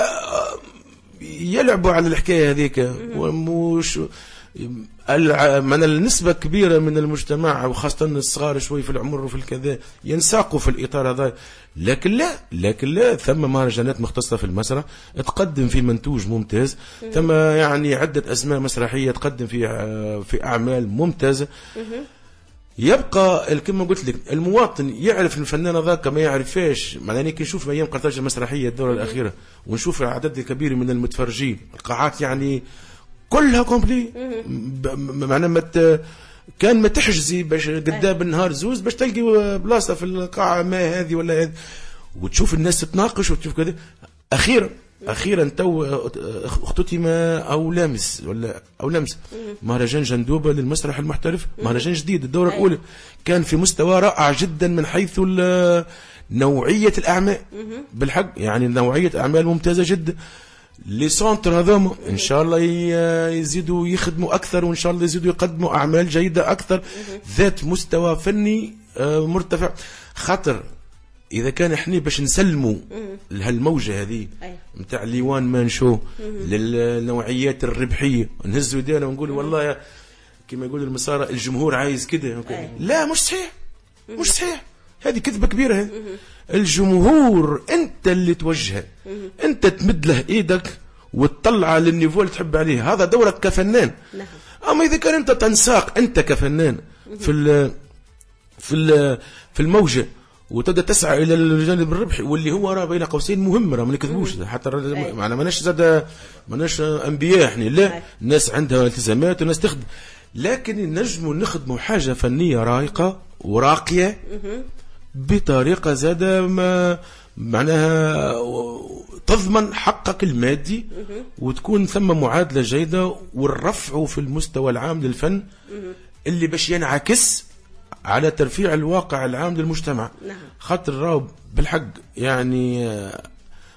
S22: يلعبوا على الحكاية هذيك ومش من النسبة كبيرة من المجتمع وخاصة الصغار شوي في العمر وفي الكذا ينساقوا في الإطار هذا. لكن لا لكن لا ثم مهرجانات مختصة في المسرح تقدم في منتوج ممتاز، ثم يعني عدة أسماء مسرحية تقدم في في أعمال ممتازة. يبقى كما قلت لك المواطن يعرف الفنان ذاك ما يعرفاش. معناها كي نشوف ايام قرطاج المسرحيه الدوره الاخيره ونشوف عدد كبير من المتفرجين القاعات يعني كلها كومبلي، معناها مت كان ما تحجزي باش قدام النهار زوز باش تلقي بلاصه في القاعه ما هذه ولا هذه، وتشوف الناس تتناقش وتشوف كذا. اخيرا اخيرا تو اختتم او لامس ولا او لمس مهرجان جندوبه للمسرح المحترف، مهرجان جديد الدوره الاولى كان في مستوى رائع جدا من حيث نوعيه الاعمال بالحق، يعني نوعيه اعمال ممتازه جدا. لي سونتر هذوما ان شاء الله يزيدوا يخدموا اكثر وان شاء الله يزيدوا يقدموا اعمال جيده اكثر ذات مستوى فني مرتفع، خاطر إذا كان إحنا باش نسلموا لهالموجة هذه متاع ليوان مانشو للنوعيات الربحية نهزوا يدينا ونقول والله كما يقول المسارة الجمهور عايز كده، لا مش صحيح مش صحيح، هذه كذبة كبيرة. هذه الجمهور أنت اللي توجهه، أنت تمد له إيدك وتطلع للنيفو اللي تحب عليه، هذا دورك كفنان. أما إذا كان أنت تنساق أنت كفنان في ال في ال في الموجة وتبدا تسعى الى الجانب الربحي واللي هو راه بين قوسين مهم، راه ما نكذبوش حتى معنا ماناش زاد ماناش انبياء احنا، لا الناس عندها التزامات والناس تخدم، لكن نجموا نخدموا حاجه فنيه راقيه وراقيه بطريقه زاد ما معناها تضمن حقك المادي وتكون ثم معادله جيده والرفع في المستوى العام للفن اللي باش ينعكس على ترفيع الواقع العام للمجتمع. نعم. خاطر راهو بالحق يعني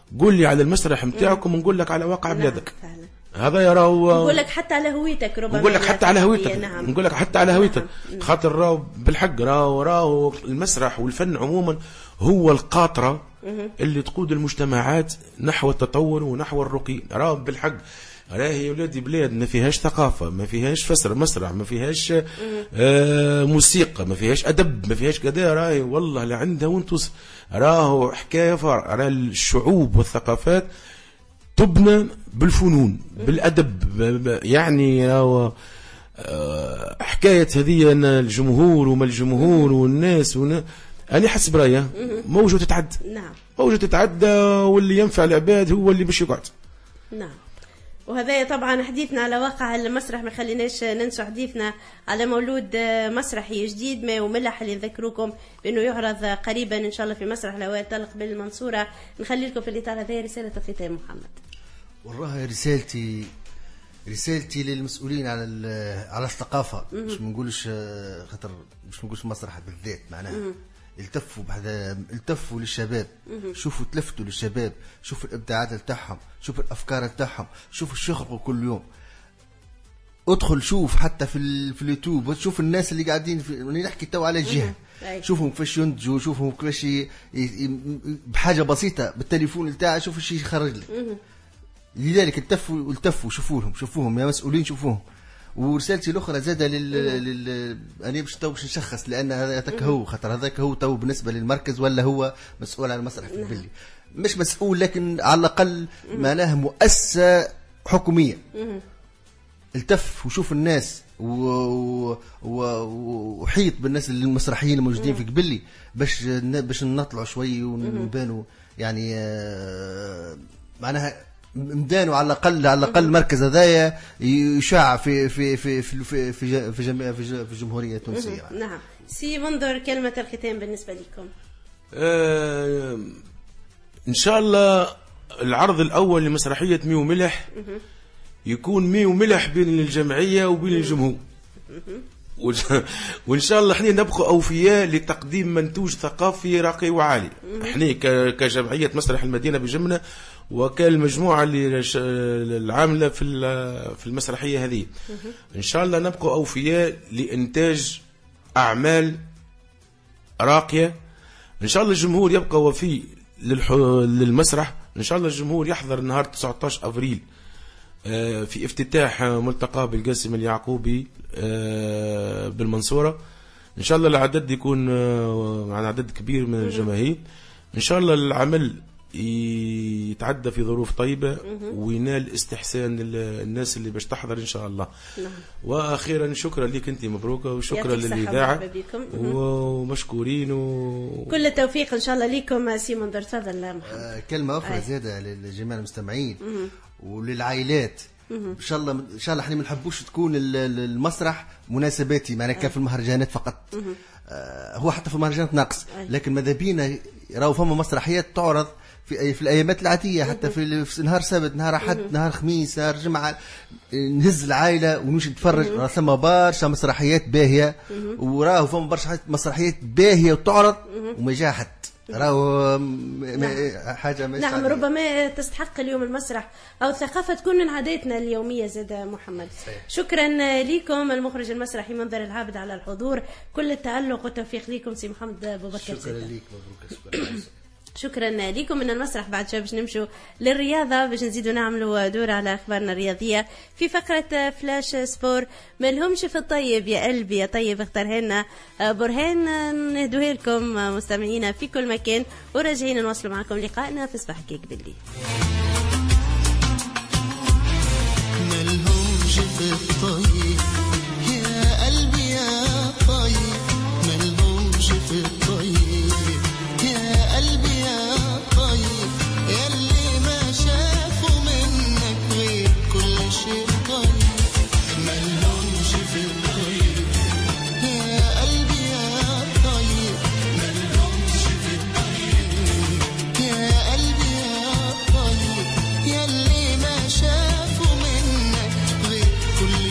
S22: قول لي على المسرح نتاعكم ونقول لك على واقع بلادك. هذا يراو
S3: نقول لك حتى على هويتك ربما
S22: نقول لك حتى على هويتك
S3: نعم.
S22: نقول لك حتى على هويتك نعم. خاطر راو بالحق راو راو المسرح والفن عموما هو القاطرة اللي تقود المجتمعات نحو التطور ونحو الرقي. راو بالحق راهي يا ولادي بلاد ما فيهاش ثقافة، ما فيهاش فسر مسرح، ما فيهاش آه موسيقى، ما فيهاش أدب، ما فيهاش كذا، راهي والله لا عندها وانتوس. راهو حكاية فرع. راه الشعوب والثقافات تبنى بالفنون بالأدب. يعني راهو آه حكاية هذه أن الجمهور وما الجمهور والناس ونا... أنا حسب رأيي موجود تتعدى.
S3: نعم
S22: موجود تتعدى، واللي ينفع العباد هو اللي باش يقعد.
S3: نعم. وهذا طبعا حديثنا على واقع المسرح ما خليناش ننسوا حديثنا على مولود مسرحي جديد ما وملح اللي نذكروكم بانه يعرض قريبا ان شاء الله في مسرح الهواء طلق بالمنصوره. نخلي لكم في الاطار هذا رساله الختام محمد.
S23: والله رسالتي رسالتي للمسؤولين على على الثقافه، مش ما نقولش خاطر مش ما نقولش مسرح بالذات معناها مم. التفوا بهذا التفوا للشباب، شوفوا تلفتوا للشباب، شوفوا الابداعات تاعهم، شوفوا الافكار تاعهم، شوفوا ايش يخلقوا كل يوم. ادخل شوف حتى في ال... في اليوتيوب وتشوف الناس اللي قاعدين في... نحكي تو على الجهه، شوفهم كيفاش ينتجوا، شوفهم كيفاش ي... ي... بحاجه بسيطه بالتليفون بتاعه شوف ايش يخرج لك. لذلك التفوا التفوا شوفوا لهم، شوفوهم يا مسؤولين شوفوهم. ورسالتي الاخرى زاده لل, لل... انا باش تو باش نشخص لان هذاك هو خاطر هذاك هو تو بالنسبه للمركز ولا هو مسؤول عن المسرح في البلي، مش مسؤول لكن على الاقل معناها مؤسسه حكوميه. التف وشوف الناس وحيط بالناس المسرحيين الموجودين في قبلي باش باش نطلعوا شوي ونبانوا يعني معناها مدانوا على الاقل على الاقل المركز هذايا يشاع في في في في في في في, جميع في, في الجمهوريه التونسيه.
S3: نعم. سي منظر كلمه الختام بالنسبه لكم.
S22: آه ان شاء الله العرض الاول لمسرحيه مي وملح يكون مي وملح بين الجمعيه وبين الجمهور، وان شاء الله احنا نبقى اوفياء لتقديم منتوج ثقافي راقي وعالي. احنا كجمعيه مسرح المدينه بجمله وكالمجموعه اللي العامله في في المسرحيه هذه ان شاء الله نبقى اوفياء لانتاج اعمال راقيه. ان شاء الله الجمهور يبقى وفي للمسرح. ان شاء الله الجمهور يحضر نهار تسعة عشر افريل في افتتاح ملتقى بالقاسم اليعقوبي بالمنصورة. إن شاء الله العدد يكون مع عدد كبير من الجماهير. إن شاء الله العمل يتعدى في ظروف طيبة وينال استحسان الناس اللي باش تحضر إن شاء الله. وأخيرا شكرا لك أنت مبروكة وشكرا للإذاعة ومشكورين و...
S3: كل التوفيق إن شاء الله لكم. سي منظر تفضل.
S23: آه كلمة أخرى زيادة للجميع المستمعين وللعائلات. ان شاء الله ان شاء الله احنا ما نحبوش تكون المسرح مناسباتي معناها كان في المهرجانات فقط. آه هو حتى في المهرجانات ناقص، لكن ماذا بينا راهو فما مسرحيات تعرض في في الايامات العاديه حتى في, في نهار سبت نهار احد نهار خميس نهار جمعه نهز العائله ونمشي نتفرج. راه ثم برشا مسرحيات باهيه وراهو فما برشا مسرحيات باهيه وتعرض وما جا حد راهو حاجه مش
S3: نعم عادية. ربما تستحق اليوم المسرح او الثقافه تكون من عاداتنا اليوميه. زاد محمد صحيح. شكرا لكم المخرج المسرحي منظر العابد على الحضور. كل التألق والتوفيق لكم سي محمد ابو بكر.
S23: شكرا لك مبروك.
S3: شكرا لكم. من المسرح بعد شوي باش نمشوا للرياضه باش نزيدوا نعملوا دور على اخبارنا الرياضيه في فقره فلاش سبور. ما لهمش في الطيب يا قلبي يا طيب اختارها لنا برهان نهدوها لكم مستمعينا في كل مكان وراجعين نواصلوا معكم لقائنا في صباح كيك بالليل.
S15: ما لهمش في الطيب يا قلبي يا طيب ما لهمش في الطيب يا قلبي يا طيب ياللي ما شافوا منك غير كل شيء طيب ما لهمش في الطيب يا قلبي يا طيب ما لهمش في الطيب يا قلبي يا طيب ياللي ما شافوا منك غير كل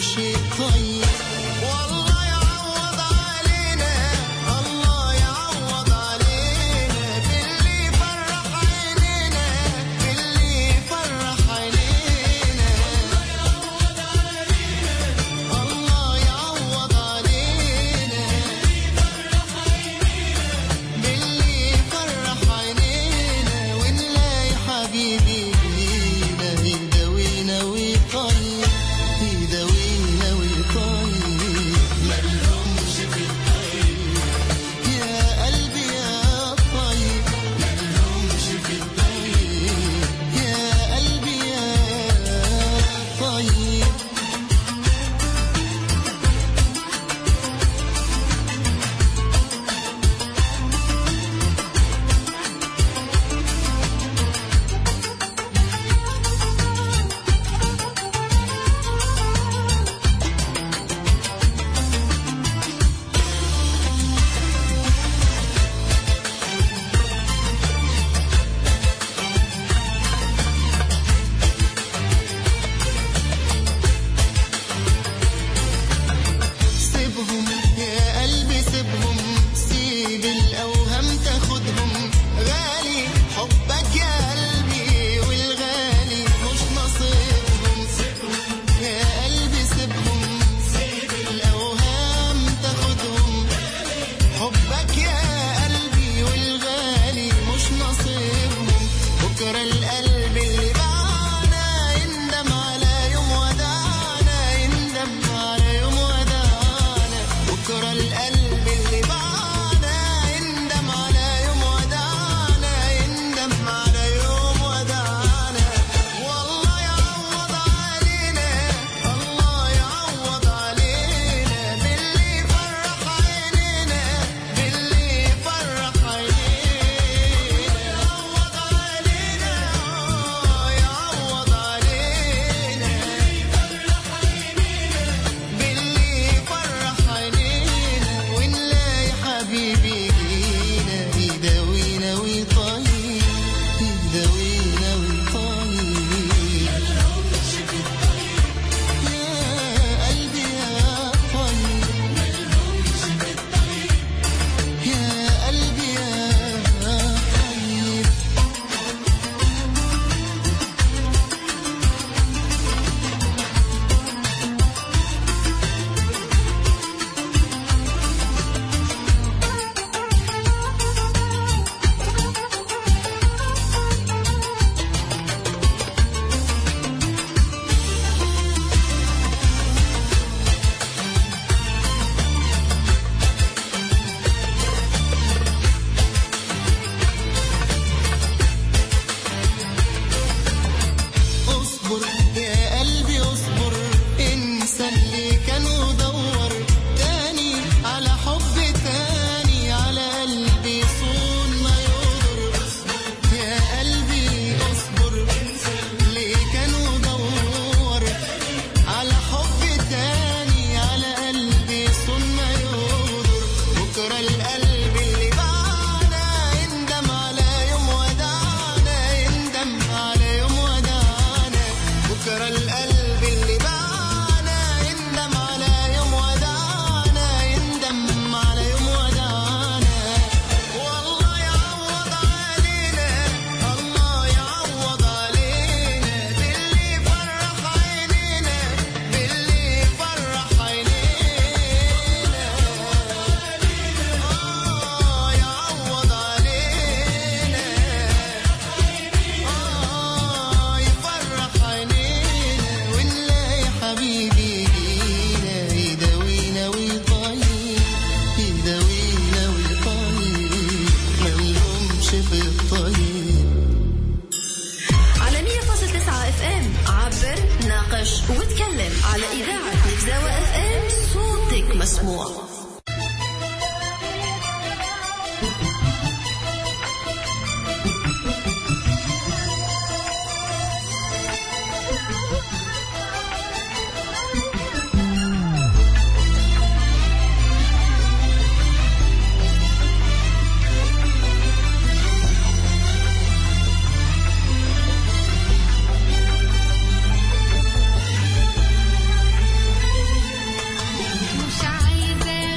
S2: مسموع.
S12: مش عايزة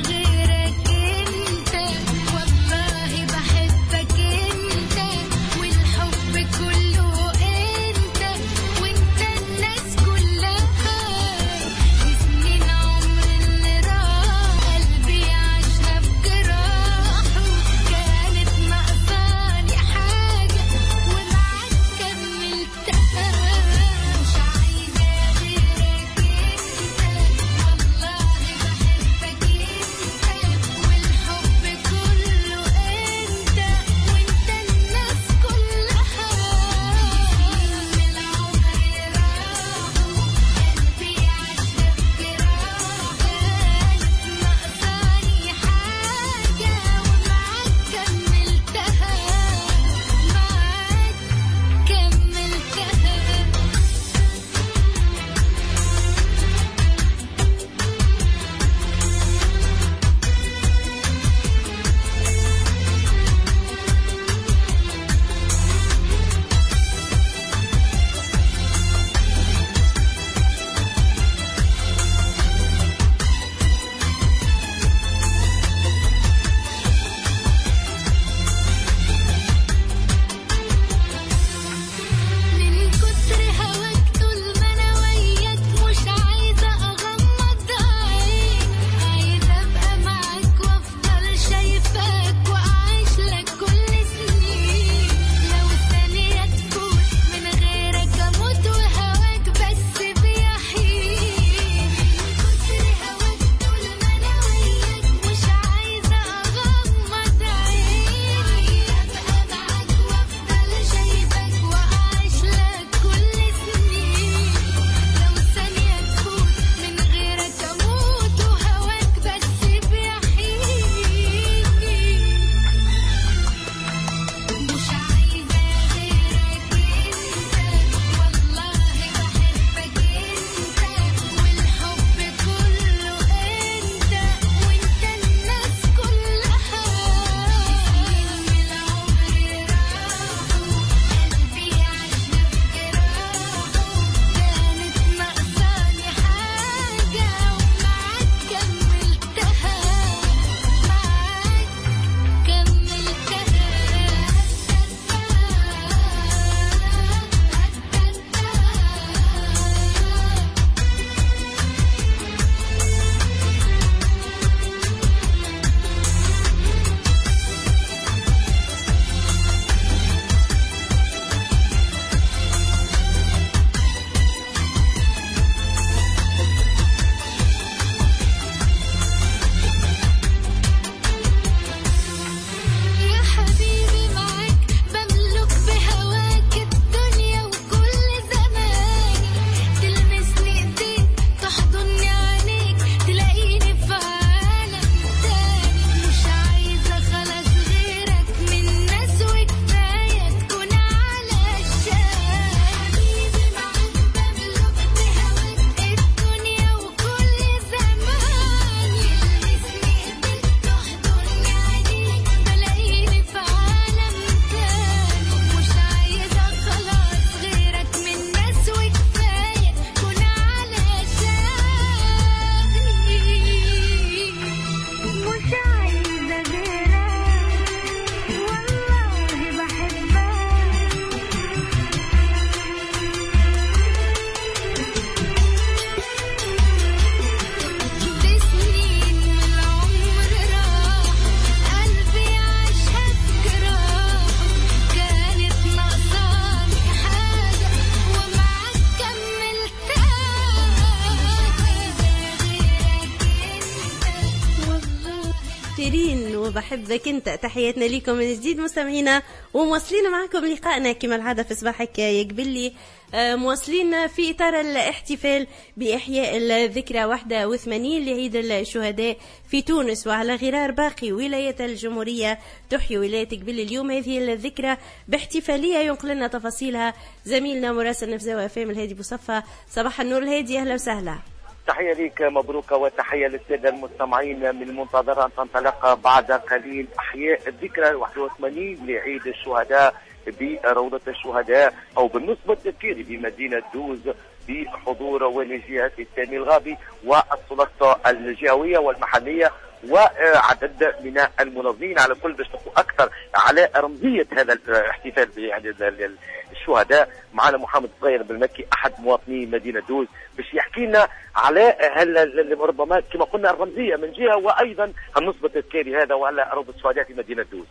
S3: المؤثرين وبحبك انت. تحياتنا لكم من جديد مستمعينا، ومواصلين معكم لقائنا كما العاده في صباحك يا قبلي، مواصلين في اطار الاحتفال باحياء الذكرى واحد وثمانين لعيد الشهداء في تونس، وعلى غرار باقي ولايات الجمهوريه تحيي ولايه قبلي اليوم هذه الذكرى باحتفاليه ينقل لنا تفاصيلها زميلنا مراسل نفزاوة فام الهادي بوصفه. صباح النور الهادي، اهلا وسهلا.
S4: تحية لك مبروك، وتحية للسادة المستمعين. من المنتظر أن تنطلق بعد قليل أحياء الذكرى واحد وثمانين لعيد الشهداء بروضة الشهداء أو بالنصب التذكيري بمدينة دوز بحضور والي جهة سامي الغابي والسلطة الجهوية والمحلية وعدد من المنظمين على كل باش تقوا أكثر على رمزية هذا الاحتفال بعيد الشهداء. معنا محمد صغير بالمكي أحد مواطني مدينة دوز باش يحكي لنا على ربما كما قلنا الرمزية من جهة وأيضا النصب التذكاري هذا وعلى روضة الشهداء في مدينة دوز.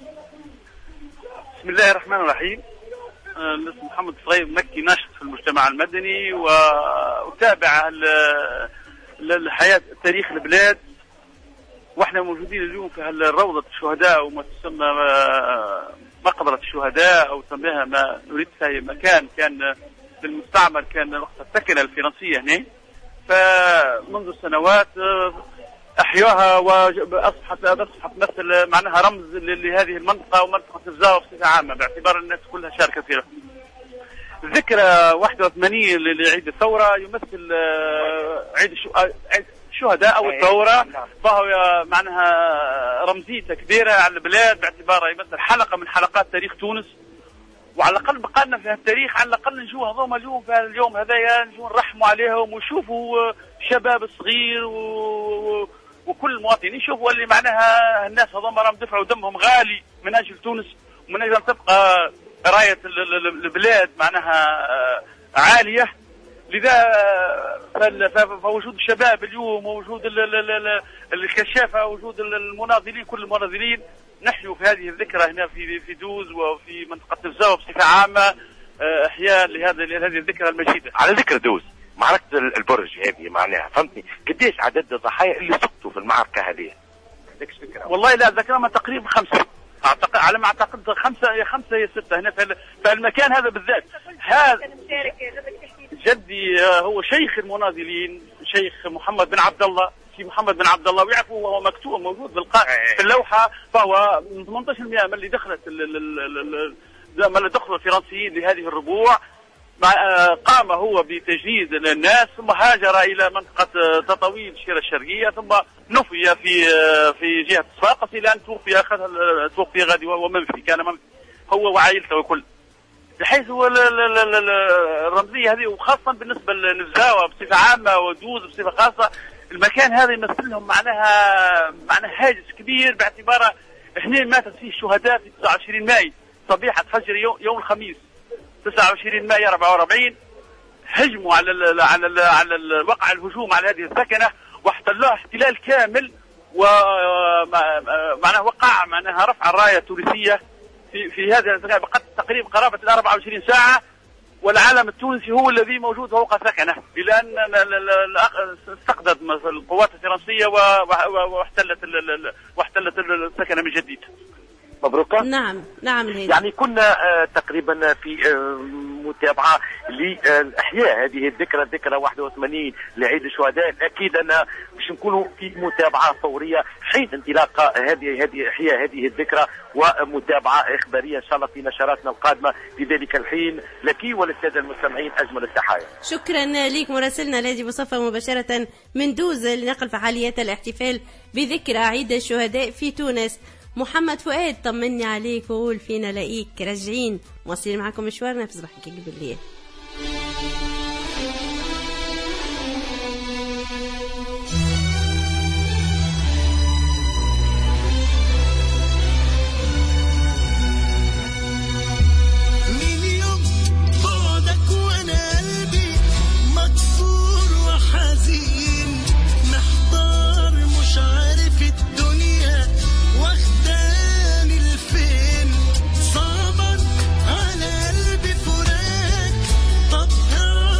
S18: بسم الله الرحمن الرحيم. اسمي محمد صغير مكي، ناشط في المجتمع المدني وأتابع الحياة تاريخ البلاد، واحنا موجودين اليوم في روضة الشهداء وما تسمى مقبرة الشهداء او تسميها ما نريد فيها مكان كان بالمستعمر، كان وقت السكنة الفرنسية هنا، فمنذ سنوات احياها واصبحت اصبحت مثل معناها رمز لهذه المنطقة ومنطقة الزاوية بصفة عامة باعتبار الناس كلها شاركة فيها. ذكرى واحد وثمانين لعيد الثورة يمثل عيد الشهداء او الثورة، فهو معناها رمزيته كبيرة على البلاد باعتباره يمثل حلقة من حلقات تاريخ تونس، وعلى الأقل بقالنا في التاريخ على الأقل نشوف هذوما اليوم في اليوم هذايا نشوف نرحموا عليهم ونشوفوا الشباب الصغير و... وكل المواطنين يشوفوا اللي معناها الناس هذوما راهم دفعوا دمهم غالي من أجل تونس ومن أجل تبقى راية البلاد معناها عالية. لذا فوجود الشباب اليوم ووجود الكشافة ووجود المناضلين كل المناضلين نحيوا في هذه الذكرى هنا في في دوز وفي منطقة الزاوية بصفة عامة إحياء لهذه لهذه الذكرى المجيدة.
S4: على ذكر دوز، معركة البرج هذه معناها فهمتني قديش عدد الضحايا اللي سقطوا في المعركة هذه؟
S18: والله لا ذكرنا تقريبا خمسة، أعتقد على ما أعتقد خمسة يا خمسة يا ستة هنا في المكان هذا بالذات. هذا جدي هو شيخ المناضلين، شيخ محمد بن عبد الله، في محمد بن عبد الله، ويعرفوا وهو مكتوب موجود بالقاء في اللوحة، فهو من ثمانية عشر بالمئة من اللي دخلت من اللي دخلوا الفرنسيين لهذه الربوع، قام هو بتجنيد الناس ثم هاجر إلى منطقة تطاويل الشيرة الشرقية ثم نفي في في جهة صفاقس إلى أن توفي أخذ توفي غادي وهو منفي، كان منفي هو وعائلته وكل، بحيث هو الرمزية هذه وخاصة بالنسبة للنزاوة بصفة عامة ودوز بصفة خاصة. المكان هذا يمثل لهم معناها معناها هاجس كبير باعتباره احنا ماتت فيه الشهداء في تسعة وعشرين ماي صبيحة فجر يوم, يوم الخميس تسعة وعشرين ماي أربعة وأربعين، هجموا على ال على ال على ال وقع الهجوم على هذه السكنة واحتلوها احتلال كامل، ومعناها وقع معناها رفع الراية التونسية في في هذه السكنة بقت تقريبا قرابة ال أربعة وعشرين ساعة، والعالم التونسي هو الذي موجود فوق سكنه إلى أن استقدت القوات الفرنسية واحتلت واحتلت السكنة من جديد.
S4: مبروك.
S3: نعم نعم الهيدي.
S4: يعني كنا تقريبا في متابعة لإحياء هذه الذكرى، الذكرى واحد وثمانين لعيد الشهداء. أكيد أن باش نكونوا في متابعة فورية حين انطلاق هذه هذه إحياء هذه الذكرى ومتابعة إخبارية إن شاء الله في نشراتنا القادمة في ذلك الحين. لك وللسادة المستمعين أجمل التحايا.
S3: شكرا لك مراسلنا الهادي بوصفة مباشرة من دوز لنقل فعاليات الاحتفال بذكرى عيد الشهداء في تونس. محمد فؤاد طمني عليك وقول فينا لاقيك راجعين واصلين معكم مشوارنا في صباحك بالليل.
S15: صعبا على قلبي فراق، طب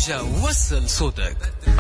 S5: الموجة وصل صوتك.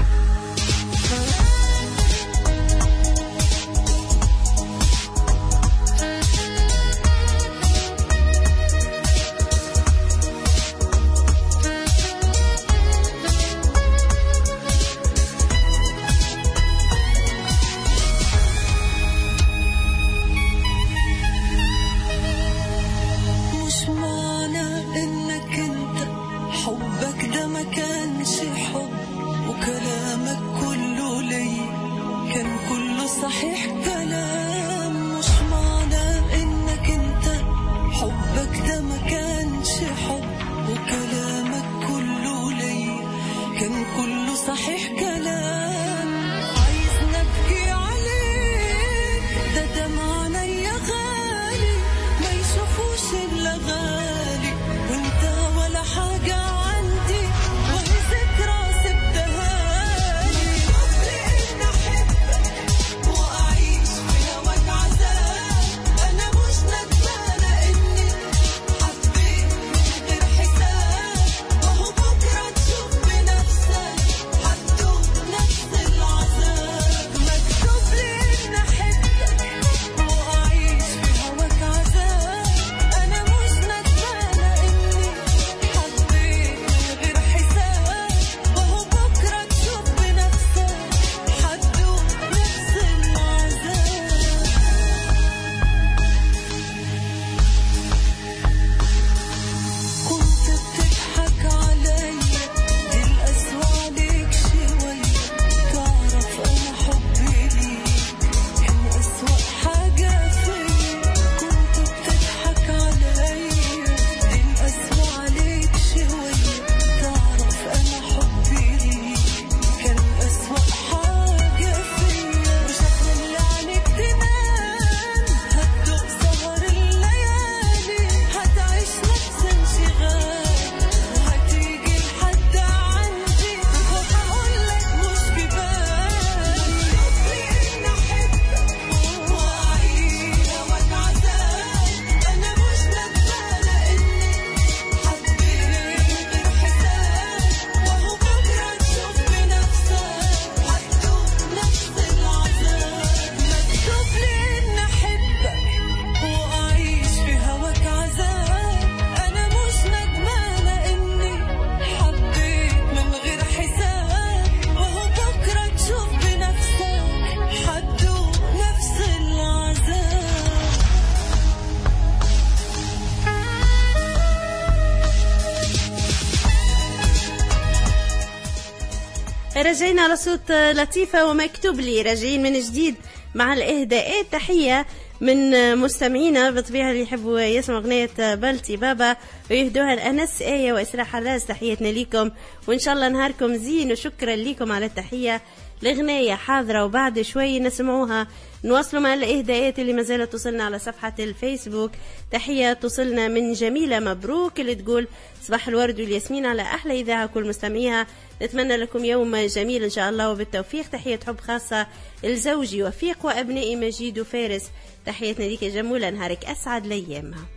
S3: رجعنا على صوت لطيفة ومكتوب لي، راجعين من جديد مع الإهداءات. تحية من مستمعينا بالطبيعة اللي يحبوا يسمعوا أغنية بلتي بابا ويهدوها لأنس آية وإسراء حراز. تحياتنا ليكم وإن شاء الله نهاركم زين، وشكرا ليكم على التحية. الأغنية حاضرة وبعد شوي نسمعوها. نواصلوا مع الإهداءات اللي ما زالت توصلنا على صفحة الفيسبوك. تحية توصلنا من جميلة مبروك اللي تقول صباح الورد والياسمين على أحلى إذاعة كل مستمعيها، نتمنى لكم يوم جميل إن شاء الله وبالتوفيق. تحية حب خاصة لزوجي وفيق وأبنائي مجيد وفارس. تحياتنا ليك يا جمولة، نهارك أسعد لأيامها.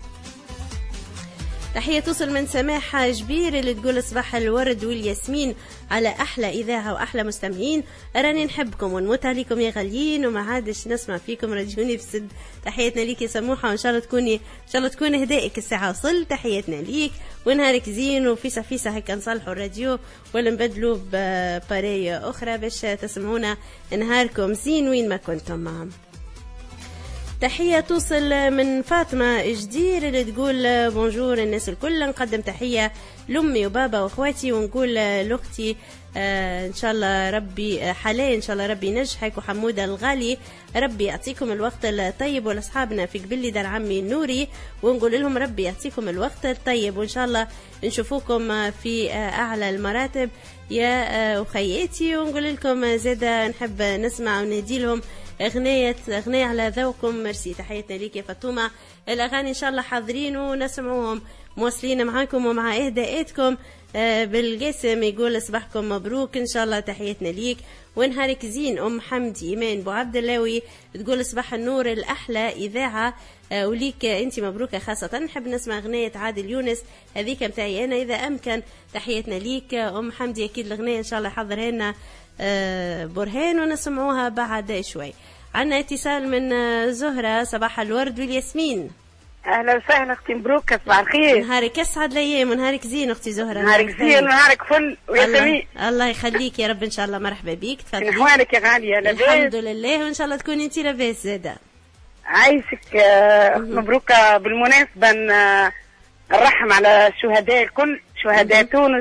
S3: تحية توصل من سماحة جبير اللي تقول صباح الورد والياسمين على أحلى إذاعة وأحلى مستمعين، أراني نحبكم ونموت عليكم يا غاليين وما عادش نسمع فيكم، رجوني في سد. تحياتنا ليك يا سموحة، وإن شاء الله تكوني إن شاء الله تكون هدائك الساعة وصل. تحياتنا ليك ونهارك زين وفيسا فيسا هيك نصلحوا الراديو ولا نبدلوا ببارية أخرى باش تسمعونا. نهاركم زين وين ما كنتم معهم. تحية توصل من فاطمة جدير اللي تقول بونجور الناس الكل، نقدم تحية لأمي وبابا وأخواتي ونقول لأختي آه إن شاء الله ربي حلاي، إن شاء الله ربي نجحك، وحمودة الغالي ربي يعطيكم الوقت الطيب، ولأصحابنا في قبلي دار عمي نوري ونقول لهم ربي يعطيكم الوقت الطيب، وإن شاء الله نشوفوكم في أعلى المراتب يا أخياتي. ونقول لكم زادة نحب نسمع وندي لهم أغنية أغنية على ذوقكم. ميرسي، تحياتنا ليك يا فاطمة. الأغاني إن شاء الله حاضرين ونسمعوهم، مواصلين معاكم ومع إهداءاتكم. آه بالقسم يقول صباحكم مبروك إن شاء الله، تحياتنا ليك ونهارك زين. أم حمدي إيمان بو عبد اللاوي تقول صباح النور الأحلى إذاعة، آه وليك أنت مبروكة خاصة. نحب نسمع أغنية عادل يونس هذيك متاعي أنا إذا أمكن، تحياتنا ليك أم حمدي. أكيد الأغنية إن شاء الله يحضرها لنا آه برهان ونسمعوها بعد شوي. عنا اتصال من آه زهرة، صباح الورد والياسمين.
S6: اهلا وسهلا اختي مبروك، صباح الخير.
S3: نهارك اسعد الايام ونهارك زين اختي زهره.
S6: نهارك زين ونهارك فل ويا سميع.
S3: الله يخليك يا رب ان شاء الله. مرحبا بك، تفضلي.
S6: احوالك يا غاليه؟ لاباس
S3: الحمد لله، وان شاء الله تكوني انت لاباس زاده.
S6: عايشك آه مبروكه. بالمناسبه نرحم على الشهداء الكل، شهداء تونس،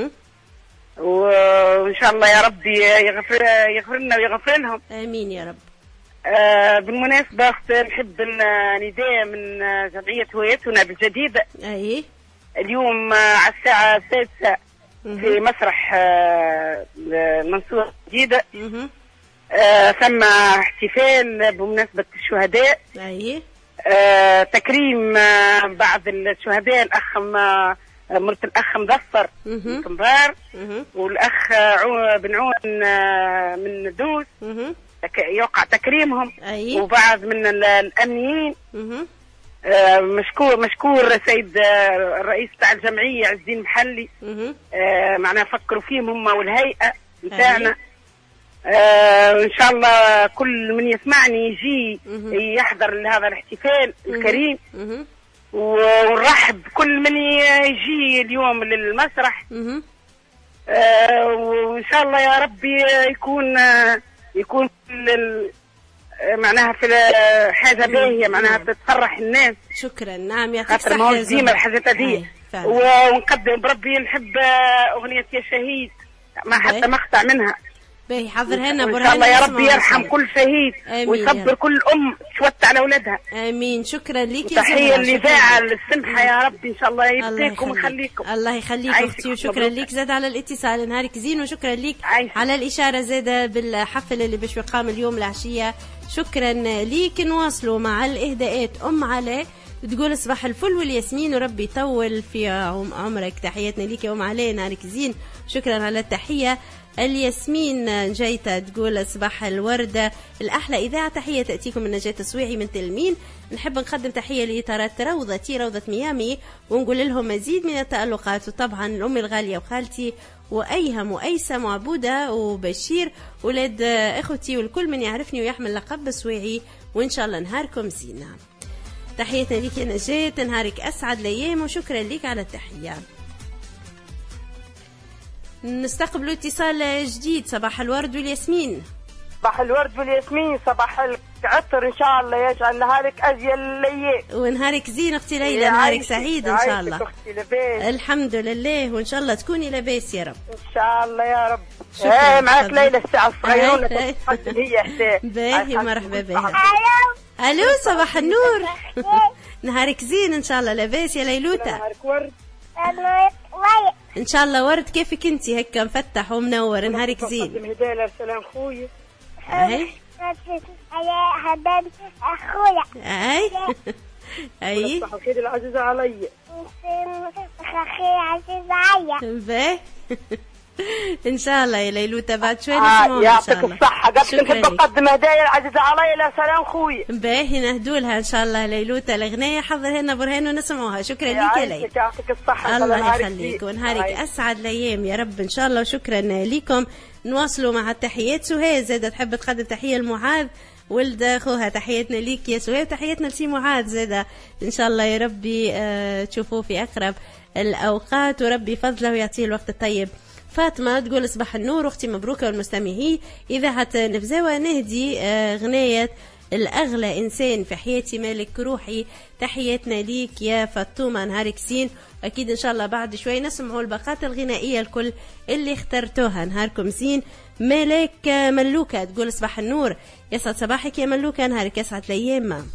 S6: وان شاء الله يا رب يغفر يغفر لنا ويغفر لهم.
S3: امين يا رب.
S6: آه بالمناسبة أخت نحب نداء من جمعية هويتنا بالجديدة.
S3: أي
S6: اليوم آه على الساعة السادسة في مسرح آه المنصورة الجديدة آه ثم احتفال بمناسبة الشهداء.
S3: أي
S6: آه تكريم آه بعض الشهداء، الأخ آه مرت الأخ مظفر من كمبار، والأخ عو بن عون آه من دوس يوقع تكريمهم.
S3: أيه.
S6: وبعض من الامنيين. آه مشكور مشكور سيد آه الرئيس تاع الجمعيه عز الدين محلي. آه معناها فكروا فيهم هم والهيئه نتاعنا. آه ان شاء الله كل من يسمعني يجي يحضر لهذا الاحتفال الكريم، ونرحب كل من يجي اليوم للمسرح. آه وان شاء الله يا ربي يكون آه يكون معناها في حاجه باهيه، معناها تتفرح الناس.
S3: شكرا. نعم يعطيك
S6: الصحه. خاطر ديما الحاجات هذه. ونقدم بربي نحب اغنيه يا شهيد ما حتى مقطع منها
S3: باهي حضرها لنا
S6: برهان. ان شاء الله يا ربي يرحم كل شهيد ويصبر كل ام تشوت على اولادها.
S3: امين. شكرا لك يا
S6: تحيه للاذاعه السمحه يا ربي ان شاء الله يبقيكم ويخليكم.
S3: الله يخليك اختي، وشكرا لك زاد على الاتصال. نهارك زين، وشكرا لك على الاشاره زاده بالحفل اللي باش يقام اليوم العشيه. شكرا ليك. نواصلوا مع الاهداءات. ام علاء تقول صباح الفل والياسمين وربي يطول في عمرك، تحياتنا ليك يا ام علاء. نهارك زين، شكرا على التحيه. الياسمين جيتة تقول صباح الوردة الأحلى إذاعة، تحية تأتيكم من نجاة السويعي من تلمين. نحب نقدم تحية لطارات روضتي روضة ميامي، ونقول لهم مزيد من التألقات، وطبعا الأم الغالية وخالتي وأيهم وأيسم وعبودة وبشير ولاد أخوتي والكل من يعرفني ويحمل لقب السويعي، وإن شاء الله نهاركم زينة. تحياتنا لك يا نجاة، نهارك أسعد الأيام، وشكرا لك على التحية. نستقبل اتصال جديد. صباح الورد والياسمين.
S6: صباح الورد والياسمين، صباح العطر ان شاء الله يجعل نهارك ازين الايام.
S3: ونهارك زين اختي ليلى، نهارك سعيد ان شاء الله.
S6: اختي لاباس؟
S3: الحمد لله، وان شاء الله تكوني لاباس يا رب.
S6: ان شاء الله يا رب. ايه معك ليلى الساعه الصغيرونه تقدم هي حساب.
S3: باهي مرحبا بها. الو صباح النور. نهارك زين ان شاء الله لاباس يا ليلوتا.
S6: نهارك ورد.
S3: ان شاء الله ورد، كيفك انت هكا مفتح ومنور؟ نهارك زين.
S6: نقدم هدايا لسلام خويا.
S3: اي
S8: حبيبي اخويا.
S3: اي اي
S6: خير العزيزه علي.
S8: خير عزيزه عليا.
S3: باهي ان شاء الله يا ليلوتا بعد شوي
S6: نسمعوا. آه يعطيك الصحه. قبل نحب نقدم هدايا العزيزه علي لسلام خويا.
S3: باهي نهدولها ان شاء الله ليلوتا الاغنيه، حضر لنا برهان ونسمعوها. شكرا لك يا ليلى.
S6: يعطيك الصحه.
S3: الله يخليك ونهارك اسعد الايام يا رب ان شاء الله، وشكرا لكم. نواصلوا مع التحيات. سهير زاده تحب تقدم تحيه لمعاذ ولد اخوها، تحياتنا ليك يا سهير، تحياتنا لسي معاذ زاده ان شاء الله يا ربي آه تشوفوه في اقرب الاوقات، وربي فضله ويعطيه الوقت الطيب. فاطمة تقول صباح النور أختي مبروكة والمستمعين إذاعة نفزاوة، نهدي غناية الأغلى إنسان في حياتي مالك روحي، تحياتنا ليك يا فاطمة. نهارك زين، أكيد إن شاء الله بعد شوي نسمعوا الباقات الغنائية الكل اللي اخترتوها. نهاركم زين. مالك ملوكة تقول صباح النور، يسعد صباحك يا ملوكة، نهارك يسعد الأيام.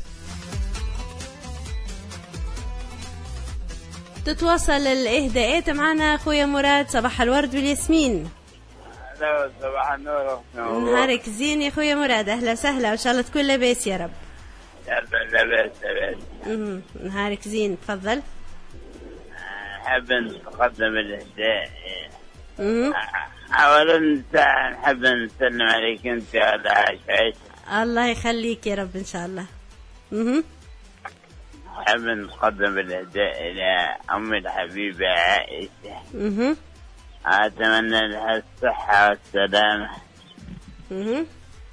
S3: تتواصل الإهداءات معنا أخويا مراد. صباح الورد والياسمين.
S1: هلا صباح النور.
S3: نهارك زين يا خويا مراد، اهلا وسهلا وان شاء الله تكون لاباس يا رب.
S1: لاباس لاباس.
S3: نهارك زين، تفضل.
S1: نحب نتقدم الاهداء. اولا نحب نسلم عليك انت على عايش.
S3: الله يخليك يا رب ان شاء الله. اها
S1: نحب نقدم الاهداء الى امي الحبيبه عائشه.
S3: اها
S1: اتمنى لها الصحه والسلامه.
S3: اها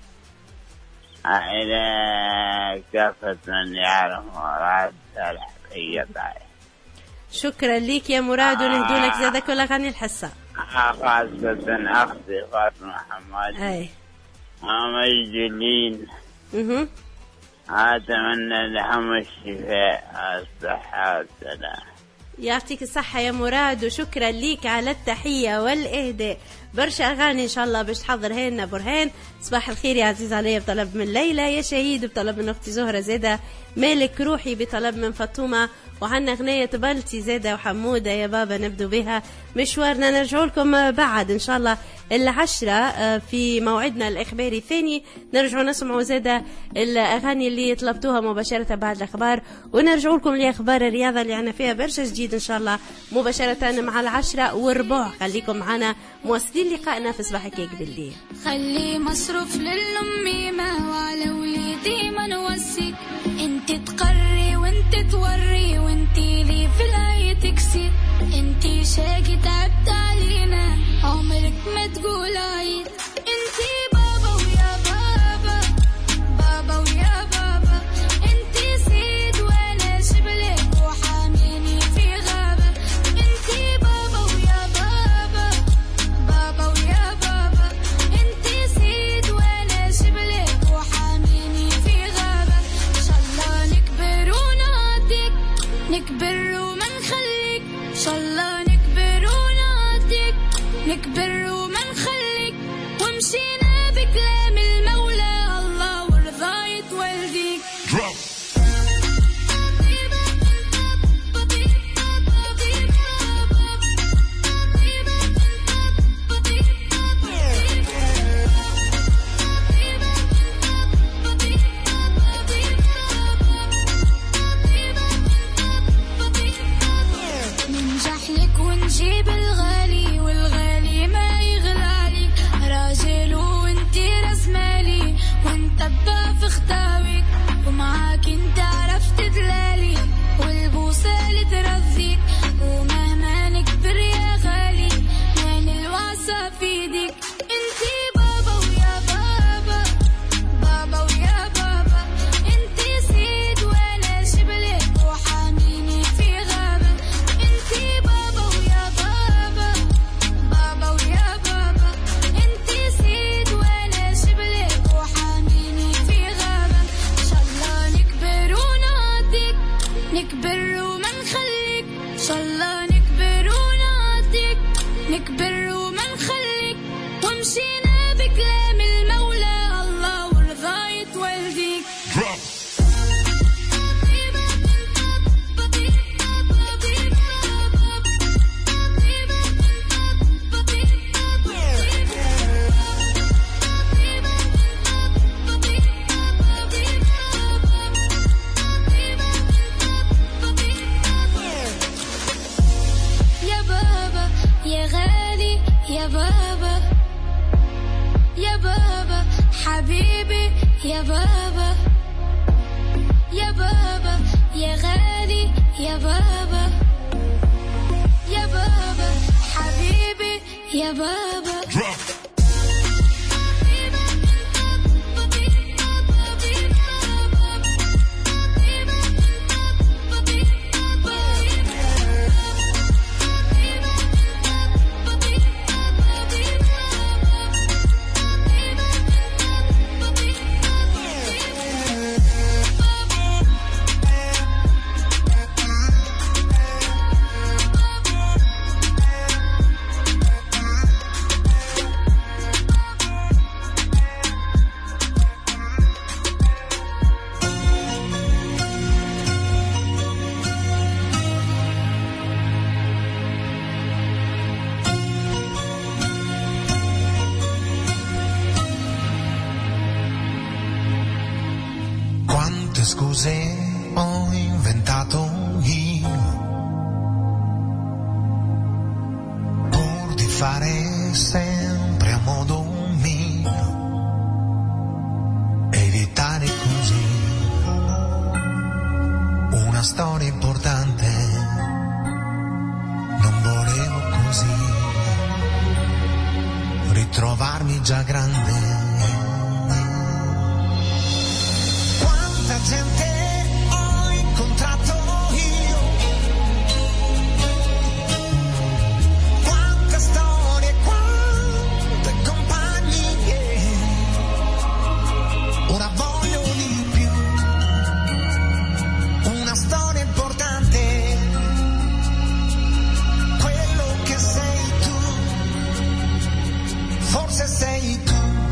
S1: الى كافه من يعرف مراد صالح هي طايح.
S3: شكرا ليك يا مراد، ونهدوا لك زاد كل اغاني الحصه.
S1: خاصة أختي فاطمة حماد.
S3: أي.
S1: ومجدلين.
S3: اها.
S1: أتمنى لهم الشفاء والصحة والسلام.
S3: يعطيك الصحة يا مراد، وشكرا ليك على التحية والإهداء. برشا أغاني إن شاء الله باش تحضرها لنا برهان. صباح الخير يا عزيز علي بطلب من ليلى، يا شهيد بطلب من أختي زهرة زادة، مالك روحي بطلب من فاطمة، وعنا غنية بلتي زادة وحمودة يا بابا نبدو بها مشوارنا. نرجع لكم بعد إن شاء الله العشرة في موعدنا الإخباري الثاني، نرجع نسمعوا زادة الأغاني اللي طلبتوها مباشرة بعد الأخبار، ونرجع لكم لأخبار الرياضة اللي عنا فيها برشا جديد إن شاء الله مباشرة مع العشرة والربع. خليكم معنا مواصلين لقائنا في صباحك بالليل.
S12: خلي مصروف للأميمة وعلى وليدي ما نوسيك، انت تقري وانت توري وانت لي في الآية تكسي، انت شاقي تعبت علينا عمرك ما تقول عيد، انت بابا ويا بابا بابا ويا بابا، انت سيد وانا شبلك وحاميني في غابة، انت بابا ويا بابا بابا ويا بابا، انت سيد وانا شبلك وحاميني في غابة، ان شاء الله نكبر ونعطيك نكبر وما نخليك، ان شاء الله نكبر ونعطيك نكبر وما نخليك، ومشينا بكلام المولى الله ورضاية والديك. ننجح لك ونجيب الغالي والغالي ما يغلى عليك، راجل وانتي راس مالي ونتبع في خطاويك، ومعاك انت عرفت دلالي والبوسة اللي ترضيك، ومهما نكبر يا غالي نان الوعصة في ايديك، انتي بابا ويا بابا بابا ويا بابا، انتي سيد وانا شبلك وحاميني في غابة، انتي بابا ويا بابا بابا ويا بابا، انتي سيد وانا شبلك وحاميني في غابة، ان شاء الله نكبر ونعطيك نكبر وما نخليك، ان شاء الله نكبر ونعطيك نكبر وما نخليك، ومشينا بكلام المولى الله ورضاية والديك. يا بابا يا غالي يا بابا يا بابا حبيبي يا بابا يا بابا يا غالي يا بابا يا بابا حبيبي يا بابا.
S9: scuse ho inventato io pur di fare sempre a modo mio, evitare così una storia importante. Non volevo così ritrovarmi già grande. Quanta gente ho incontrato io, quante storie, quante compagnie, ora voglio di più, una storia importante, quello che sei tu, forse sei tu.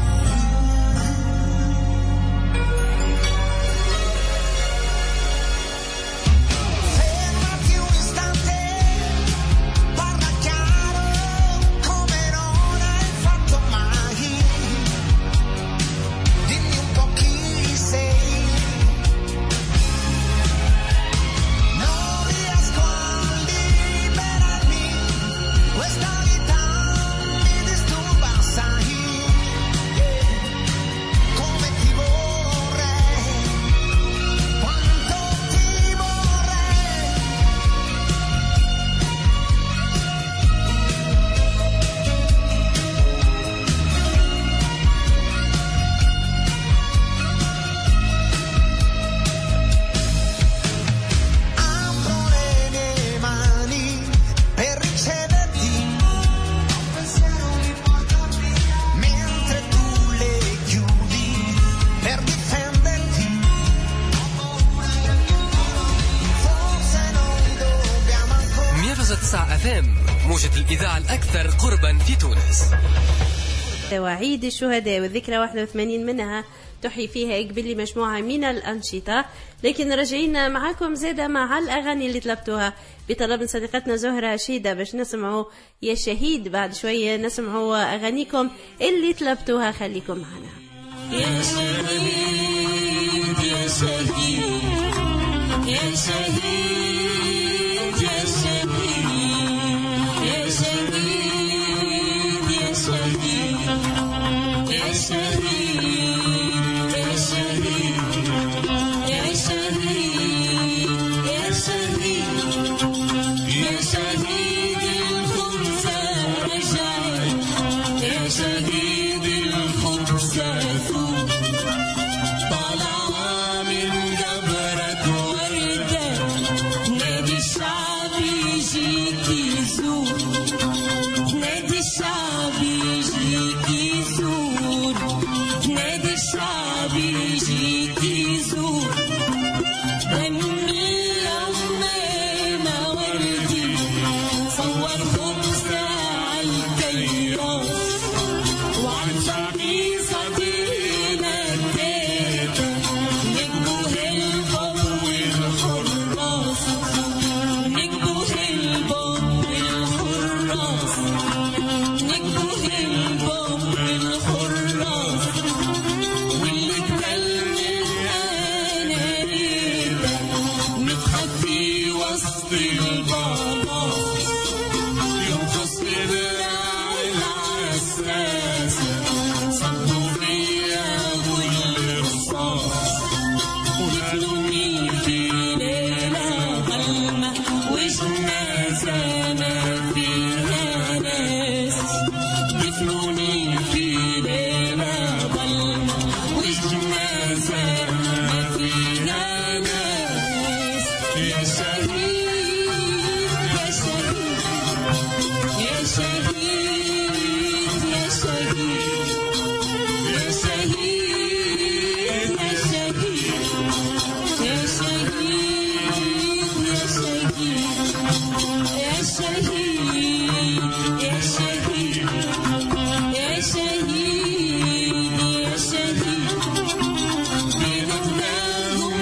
S5: الإذاعة الأكثر قربا في تونس.
S3: عيد الشهداء والذكرى واحد وثمانين منها تحيي فيها إقبلي مجموعة من الأنشطة، لكن راجعين معاكم زادة مع الأغاني اللي طلبتوها بطلب من صديقتنا زهرة شيدة باش نسمعوا يا شهيد. بعد شوية نسمعوا أغانيكم اللي طلبتوها، خليكم معنا.
S12: يا شهيد يا شهيد يا شهيد يا شهيد يا شهيد يا شهيد يا شهيد يا شهيد يا شهيد يا شهيد يا شهيد الخبز رجعت يا شهيد الخبز ثوب طالعة من قبرك وردة نادي الشعب يجيك يزور نادي الشعب يجيك يزور نادي الشعب يجيك يزور غني الأمامة وردي صور خبزة عالكياس وعن شعبي صدينا التاتا نكبه الباب والحراس نكبه الباب والحراس نكبه الباب والحراس واللي تكلم أنا ريتا متخفي وسط البلاط يرقص بالليل عالساس صدوا فيا والرصاص ونالوني في ليلة ظلمة وجنازة ما فيها ناس دفنوني في ليلة ظلمة وجنازة ما فيها ناس يا شهيد يا شهيد يا شهيد يا شهيد يا شهيد يا شهيد يا شهيد يا شهيد يا شهيد يا شهيد بنتناهم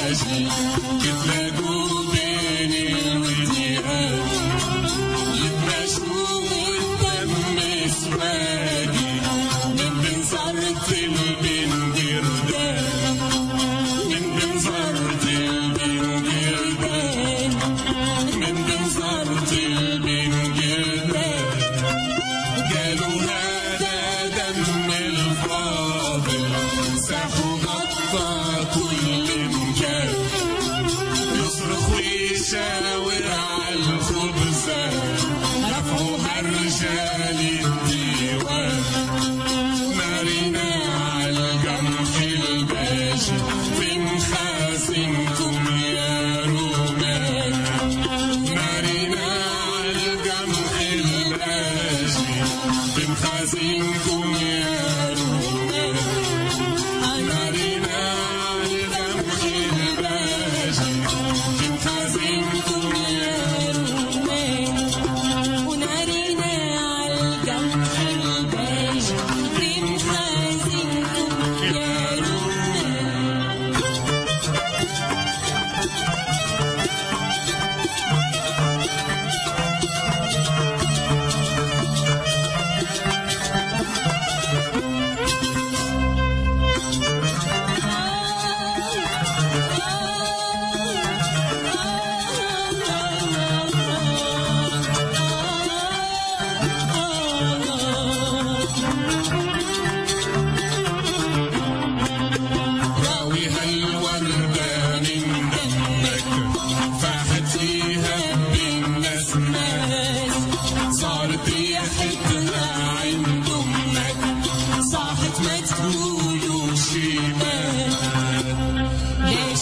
S12: والتغباجي يتلاقوا بين الوديان يتلاقوا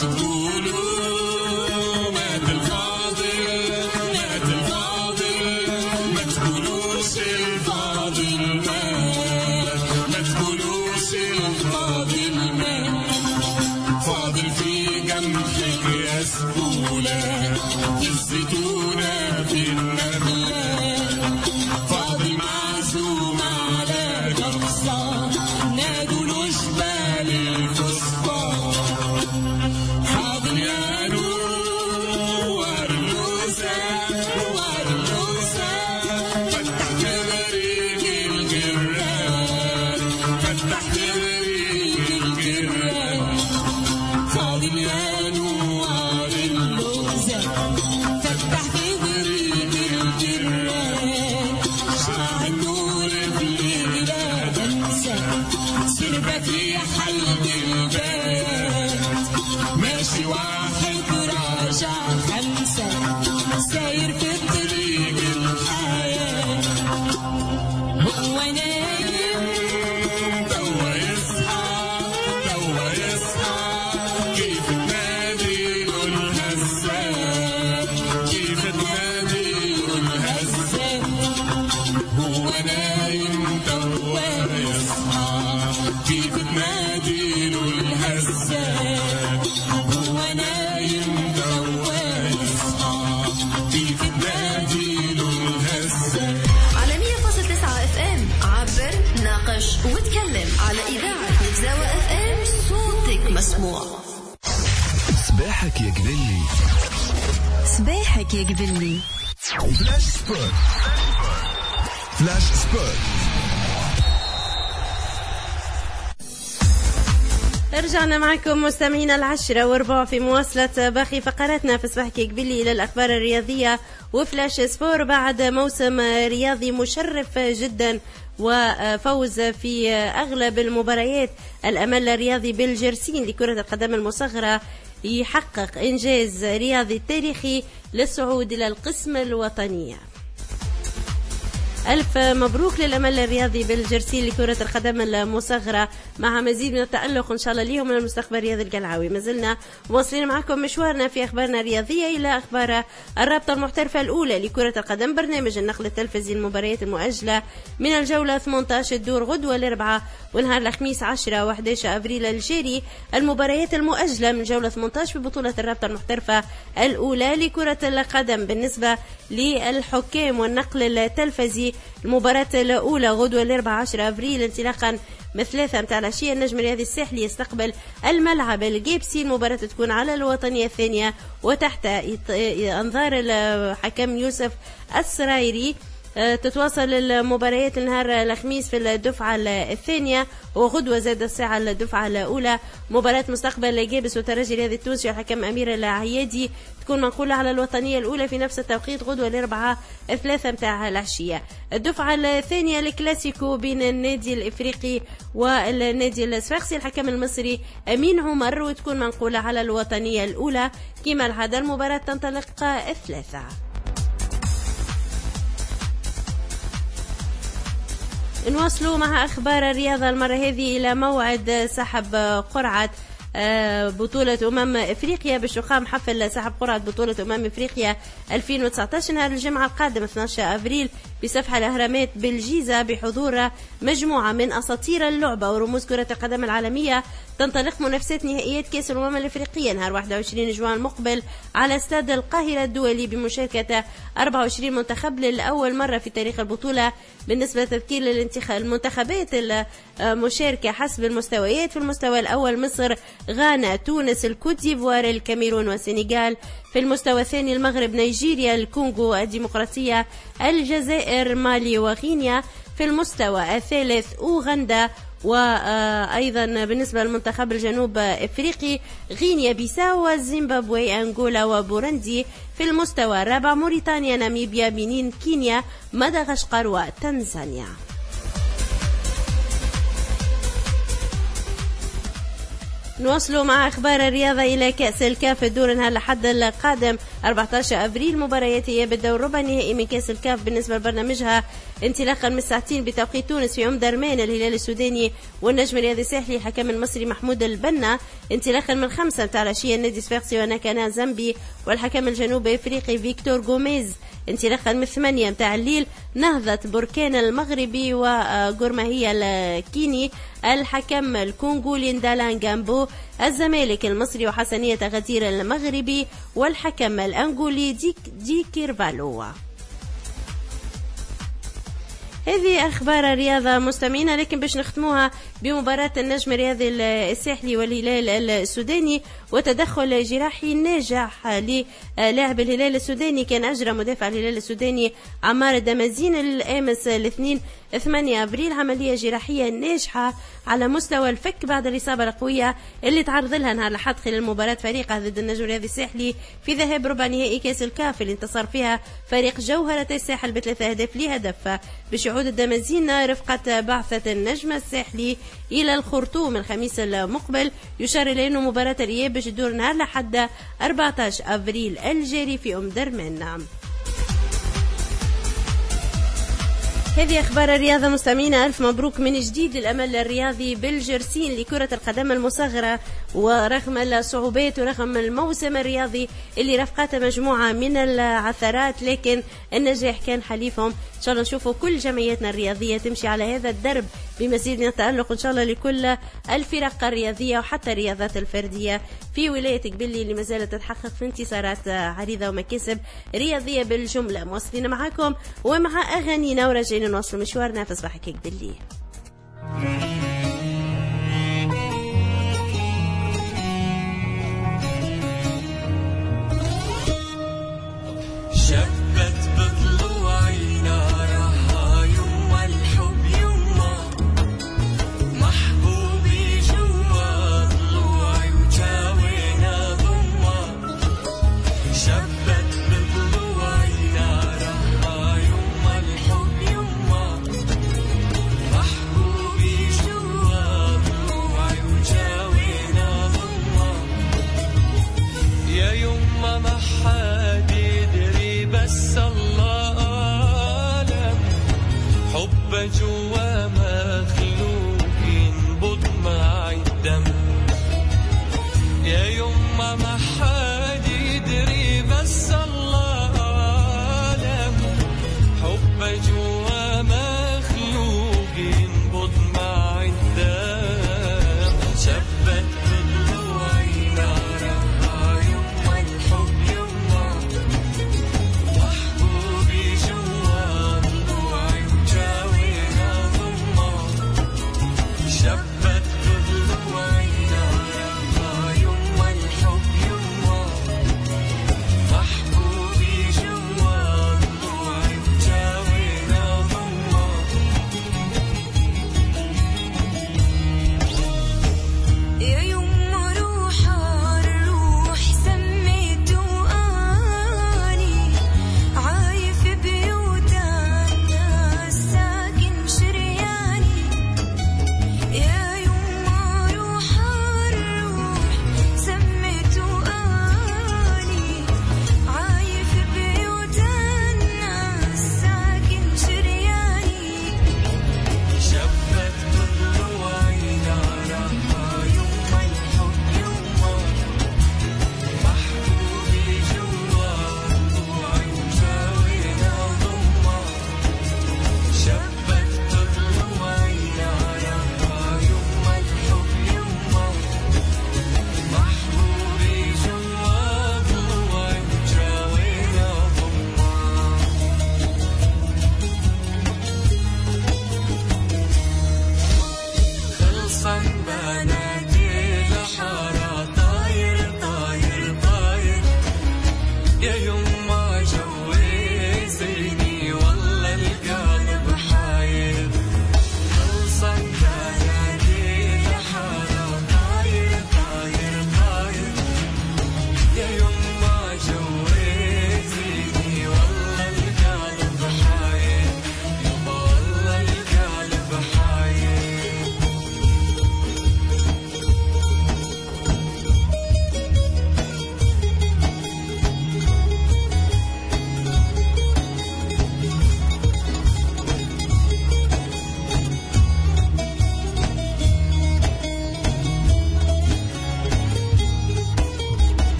S9: تقولوا مات الفاضل مات الفاضل ما تقولوش الفاضل مات ما تقولوش الفاضل مات فاضل في قمحك يا سبولة في الزيتونة في النبلة فاضل معزوم على قرصة نادوا له جبال الفسطاط حاضر يا نوار اللوزة نوار اللوزة فتحت بريق الجران فتحت بريق الجران فاضل يا نوار اللوزة فتحت بريق الجران شاع النور في ليلة تنسى سربة في حلق البيت ماشي واحد راجع خمسة ساير في طريق الحياة هو نايم توا يصحى توا يصحى كيف تنادي له الهزات كيف تنادي له الهزات هو نايم توا يصحى كيف تنادي له الهزات هو نايم توا يصحى كيف تنادي له الهزات
S2: على مية فاصلة تسعة اف ام عبر ناقش وتكلم على إذاعة نبزاوة اف ام صوتك مسموع.
S7: صباحك يا قبلي
S10: صباحك يا قبلي
S7: فلاش سبورت فلاش سبورت
S3: رجعنا معكم مستمعينا العشرة وربع في مواصلة باقي فقراتنا في صباحك قبلي إلى الأخبار الرياضية وفلاش سبور بعد موسم رياضي مشرف جدا وفوز في أغلب المباريات. الأمل الرياضي بالجرسين لكرة القدم المصغرة يحقق إنجاز رياضي تاريخي للصعود إلى القسم الوطني. ألف مبروك للأمل الرياضي بالجرسين لكرة القدم المصغرة مع مزيد من التألق إن شاء الله ليهم من المستقبل رياضي القلعاوي. ما زلنا واصلين معكم مشوارنا في أخبارنا الرياضية إلى أخبار الرابطة المحترفة الأولى لكرة القدم. برنامج النقل التلفزي المباريات المؤجلة من الجولة ثمانية عشر الدور غدوة الأربعاء ونهار الخميس عشرة وأحد عشر أبريل الجاري. المباريات المؤجلة من جولة ثمانية عشر في بطولة الرابطة المحترفة الأولى لكرة القدم. بالنسبة للحكام والنقل التلفزي المباراة الأولى غدوة الأربعاء عشر أبريل انطلاقا من ثلاثة متاع العشية النجم الرياضي الساحلي يستقبل الملعب الجيبسي. المباراة تكون على الوطنية الثانية وتحت أنظار الحكم يوسف السرايري. تتواصل المباريات النهار الخميس في الدفعة الثانية وغدوة زاد الساعة الدفعة الأولى. مباراة مستقبل جابس وترجي الرياضي التونسي والحكم أمير العيادي تكون منقولة على الوطنية الأولى في نفس التوقيت غدوة الأربعاء الثلاثة متاع العشية. الدفعة الثانية الكلاسيكو بين النادي الإفريقي والنادي الصفاقسي الحكم المصري أمين عمر وتكون منقولة على الوطنية الأولى. كما العادة المباراة تنطلق الثلاثة. نواصلوا مع أخبار الرياضة المرة هذه إلى موعد سحب قرعة بطولة أمم إفريقيا بشقام حفل سحب قرعة بطولة أمم إفريقيا ألفين وتسعة عشر نهار الجمعة القادم اثني عشر أبريل بسفح الأهرامات بالجيزة بحضور مجموعة من أساطير اللعبة ورموز كرة القدم العالمية. تنطلق منافسات نهائيات كأس الأمم الإفريقية نهار واحد وعشرين جوان المقبل على استاد القاهرة الدولي بمشاركة أربعة وعشرين منتخب للأول مرة في تاريخ البطولة. بالنسبة لتذكير للمنتخبات المشاركة حسب المستويات: في المستوى الأول مصر، غانا، تونس، الكوت ديفوار، الكاميرون والسنغال. في المستوى الثاني المغرب، نيجيريا، الكونغو الديمقراطية، الجزائر، مالي وغينيا. في المستوى الثالث أوغندا، وأيضا بالنسبة للمنتخب الجنوب إفريقي غينيا بيساو، زيمبابوي، أنغولا وبوروندي. في المستوى الرابع موريتانيا، ناميبيا، بنين، كينيا، مدغشقر وتنزانيا. نواصلوا مع أخبار الرياضة إلى كأس الكاف الدور نهار الأحد القادم أربعة عشر أبريل. مباريات إياب الدور ربع نهائي من كأس الكاف بالنسبة لبرنامجها انطلاقا من الساعتين بتوقيت تونس في أم درمان الهلال السوداني والنجم الرياضي الساحلي الحكم المصري محمود البنا. انطلاقا من خمسة متاع العشية النادي صفاقسي ونكانا زامبي والحكم الجنوبي افريقي فيكتور غوميز. انطلاقا من ثمانية متاع الليل نهضة بركان المغربي وجورماهية الكيني الحكم الكونغولي ندالان جامبو. الزمالك المصري وحسنية غدير المغربي والحكم الأنغولي دي, دي كيرفالو. هذه أخبار الرياضة مستمعينا، لكن باش نختموها بمباراة النجم الرياضي الساحلي والهلال السوداني وتدخل جراحي ناجح للاعب الهلال السوداني. كان أجرى مدافع الهلال السوداني عمار الدمازين الأمس الاثنين ثمانية أبريل عملية جراحية ناجحة على مستوى الفك بعد الإصابة القوية اللي تعرض لها نهار الأحد خلال مباراة فريقه ضد النجم الرياضي الساحلي في ذهاب ربع نهائي كأس الكاف اللي انتصر فيها فريق جوهرة الساحل بثلاثة أهداف لهدف. بشهود الدمازين رفقة بعثة النجم الساحلي إلى الخرطوم الخميس المقبل، يشار إلى أنه مباراة الإياب باش تدور نهار لحد أربعة عشر أبريل الجاري في أم درمان. نعم هذه أخبار الرياضة مستمعينا، ألف مبروك من جديد للأمل الرياضي بالجرسين لكرة القدم المصغرة. ورغم الصعوبات ورغم الموسم الرياضي اللي رفقته مجموعة من العثرات، لكن النجاح كان حليفهم. إن شاء الله نشوفوا كل جمعياتنا الرياضية تمشي على هذا الدرب بمزيد من التألق إن شاء الله لكل الفرق الرياضية وحتى الرياضات الفردية في ولاية قبلي اللي ما زالت تتحقق في انتصارات عريضة ومكاسب رياضية بالجملة. مواصلين معكم ومع أغانينا وراجعين نواصل مشوارنا في صباحك قبلي.
S9: شبت بضلوعي نارها يما الحب يما محبوبي جوا ضلوعي وجاوينا ضما. شبت بضلوعي نارها يما الحب يما محبوبي جوا ضلوعي وجاوينا ضما. يا يما ما حد يدري بس الله أعلم حب جوا مخلوق ينبض مع الدم. يا يما ما حد يدري بس الله أعلم حب جوا مخلوق ينبض مع الدم. شبت بضلوعي نارها يما الحب يما محبوبي جوا ضلوعي وجاوينا ضما. شبت بضلوعي نارها يما الحب يما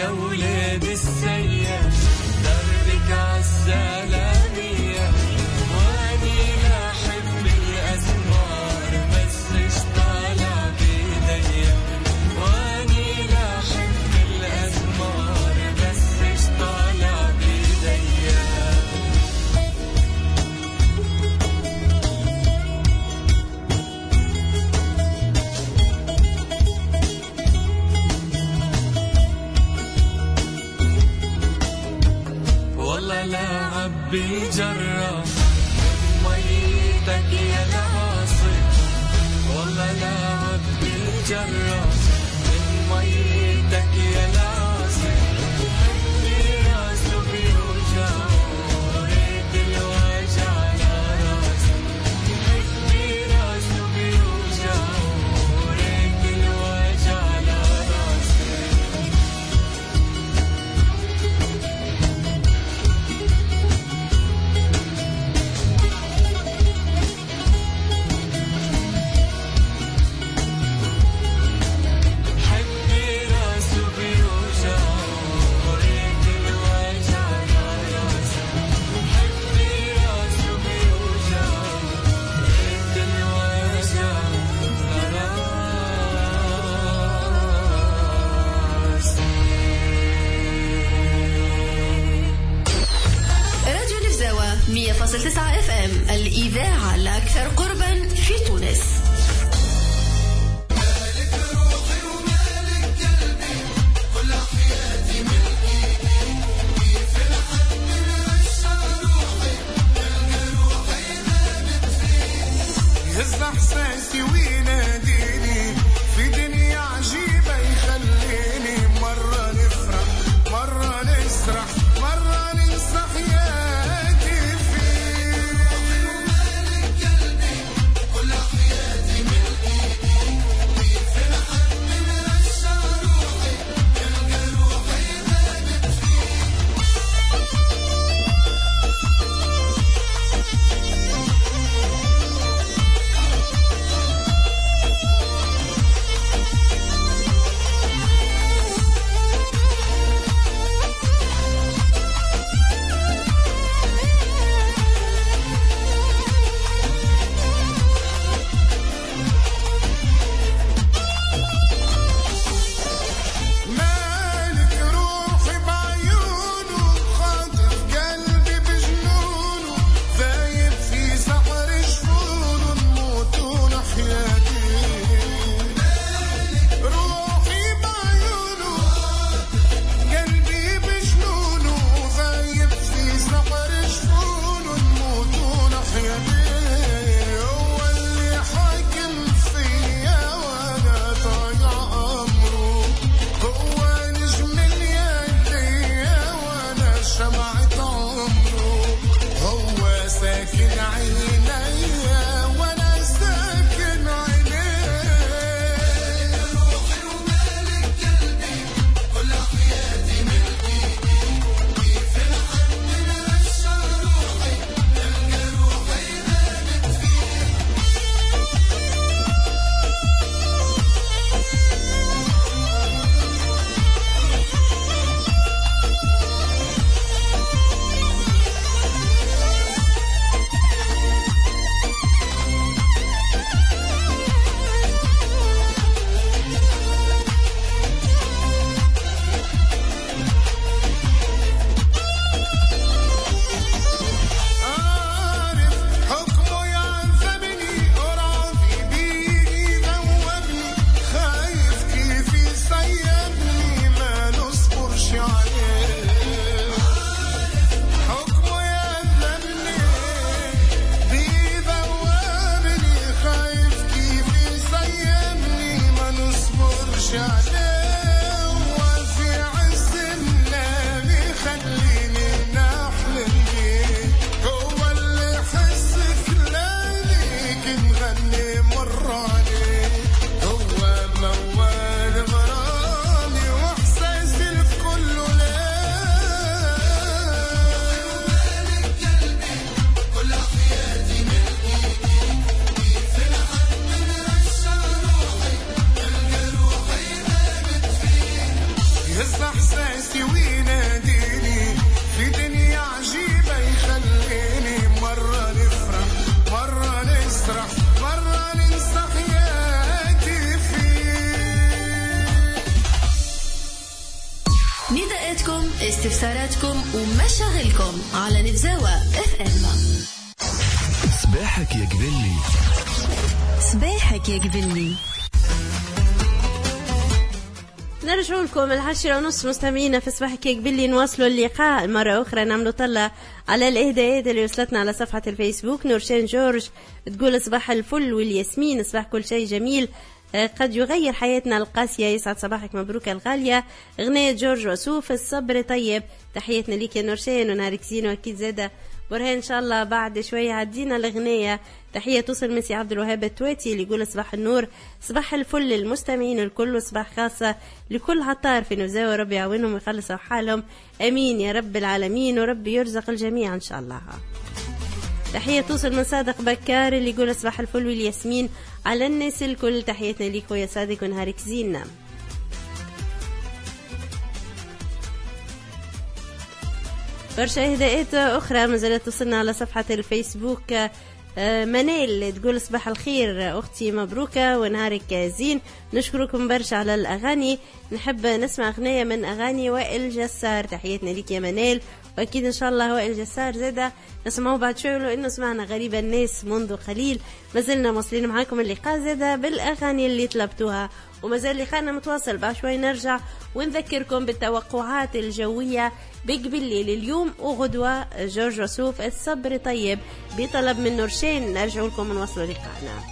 S11: ولاد السياف دربك عالسلامية واني لا أحب الأزمار مسش طالع بيديا واني لا أحب الأزمار مسش طالع بيديا والله لا عبي الجرة من ميتك يا العاصف والله لا عبي الجرة من ميتك يا العاصف حبي راسه بيوجع وريت الوجع على راسي حبي راسه بيوجع وريت الوجع على راسي
S2: مية فاصلة تسعة اف ام الإذاعة الأكثر قربا في تونس.
S9: يهز احساسي ويناديني في دنيا عجيبة يخليني مرة نفرح مرة نسرح مرة ننسى حياتي فيه مالك قلبي كل حياتي ملكي في الحب مرشع روحي تلقى روحي ذابت فيه
S2: استفساراتكم ومشاغلكم على نفزاوة اف ام.
S7: صباحك يا قبلي،
S2: صباحك يا قبلي.
S3: نرجع لكم العاشرة ونص مستمعينا في صباحك يا قبلي. نواصلوا اللقاء مرة أخرى، نعملوا طلة على الإهداءات اللي وصلتنا على صفحة الفيسبوك. نورشين جورج تقول صباح الفل والياسمين، صباح كل شيء جميل قد يغير حياتنا القاسية. يسعد صباحك، مبروك الغالية. أغنية جورج وسوف الصبر طيب، تحياتنا ليك يا نورشين ونهارك زين. وأكيد زادة برهان إن شاء الله بعد شوية عدينا الأغنية. تحية توصل من سي عبد الوهاب التواتي اللي يقول صباح النور، صباح الفل للمستمعين الكل، صباح خاصة لكل عطار في نوزاوة، ربي يعاونهم ويخلصوا حالهم، أمين يا رب العالمين، وربي يرزق الجميع إن شاء الله. تحية توصل من صادق بكار اللي يقول صباح الفل والياسمين على الناس الكل، تحياتنا ليك ويا صادق ونهارك زين. برشا إهداءات أخرى ما زالت توصلنا على صفحة الفيسبوك. منال تقول صباح الخير أختي، مبروكة ونهارك زين، نشكركم برشا على الأغاني، نحب نسمع أغنية من أغاني وائل جسار، تحياتنا ليك يا منال. وأكيد إن شاء الله وائل جسار زادة نسمعه بعد شوي، ولو إنه سمعنا غريب الناس منذ قليل. ما زلنا موصلين معاكم اللقاء زادة بالأغاني اللي طلبتوها، وما زال لقاءنا متواصل. بعد شوي نرجع ونذكركم بالتوقعات الجوية بقبلي لليوم وغدوة. جورج وسوف الصبر طيب بطلب من نورشين. نرجع لكم ونواصلوا لقاءنا.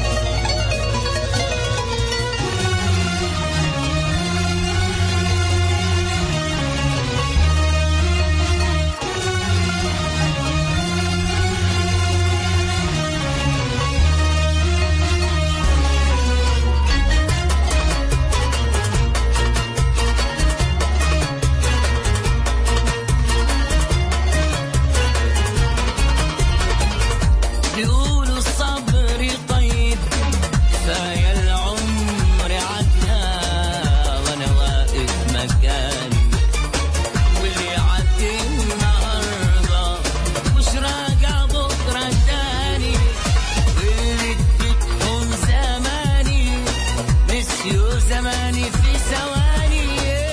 S11: بيقولوا الصبر طيب، كفاية العمر عدنا وانا واقف مكاني، واللي عدي النهارده مش راجع بكره تاني، واللي اديتهم زماني نسيوا زماني في ثواني،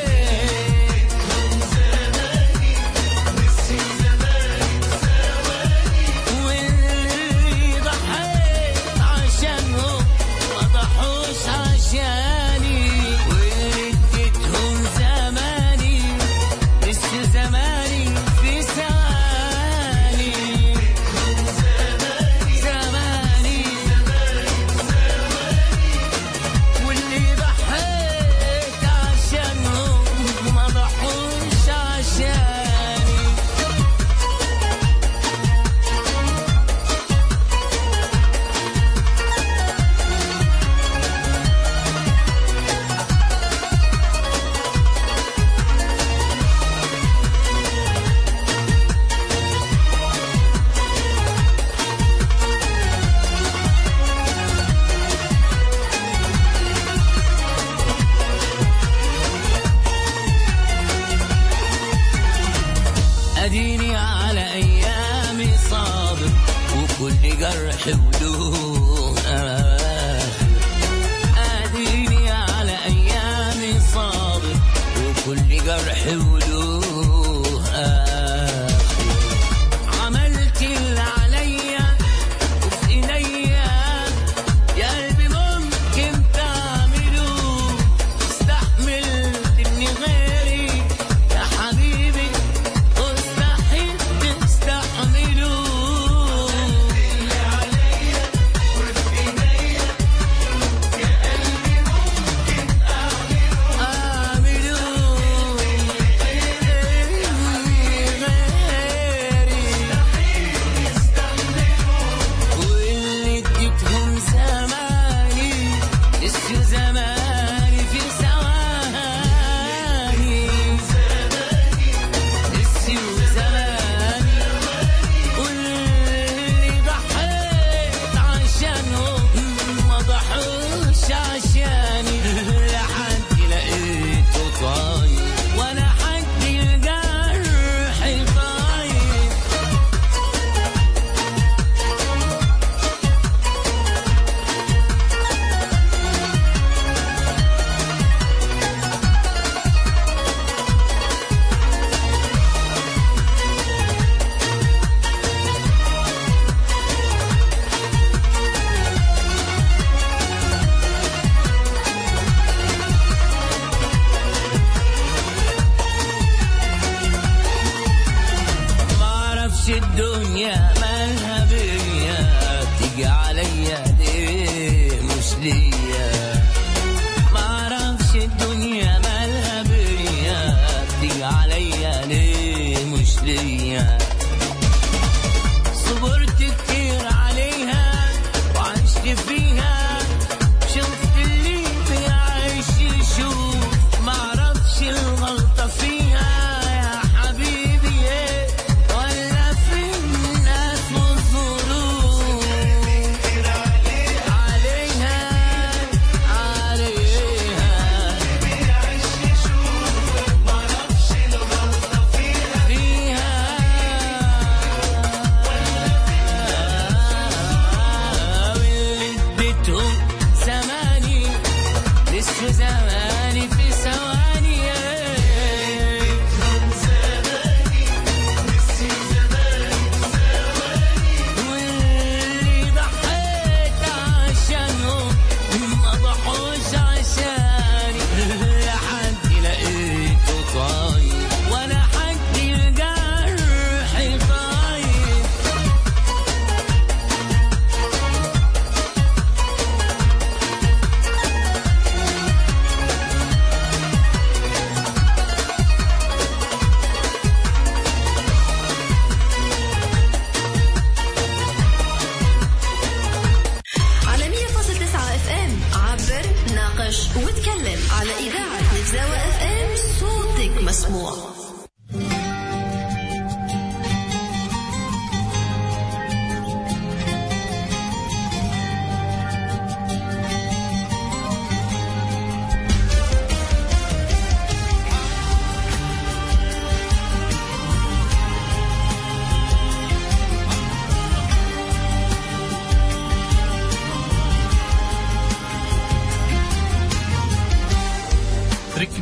S11: أديني على أيامي صابر وكل جرح وله آخر، أديني على أيامي صابر وكل جرح وله آخر، عملت اللي عليا وفي إيديا يا قلبي ممكن تعمله، استحملت ابني غيري يا حبيبي مستحيل تستحملوا، اللي عليا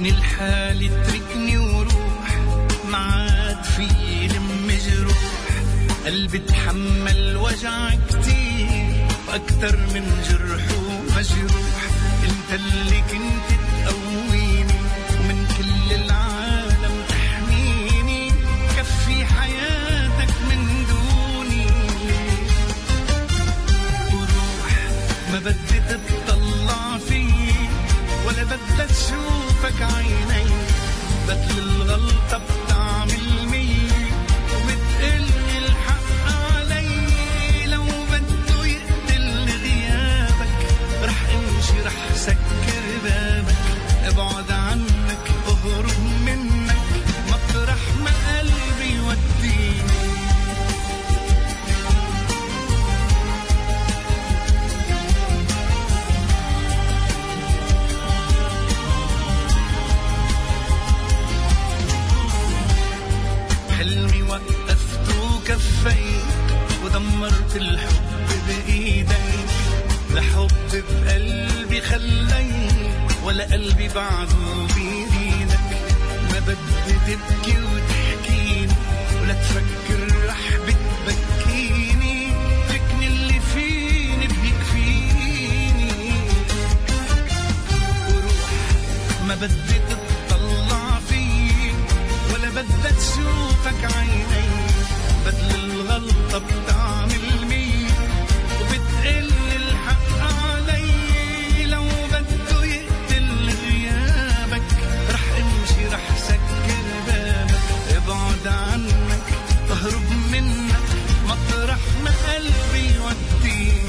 S9: من الحال اتركني وروح معاد فيلم مجروح قلبي تحمل وجع كتير واكتر من جرح ومجروح انت اللي كنت تقويني ومن كل العالم تحميني كفي حياتك من دوني وروح ما بدي تتطلع فيي ولا بدي تشوفك عيني بدل الغلطة بتعمل مية وبتقلي الحق علي لو بده يقتل غيابك رح امشي رح سكر بابك ابعد عنك اهرب منك مطرح ما قلبي يوديني حلمي وقفته وكفيت ودمرت الحب بإيديك لحب بقلبي خليك ولا قلبي بعده بإيدك ما بدي تبكي وتحكيني ولا تفكر رح بتبكيني فكني اللي فيني بيكفيني وروح ما بدي تطلع فيك ولا بدي تشوفك عيني بدل الغلطة بتعمل مية وبتقل الحق علي لو بده يقتل غيابك رح امشي رح سكر بابك ابعد عنك اهرب منك مطرح ما قلبي يوديني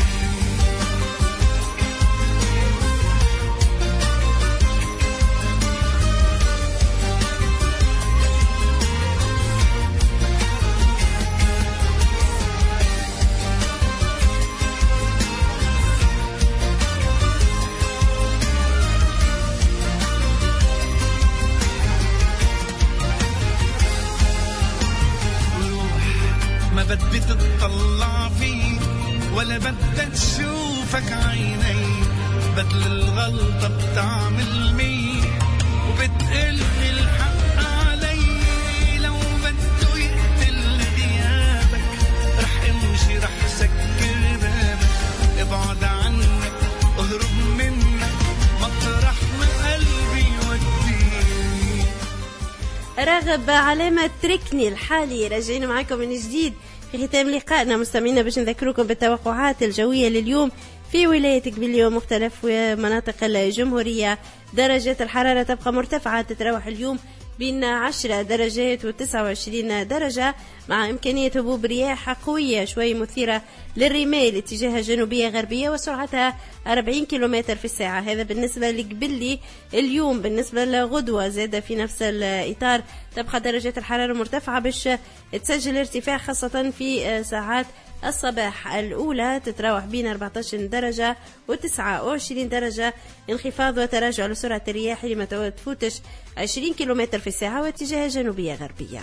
S9: ما بدي تطلع فيك ولا بدي تشوفك عيني بدل الغلطة بتعمل مية وبتقلي الحق علي لو بده يقتل غيابك رح امشي رح سكر بابك ابعد عنك اهرب منك مطرح ما قلبي يوديني.
S3: راغب علامة تركني الحالي راجعين معكم من جديد في ختام لقائنا مستمعينا باش نذكركم بالتوقعات الجوية لليوم في ولاية قبيلية ومختلف مناطق الجمهورية. درجات الحرارة تبقى مرتفعة تتراوح اليوم بين عشرة درجات وتسعة وعشرين درجة مع إمكانية هبوب رياح قوية شوي مثيرة للرمال اتجاه جنوبية غربية وسرعتها أربعين كيلومتر في الساعة. هذا بالنسبة لقبلي. اليوم بالنسبة لغدوة زاد في نفس الإطار تبقى درجات الحرارة مرتفعة باش تسجل ارتفاع خاصة في ساعات الصباح الأولى تتراوح بين أربعة عشر درجة وتسعة وعشرين درجة. انخفاض وتراجع لسرعة الرياح لما تفوتش عشرين كيلومتر في الساعة واتجاه جنوبية غربية.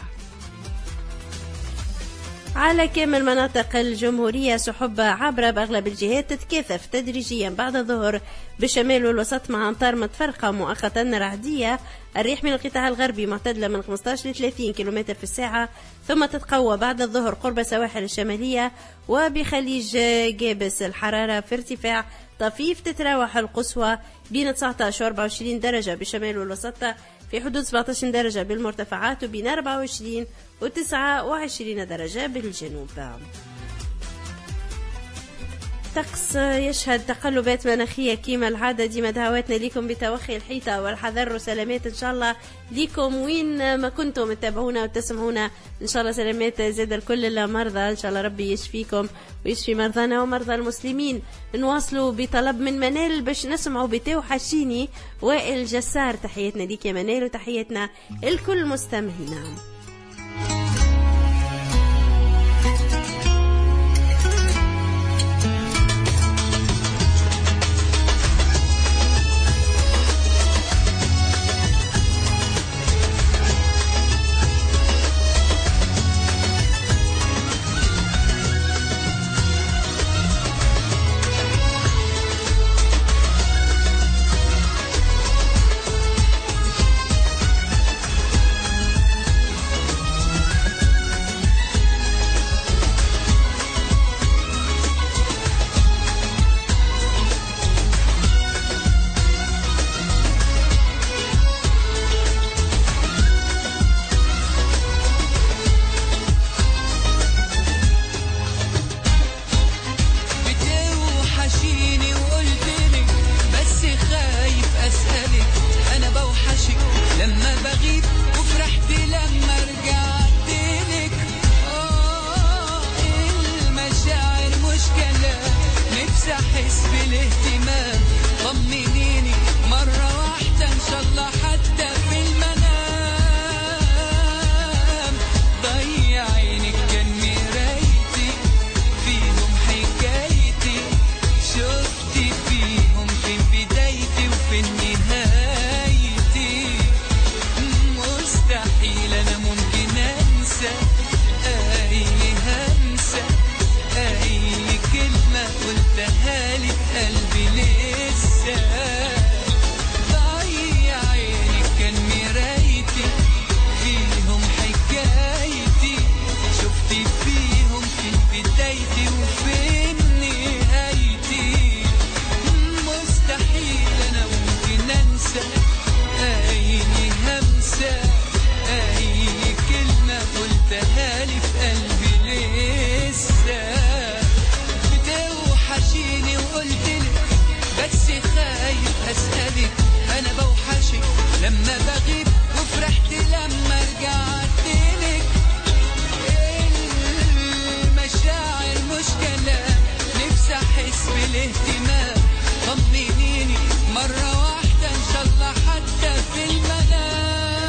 S3: على كامل مناطق الجمهورية سحب عابرة بأغلب الجهات تتكاثف تدريجيا بعد الظهر بالشمال والوسط مع أمطار متفرقة مؤقتا رعدية. الريح من القطاع الغربي معتدلة من خمسة عشر ل ثلاثين كيلومتر في الساعة ثم تتقوى بعد الظهر قرب السواحل الشمالية وبخليج جابس. الحرارة في ارتفاع طفيف تتراوح القصوى بين تسعة عشر و أربعة وعشرين درجة بالشمال والوسط في حدود سبعة عشر درجة بالمرتفعات وبين أربعة وعشرين و تسعة وعشرين درجة بالجنوب. طقس يشهد تقلبات مناخية كيما العادة. ديما دعواتنا لكم بتوخي الحيطة والحذر وسلامات إن شاء الله لكم وين ما كنتم تتابعونا وتسمعونا. إن شاء الله سلامات زاد الكل المرضى إن شاء الله ربي يشفيكم ويشفي مرضانا ومرضى المسلمين. نواصلوا بطلب من منال باش نسمعوا بتاو حشيني وائل جسار. تحياتنا ليك يا منال وتحياتنا الكل مستمعينا.
S11: أنا بوحشك لما بغيب وفرحت لما رجعت لك. المشاعر مش كلام، نفسي أحس بالاهتمام. طمنيني مرة واحدة إن شاء الله حتى في المنام.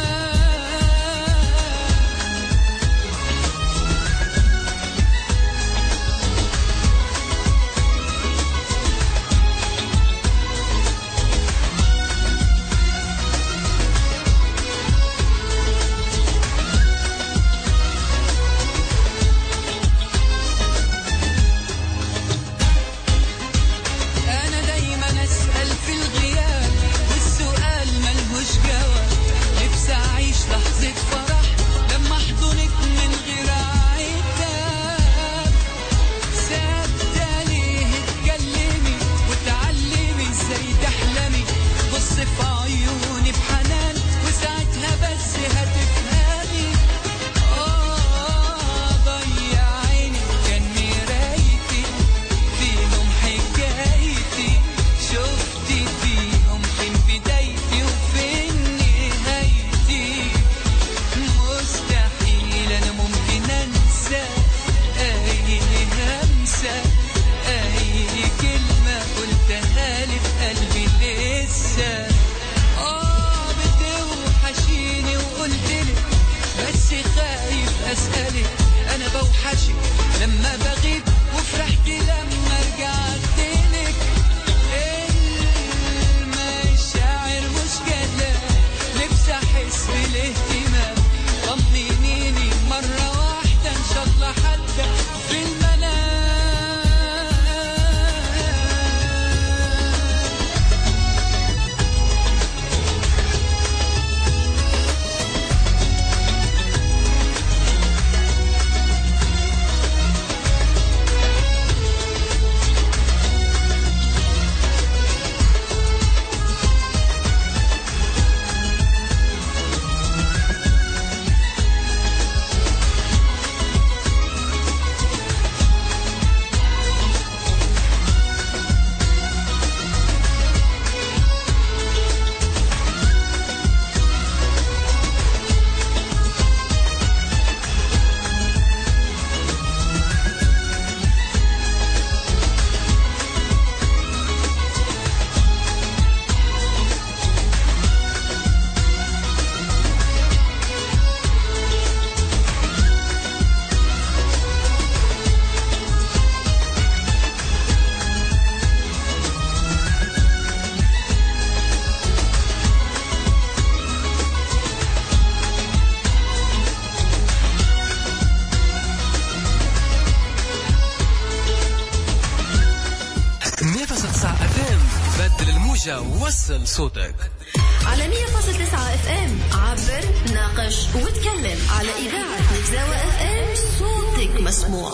S5: وصل صوتك
S2: على مية فاصلة تسعة اف ام. عبر، ناقش، وتكلم على إذاعة نيفزاوة اف ام. صوتك مسموع.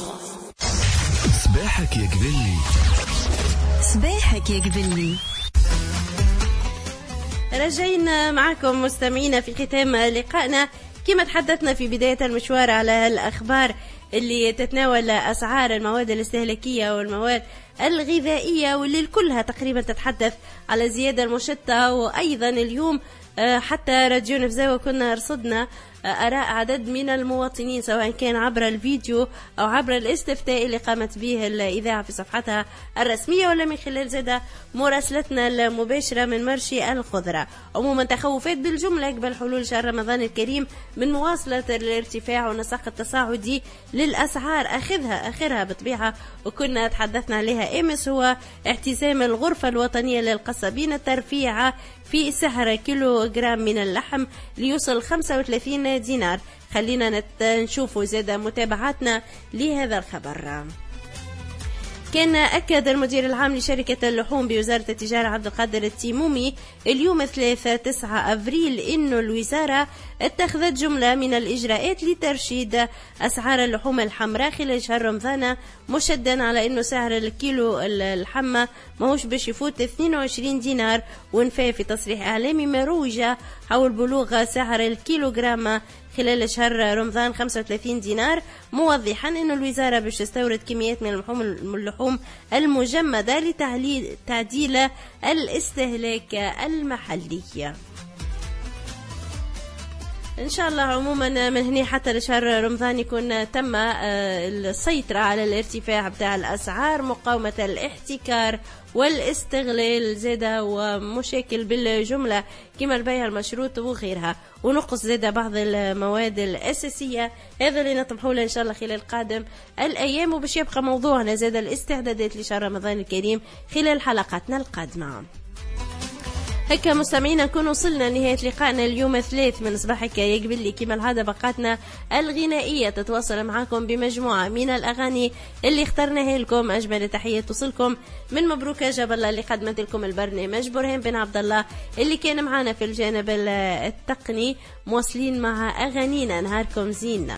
S7: صباحك يا قبلي،
S2: صباحك يا قبلي.
S3: رجعنا معكم مستمعينا في ختام لقائنا. كما تحدثنا في بداية المشوار على الأخبار اللي تتناول أسعار المواد الاستهلاكية والمواد الغذائية، واللي كلها تقريبا تتحدث على زيادة المشتة. وأيضا اليوم حتى راديو نفزاوة كنا رصدنا آراء عدد من المواطنين، سواء كان عبر الفيديو أو عبر الاستفتاء اللي قامت به الإذاعة في صفحتها الرسمية، ولا من خلال زادة مراسلتنا المباشرة من مرشي الخضرة. عموما تخوفات بالجملة قبل حلول شهر رمضان الكريم من مواصلة الارتفاع والنسق التصاعدي للأسعار أخذها آخرها بطبيعة، وكنا تحدثنا عليها أمس، هو اعتزام الغرفة الوطنية للقصابين الترفيع في سعر كيلو جرام من اللحم ليوصل خمسة وثلاثين دينار. خلينا نشوف زاد متابعاتنا لهذا الخبر. كان أكد المدير العام لشركة اللحوم بوزارة التجارة عبد القادر التيمومي اليوم الثلاثاء تسعة أبريل إنه الوزارة اتخذت جملة من الإجراءات لترشيد أسعار اللحوم الحمراء خلال شهر رمضان، مشددا على إنه سعر الكيلو اللحمة ماهوش باش يفوت اثنين وعشرين دينار، ونفى في تصريح إعلامي مروجة حول بلوغ سعر الكيلو جرام خلال شهر رمضان خمسة وثلاثين دينار، موضحا أن الوزارة باش تستورد كميات من اللحوم اللحوم المجمدة لتعديل الاستهلاك المحلي. إن شاء الله عموما من هنا حتى لشهر رمضان يكون تم السيطرة على الارتفاع بتاع الأسعار، مقاومة الاحتكار والاستغلال زادة ومشاكل بالجملة كما البيع المشروط وغيرها، ونقص زادة بعض المواد الأساسية. هذا اللي نطمحوا له إن شاء الله خلال قادم الأيام، وباش يبقى موضوعنا زادة الاستعدادات لشهر رمضان الكريم خلال حلقاتنا القادمة. هكا مستمعينا نكون وصلنا لنهاية لقائنا اليوم الثلاث من صباحك يا قبلي. كما العادة بقاتنا الغنائية تتواصل معكم بمجموعة من الأغاني اللي اخترناها لكم. أجمل تحية توصلكم من مبروكة جاب الله اللي قدمت لكم البرنامج، برهان بن عبد الله اللي كان معنا في الجانب التقني. مواصلين مع أغانينا، نهاركم زين.